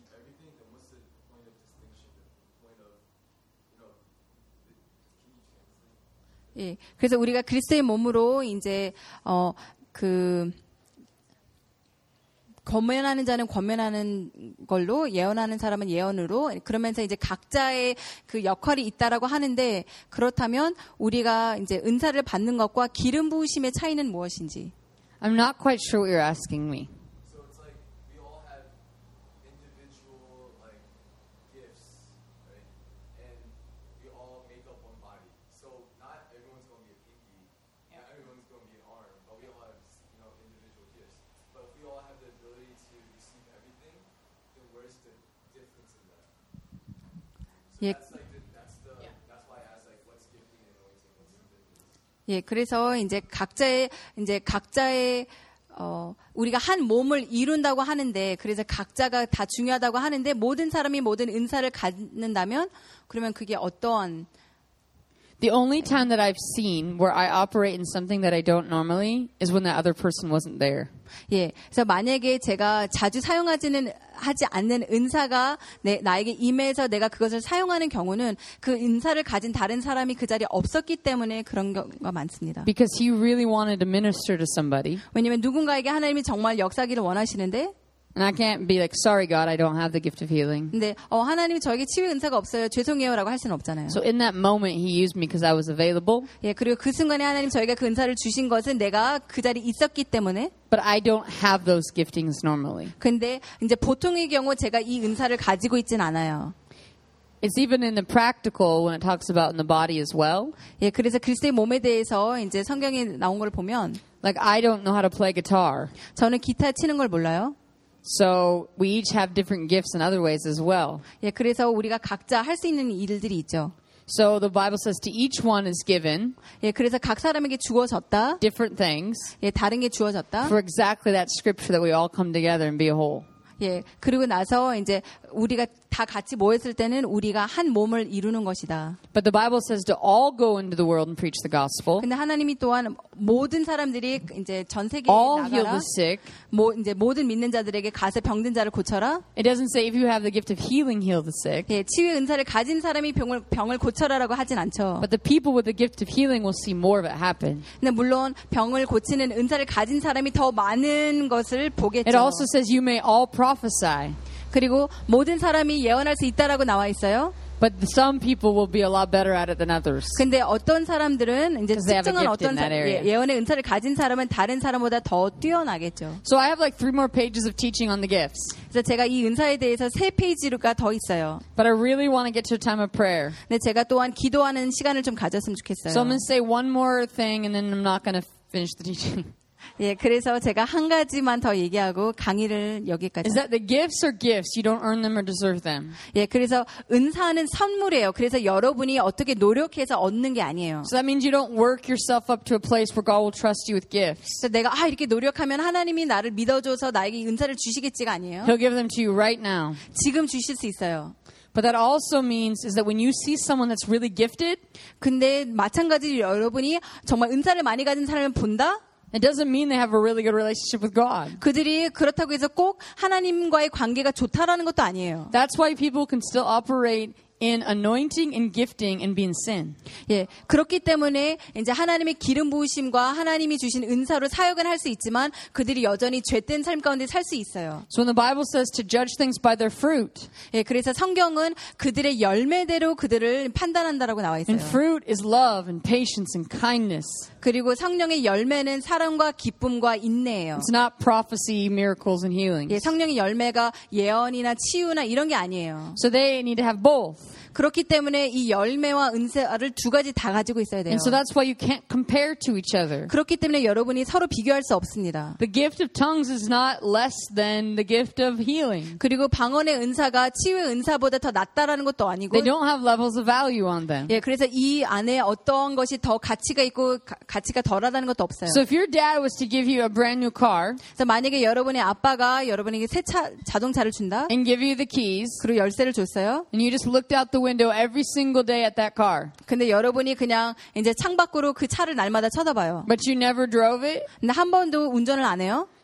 C: everything, then what's the point of distinction? The point of, you know, the, can you translate?
B: 예, 그래서 우리가 그리스도의 몸으로 이제 어 그 권면하는 자는 권면하는 걸로 예언하는 사람은 예언으로 그러면서 이제 각자의 그 역할이 있다라고 하는데 그렇다면 우리가 이제 은사를 받는 것과 기름 부으심의 차이는 무엇인지?
A: I'm not quite sure what you're asking me.
C: So it's like we all have individual like gifts, right? And we all make up one body. So not everyone's going to be a pinky, not everyone's going to be an arm, but we all have, you know, individual gifts. But if we all have the ability to receive everything, then where's the difference in that? So
B: 예.
C: that's like the, that's the that's why I asked like what's gifting and anointing, what's the difference?
B: 예, 그래서 이제 각자의 이제 각자의 어 우리가 한 몸을 이룬다고 하는데 그래서 각자가 다 중요하다고 하는데 모든 사람이 모든 은사를 갖는다면 그러면 그게 어떠한
A: The only time that I've seen where I operate in something that I don't normally is when that other person wasn't there.
B: 예, 그래서 만약에 제가 자주 사용하지는 하지 않는 은사가 내, 나에게 임해서 내가 그것을 사용하는 경우는 그 은사를 가진 다른 사람이 그 자리에 없었기 때문에 그런 경우가 많습니다.
A: Because he really wanted to minister to somebody.
B: 왜냐하면 누군가에게 하나님이 정말 역사기를 원하시는데
A: And I can't be like, sorry, God, I don't have the gift of healing.
B: 근데 어, 하나님이 저에게 치유 은사가 없어요. 죄송해요라고 할 수는 없잖아요.
A: So in that moment, he used me because I was available.
B: 예, 그리고 그 순간에 하나님 저에게 그 은사를 주신 것은 내가 그 자리에 있었기 때문에
A: But I don't have those giftings normally.
B: 근데 이제 보통의 경우 제가 이 은사를 가지고 있진 않아요.
A: It's even in the practical when it talks about in the body as well.
B: 예, 그래서 그리스도의 몸에 대해서 이제 성경에 나온 걸 보면
A: Like, I don't know how to play guitar.
B: 저는 기타 치는 걸 몰라요.
A: So we each have different gifts in other ways as well.
B: 예, 그래서 우리가 각자 할 수 있는 일들이 있죠.
A: So the Bible says to each one is given
B: 예, 그래서 각 사람에게 주어졌다.
A: different things
B: 예, 다른 게 주어졌다.
A: for exactly that scripture that we all come together and be a whole.
B: 예, 그리고 나서 이제 우리가 다 같이 모였을 때는 우리가 한 몸을 이루는 것이다.
A: But the Bible says to all go into the world and preach the gospel.
B: 근데 하나님이 또한 모든 사람들이 이제 전 세계에
A: All heal
B: 나가라.
A: the sick.
B: 모, 이제 모든 믿는 자들에게 가서 병든 자를 고쳐라.
A: It doesn't say if you have the gift of healing, heal the sick.
B: 예, 치유의 은사를 가진 사람이 병을 병을 고쳐라라고 하진 않죠.
A: But the people with the gift of healing will see more of it happen.
B: 근데 물론 병을 고치는 은사를 가진 사람이 더 많은 것을 보겠죠.
A: It also says you may all prophesy.
B: 그리고 모든 사람이 예언할 수 있다라고 나와 있어요.
A: But some people will be a lot better at it than others.
B: 근데 어떤 사람들은 이제
A: Because they have a
B: 특정한
A: gift
B: 어떤
A: in that
B: 사,
A: area.
B: 예, 예언의 은사를 가진 사람은 다른 사람보다 더 뛰어나겠죠.
A: So I have like three more pages of teaching on the gifts.
B: 그래서 제가 이 은사에 대해서 세 페이지가 더 있어요.
A: But I really want to get to a time of prayer.
B: 근데 제가 또한 기도하는 시간을 좀 가졌으면 좋겠어요.
A: So I'm going to say one more thing and then I'm not going to finish the teaching.
B: 예, 그래서 제가 한 가지만 더 얘기하고 강의를 여기까지.
A: Is that the gifts are gifts. You don't earn them or deserve them.
B: 예, 그래서 은사는 선물이에요. 그래서 여러분이 어떻게 노력해서 얻는 게 아니에요.
A: So that means you don't work yourself up to a place where God will trust you with gifts.
B: 그래서 내가 아 이렇게 노력하면 하나님이 나를 믿어줘서 나에게 은사를 주시겠지가 아니에요.
A: He'll give them to you right now.
B: 지금 주실 수 있어요.
A: But that also means is that when you see someone that's really gifted,
B: 근데 마찬가지로 여러분이 정말 은사를 많이 가진 사람을 본다?
A: it doesn't mean they have a really good relationship with God.
B: 그들이 그렇다고 해서 꼭 하나님과의 관계가 좋다라는 것도 아니에요.
A: That's why people can still operate in anointing and gifting and be in sin.
B: 예, 그렇기 때문에 이제 하나님의 기름 부으심과 하나님이 주신 은사로 사역은 할 수 있지만 그들이 여전히 죄된 삶 가운데 살 수 있어요.
A: So when the Bible says to judge things by their fruit,
B: 예, 그래서 성경은 그들의 열매대로 그들을 판단한다라고 나와 있어요.
A: and fruit is love and patience and kindness.
B: 그리고 성령의 열매는 사랑과 기쁨과 인내예요.
A: It's not prophecy, miracles, and healings.
B: 예, 성령의 열매가 예언이나 치유나 이런 게 아니에요.
A: So they need to have both.
B: 그렇기 때문에 이 열매와 은사를 두 가지 다 가지고 있어야 돼요.
A: And so that's why you can't compare to each other.
B: 그렇기 때문에 여러분이 서로 비교할 수 없습니다.
A: The gift of tongues is not less than the gift of healing.
B: 그리고 방언의 은사가 치유의 은사보다 더 낫다라는 것도 아니고
A: They don't have levels of value on them.
B: 예, 그래서 이 안에 어떤 것이 더 가치가 있고 가, 가치가 덜하다는 것도 없어요.
A: So if your dad was to give you a brand new car
B: 그래서 만약에 여러분의 아빠가 여러분에게 새 차, 자동차를 준다.
A: and give you the keys,
B: 그리고 열쇠를 줬어요.
A: and you just looked out the window every single day at that car,
B: 근데 여러분이 그냥 이제 창밖으로 그 차를 날마다 쳐다봐요.
A: but you never drove it,
B: 근데 한 번도 운전을 안 해요.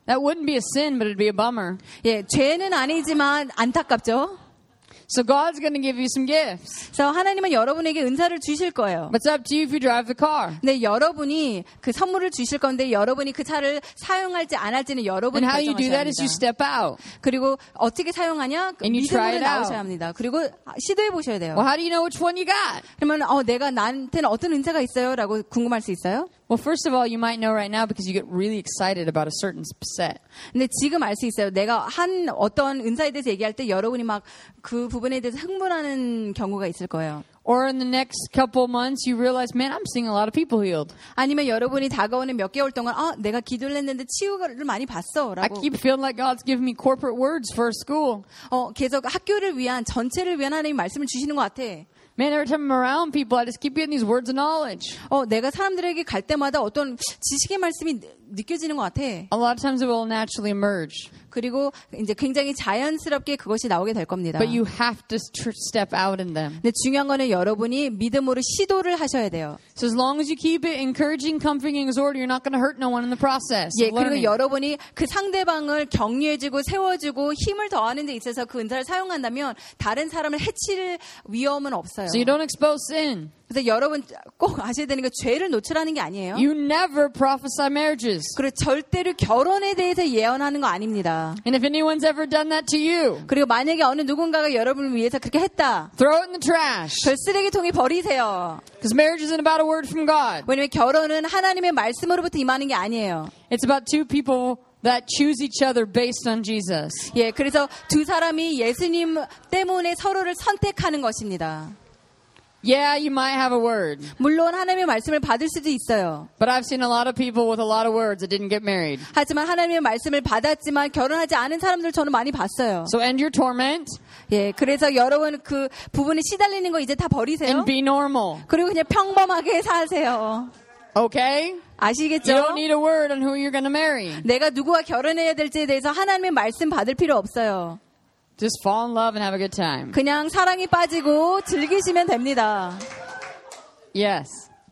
A: That wouldn't be a sin, but it'd be a bummer.
B: 예, 죄는 아니지만 안타깝죠.
A: So God's going to give you some gifts.
B: 그래서 하나님은 여러분에게 은사를 주실 거예요.
A: But it's up to you if you drive the car.
B: 근데 여러분이 그 선물을 주실 건데 여러분이 그 차를 사용할지 안 할지는 여러분이
A: And how you do
B: 결정하셔야
A: that is you
B: 합니다.
A: step out.
B: 그리고 어떻게 사용하냐? 그
A: And you try
B: 믿음으로
A: it out.
B: 나오셔야 합니다. 그리고 시도해 보셔야 돼요.
A: Well, how do you know which one you got?
B: 그러면 어, 내가 나한테는 어떤 은사가 있어요? 라고 궁금할 수 있어요?
A: Well, first of all, you might know right now because you get really excited about a certain set.
B: 근데 지금 알 수 있어요. 내가 한 어떤 은사에 대해서 얘기할 때 여러분이 막 그 부분에 대해서 흥분하는 경우가 있을 거예요.
A: Or in the next couple months, you realize, man, I'm seeing a lot of people healed.
B: 아니면 여러분이 다가오는 몇 개월 동안 아, 내가 기도를 했는데 치유를 많이 봤어.
A: I
B: 라고
A: keep feeling like God's giving me corporate words for school.
B: 어, 계속 학교를 위한 전체를 위한 하나님 말씀을 주시는 것 같아.
A: Man, every time I'm around people, I just keep getting these words of knowledge.
B: 어, 내가 사람들에게 갈 때마다 어떤 지식의 말씀이 느껴지는 것 같아.
A: A lot of times it will naturally emerge.
B: 그리고 이제 굉장히 자연스럽게 그것이 나오게 될 겁니다.
A: But you have to tr- step out in them.
B: 근데 중요한 거는 여러분이 믿음으로 시도를 하셔야 돼요.
A: So as long as you keep it encouraging, comforting, and exhorting, you're not going to hurt no one in the process.
B: 예,
A: of
B: 그리고
A: learning.
B: 여러분이 그 상대방을 격려해주고 세워주고 힘을 더하는 데 있어서 그 은사를 사용한다면 다른 사람을 해칠 위험은 없어요.
A: So you don't expose sin.
B: 그래서 여러분 꼭 아셔야 되는 게 죄를 노출하는 게 아니에요.
A: You never prophesy marriages.
B: 그리고 절대로 결혼에 대해서 예언하는 거 아닙니다.
A: And if anyone's ever done that to you,
B: 그리고 만약에 어느 누군가가 여러분을 위해서 그렇게 했다.
A: throw it in the trash.
B: 그 쓰레기통에 버리세요.
A: Because marriage isn't about a word from God.
B: 왜냐면 결혼은 하나님의 말씀으로부터 임하는 게 아니에요.
A: It's about two people that choose each other based on Jesus.
B: 예, 그래서 두 사람이 예수님 때문에 서로를 선택하는 것입니다.
A: Yeah, you might have a word.
B: 물론 하나님의 말씀을 받을 수도 있어요.
A: But I've seen a lot of people with a lot of words that didn't get married.
B: 하지만 하나님의 말씀을 받았지만 결혼하지 않은 사람들 저는 많이 봤어요.
A: So end your torment
B: 예, 그래서 여러분 그 부분에 시달리는 거 이제 다 버리세요.
A: and be normal.
B: 그리고 그냥 평범하게 사세요.
A: Okay?
B: 아시겠죠?
A: You don't need a word on who you're going to marry.
B: 내가 누구와 결혼해야 될지에 대해서 하나님의 말씀 받을 필요 없어요.
A: Just fall in love and have a good time.
B: 그냥 사랑이 빠지고 즐기시면 됩니다.
A: Yes.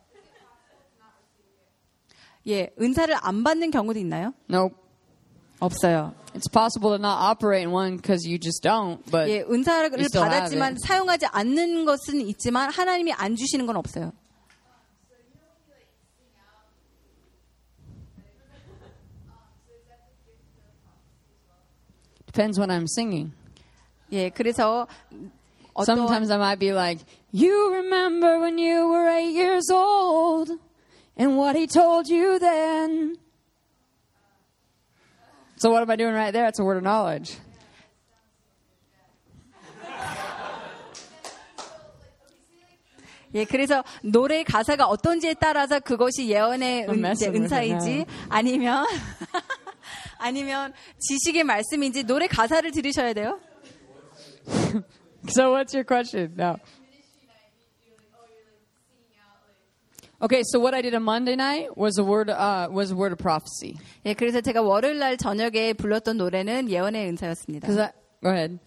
B: 예, 은사를 안 받는 경우도 있나요?
A: Nope.
B: 없어요.
A: It's possible to not operate in one because you just don't, but
B: 예, 은사를
A: you still have
B: 받았지만
A: it.
B: 사용하지 않는 것은 있지만 하나님이 안 주시는 건 없어요.
A: Depends when I'm singing.
B: 예, 그래서
A: Sometimes
B: 어떤
A: I might be like, you remember when you were eight years old and what he told you then. So what am I doing right there? It's a word of knowledge.
B: 예, 그래서 노래 가사가 어떤지에 따라서 그것이 예언의 은, 이제 은사이지 아니면 아니면 지식의 말씀인지 노래 가사를 들으셔야 돼요.
A: So what's your question? No. Okay, so what I did on Monday night was a word uh, was a word of prophecy.
B: 예, 그래서 제가 월요일 날 저녁에 불렀던 노래는 예언의 은사였습니다.
A: Cause I, go ahead.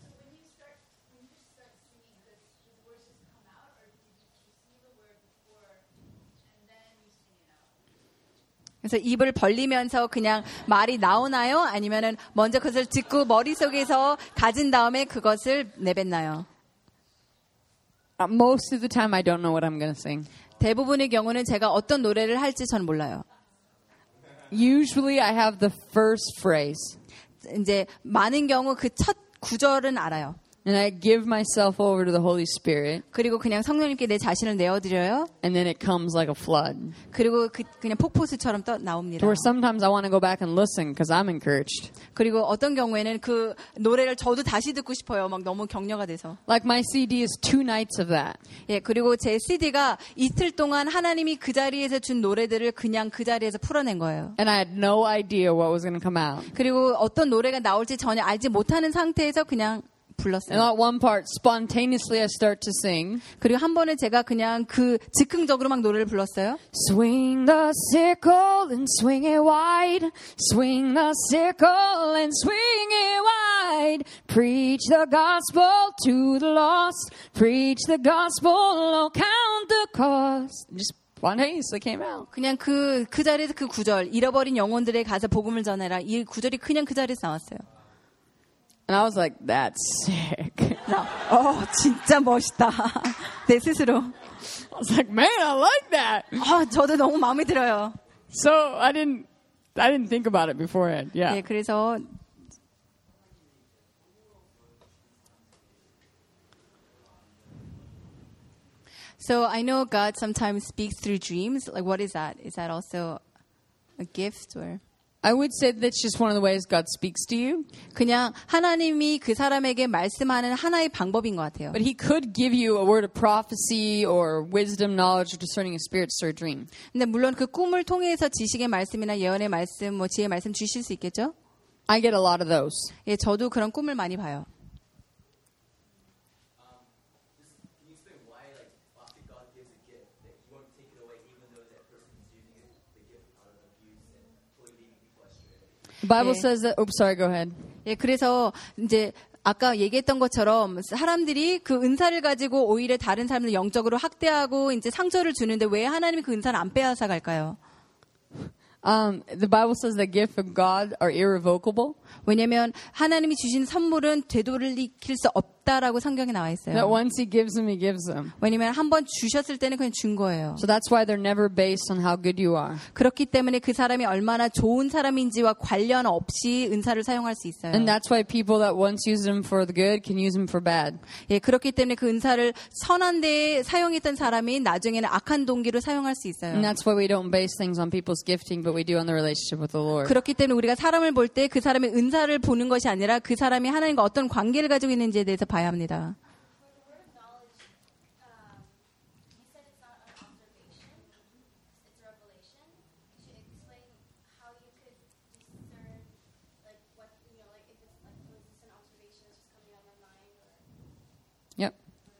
B: 그래서 입을 벌리면서 그냥 말이 나오나요? 아니면은 먼저 그것을 듣고 머릿속에서 가진 다음에 그것을 내뱉나요?
A: Uh, most of the time, I don't know what I'm going to sing.
B: 대부분의 경우는 제가 어떤 노래를 할지 전 몰라요.
A: Usually, I have the first phrase,
B: 이제 많은 경우 그 첫 구절은 알아요.
A: and I give myself over to the Holy Spirit,
B: 그리고 그냥 성령님께 내 자신을 내어드려요.
A: and then it comes like a flood.
B: 그리고 그, 그냥 폭포수처럼 떠 나옵니다.
A: To where sometimes I want to go back and listen because I'm encouraged.
B: 그리고 어떤 경우에는 그 노래를 저도 다시 듣고 싶어요. 막 너무 격려가 돼서.
A: Like my C D is two nights of that.
B: 예, 그리고 제 씨디가 이틀 동안 하나님이 그 자리에서 준 노래들을 그냥 그 자리에서 풀어낸 거예요.
A: And I had no idea what was going to come out.
B: 그리고 어떤 노래가 나올지 전혀 알지 못하는 상태에서 그냥
A: And
B: 불렀어요.
A: at one part, spontaneously I start to sing.
B: 그리고 한 번은 제가 그냥 그 즉흥적으로 막 노래를 불렀어요.
A: Swing the sickle and swing it wide. Swing the sickle and swing it wide. Preach the gospel to the lost. Preach the gospel, oh, count the cost. Just spontaneously came out.
B: 그냥 그, 그 자리에서 그 구절, 잃어버린 영혼들에 가서 복음을 전해라. 이 구절이 그냥 그 자리에서 나왔어요.
A: And I was like, that's sick.
B: 어, 진짜 멋있다. 내 스스로.
A: I was like, man, I like that.
B: 어, 저도 너무 마음에 들어요.
A: So I didn't, I didn't think about it beforehand. Yeah.
B: 네, 그래서 So I know God sometimes speaks through dreams. Like, what is that? Is that also a gift or?
A: I would say that's just one of the ways God speaks to you.
B: 그냥 하나님이 그 사람에게 말씀하는 하나의 방법인 것 같아요.
A: But he could give you a word of prophecy or wisdom, knowledge, or discerning of spirits through a dream.
B: 근데 물론 그 꿈을 통해서 지식의 말씀이나 예언의 말씀, 뭐 지혜의 말씀 주실 수 있겠죠?
A: I get a lot of those.
B: 예, 저도 그런 꿈을 많이 봐요.
A: The Bible
B: 예.
A: says that, oops, sorry, go ahead.
B: 예, 그래서 이제 아까 얘기했던 것처럼 사람들이 그 은사를 가지고 오히려 다른 사람들 영적으로 학대하고 이제 상처를 주는데 왜 하나님이 그 은사를 안 빼앗아 갈까요?
A: Um, the Bible says the gifts of God are irrevocable.
B: 왜냐하면 하나님이 주신 선물은 되돌리킬 수 없다라고 성경에 나와
A: That
B: 있어요.
A: once he gives them, he gives them.
B: 왜냐하면 한 번 주셨을 때는 그냥 준 거예요.
A: So that's why they're never based on how good you are.
B: 그렇기 때문에 그 사람이 얼마나 좋은 사람인지와 관련 없이 은사를 사용할 수 있어요.
A: And that's why people that once used them for the good can use them for bad.
B: 예, 그렇기 때문에 그 은사를 선한 데에 사용했던 사람이 나중에는 악한 동기로 사용할 수 있어요.
A: And that's why we don't base things on people's gifting, but we do on the relationship with the Lord.
B: 그렇기 때문에 우리가 사람을 볼 때 그 사람의 은사를 보는 것이 아니라 그 사람이 하나님과 어떤 관계를 가지고 있는지에 대해서 봐야 합니다.
A: Yep.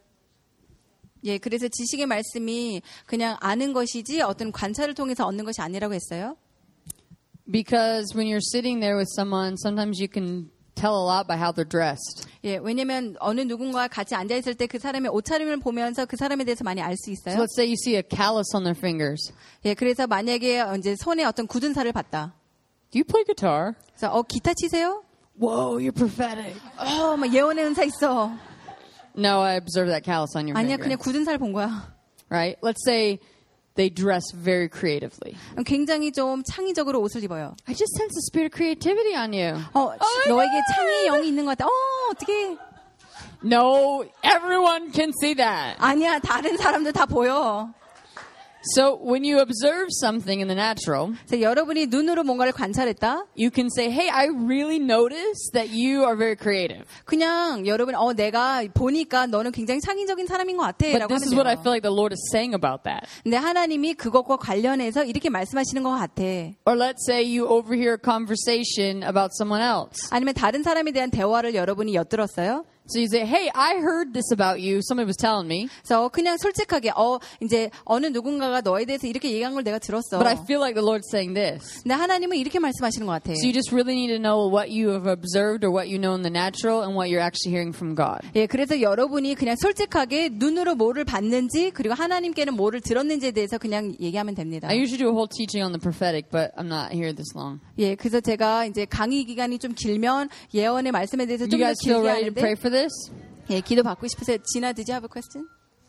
B: 예, 그래서 지식의 말씀이 그냥 아는 것이지 어떤 관찰을 통해서 얻는 것이 아니라고 했어요.
A: Because when you're sitting there with someone, sometimes you can tell a lot by how they're dressed.
B: 예, 왜냐면 어느 누군가와 같이 앉아 있을 때 그 사람의 옷차림을 보면서 그 사람에 대해서 많이 알 수
A: So
B: 있어요.
A: let's say you see a callus on their fingers.
B: 예, 그래서 만약에 이제 손에 어떤 굳은 살을 봤다.
A: Do you play guitar?
B: 그래서 어 기타 치세요?
A: Whoa, you're prophetic.
B: 어, 막 예언의 은사 있어.
A: No, I observed that callus on your
B: 아니야,
A: finger.
B: 그냥 굳은 살 본 거야.
A: Right? Let's say they dress very creatively.
B: 굉장히 좀 창의적으로 옷을 입어요.
A: I just sense the spirit of creativity on you.
B: 어, 너에게 창의의 영이 있는 것 같아. 어, 어떻게?
A: No, everyone can see that.
B: 아니야, 다른 사람들 다 보여.
A: So when you observe something in the natural,
B: 그래서 여러분이 눈으로 뭔가를 관찰했다.
A: you can say, hey, I really noticed that you are very creative.
B: 그냥 여러분, 어, 내가 보니까 너는 굉장히 창의적인 사람인 것 같아.
A: But
B: 라고
A: this
B: 하면
A: is what I
B: 돼요.
A: feel like the Lord is saying about that.
B: 근데 하나님이 그것과 관련해서 이렇게 말씀하시는 것 같아.
A: Or let's say you overhear a conversation about someone else.
B: 아니면 다른 사람에 대한 대화를 여러분이 엿들었어요.
A: So you say, hey, I heard this about you. Somebody was telling me.
B: 그래서 그냥 솔직하게 어 이제 어느 누군가가 너에 대해서 이렇게 얘기한 걸 내가 들었어.
A: But I feel like the Lord's saying this.
B: 근데 하나님은 이렇게 말씀하시는 것 같아.
A: So you just really need to know what you have observed or what you know in the natural and what you're actually hearing from God.
B: 예, 그래서 여러분이 그냥 솔직하게 눈으로 뭐를 봤는지 그리고 하나님께는 뭐를 들었는지에 대해서 그냥 얘기하면 됩니다.
A: I usually do a whole teaching on the prophetic, but I'm not here this long.
B: 예, 그래서 제가 이제 강의 기간이 좀 길면 예언의 말씀에 대해서
A: You
B: 좀 더
A: guys feel
B: 길게
A: ready to pray
B: 하는데
A: for this?
B: 예, 기도 받고 싶으세요. 진아, did you have a question?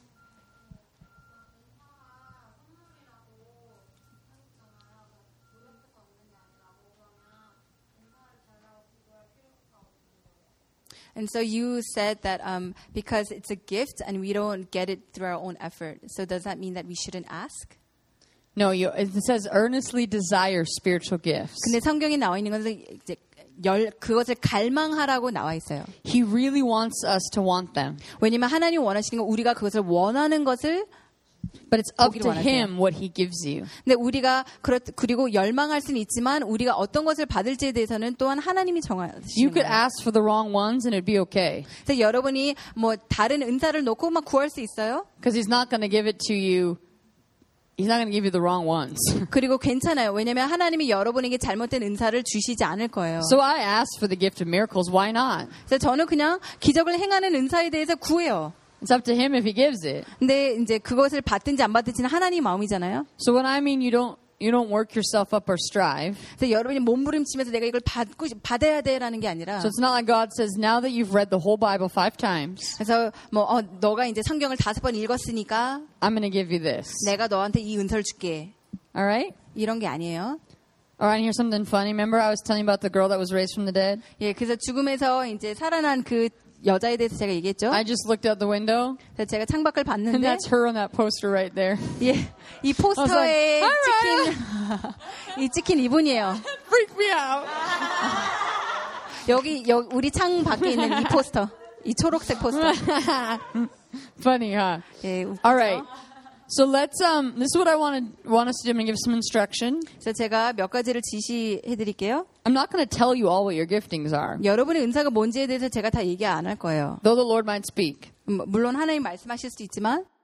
B: And so you said that um, because it's a gift and we don't get it through our own effort. So does that mean that we shouldn't ask?
A: No, you, it says earnestly desire spiritual gifts.
B: 근데 성경에 나와 있는 것은 이제 열 그것을 갈망하라고 나와 있어요.
A: He really wants us to want them.
B: 왜냐면 하나님 원하시는 건 우리가 그것을 원하는 것을
A: But it's up
B: 보기를
A: to
B: 원하세요.
A: him what he gives you.
B: 근데 우리가 그렇 그리고 열망할 수는 있지만 우리가 어떤 것을 받을지에 대해서는 또한 하나님이 정하시는
A: You could
B: 거예요.
A: ask for the wrong ones and it'd be okay.
B: 그래서 여러분이 뭐 다른 은사를 놓고 막 구할 수 있어요.
A: Because he's not going to give it to you. He's not going to give you the wrong ones.
B: 그리고 괜찮아요. 왜냐면 하나님이 여러분에게 잘못된 은사를 주시지 않을 거예요.
A: So I asked for the gift of miracles. Why not?
B: 그래서 저는 그냥 기적을 행하는 은사에 대해서 구해요.
A: It's up to him if he gives it.
B: 근데 이제 그것을 받든지 안 받든지는 하나님 마음이잖아요.
A: So when I mean you don't you don't work yourself up or strive.
B: 그래서 여러분이 몸부림치면서 내가 이걸 받고 받아야 돼라는 게 아니라.
A: So it's not like God says now that you've read the whole Bible five times.
B: 그래서 뭐 어, 너가 이제 성경을 다섯 번 읽었으니까
A: I'm going to give you this.
B: 내가 너한테 이 은사를 줄게.
A: All right?
B: 이런 게 아니에요.
A: All right, here's something funny. Remember I was telling you about the girl that was raised from the dead?
B: 예, 그래서 죽음에서 이제 살아난 그 여자에 대해서 제가 얘기했죠.
A: I just looked out the window
B: 그래서 제가 창밖을
A: and
B: 봤는데
A: that's her on that poster right there.
B: 예, 이 포스터에
A: I was
B: 찍힌 이 찍힌 이분이에요.
A: Freak me out.
B: 여기 여, 우리 창 밖에 있는 이 포스터, 이 초록색 포스터.
A: Funny, huh?
B: 예, 웃기죠?
A: All right. So let's um this is what I want to want us to do. I'm going to give some instruction.
B: 그래서 제가 몇 가지를 지시해 드릴게요.
A: I'm not going to tell you all what your giftings are.
B: 여러분의 은사가 뭔지에 대해서 제가 다 얘기 안 할 거예요.
A: Though the Lord might speak.
B: 음, 물론 하나님 말씀하실 수도 있지만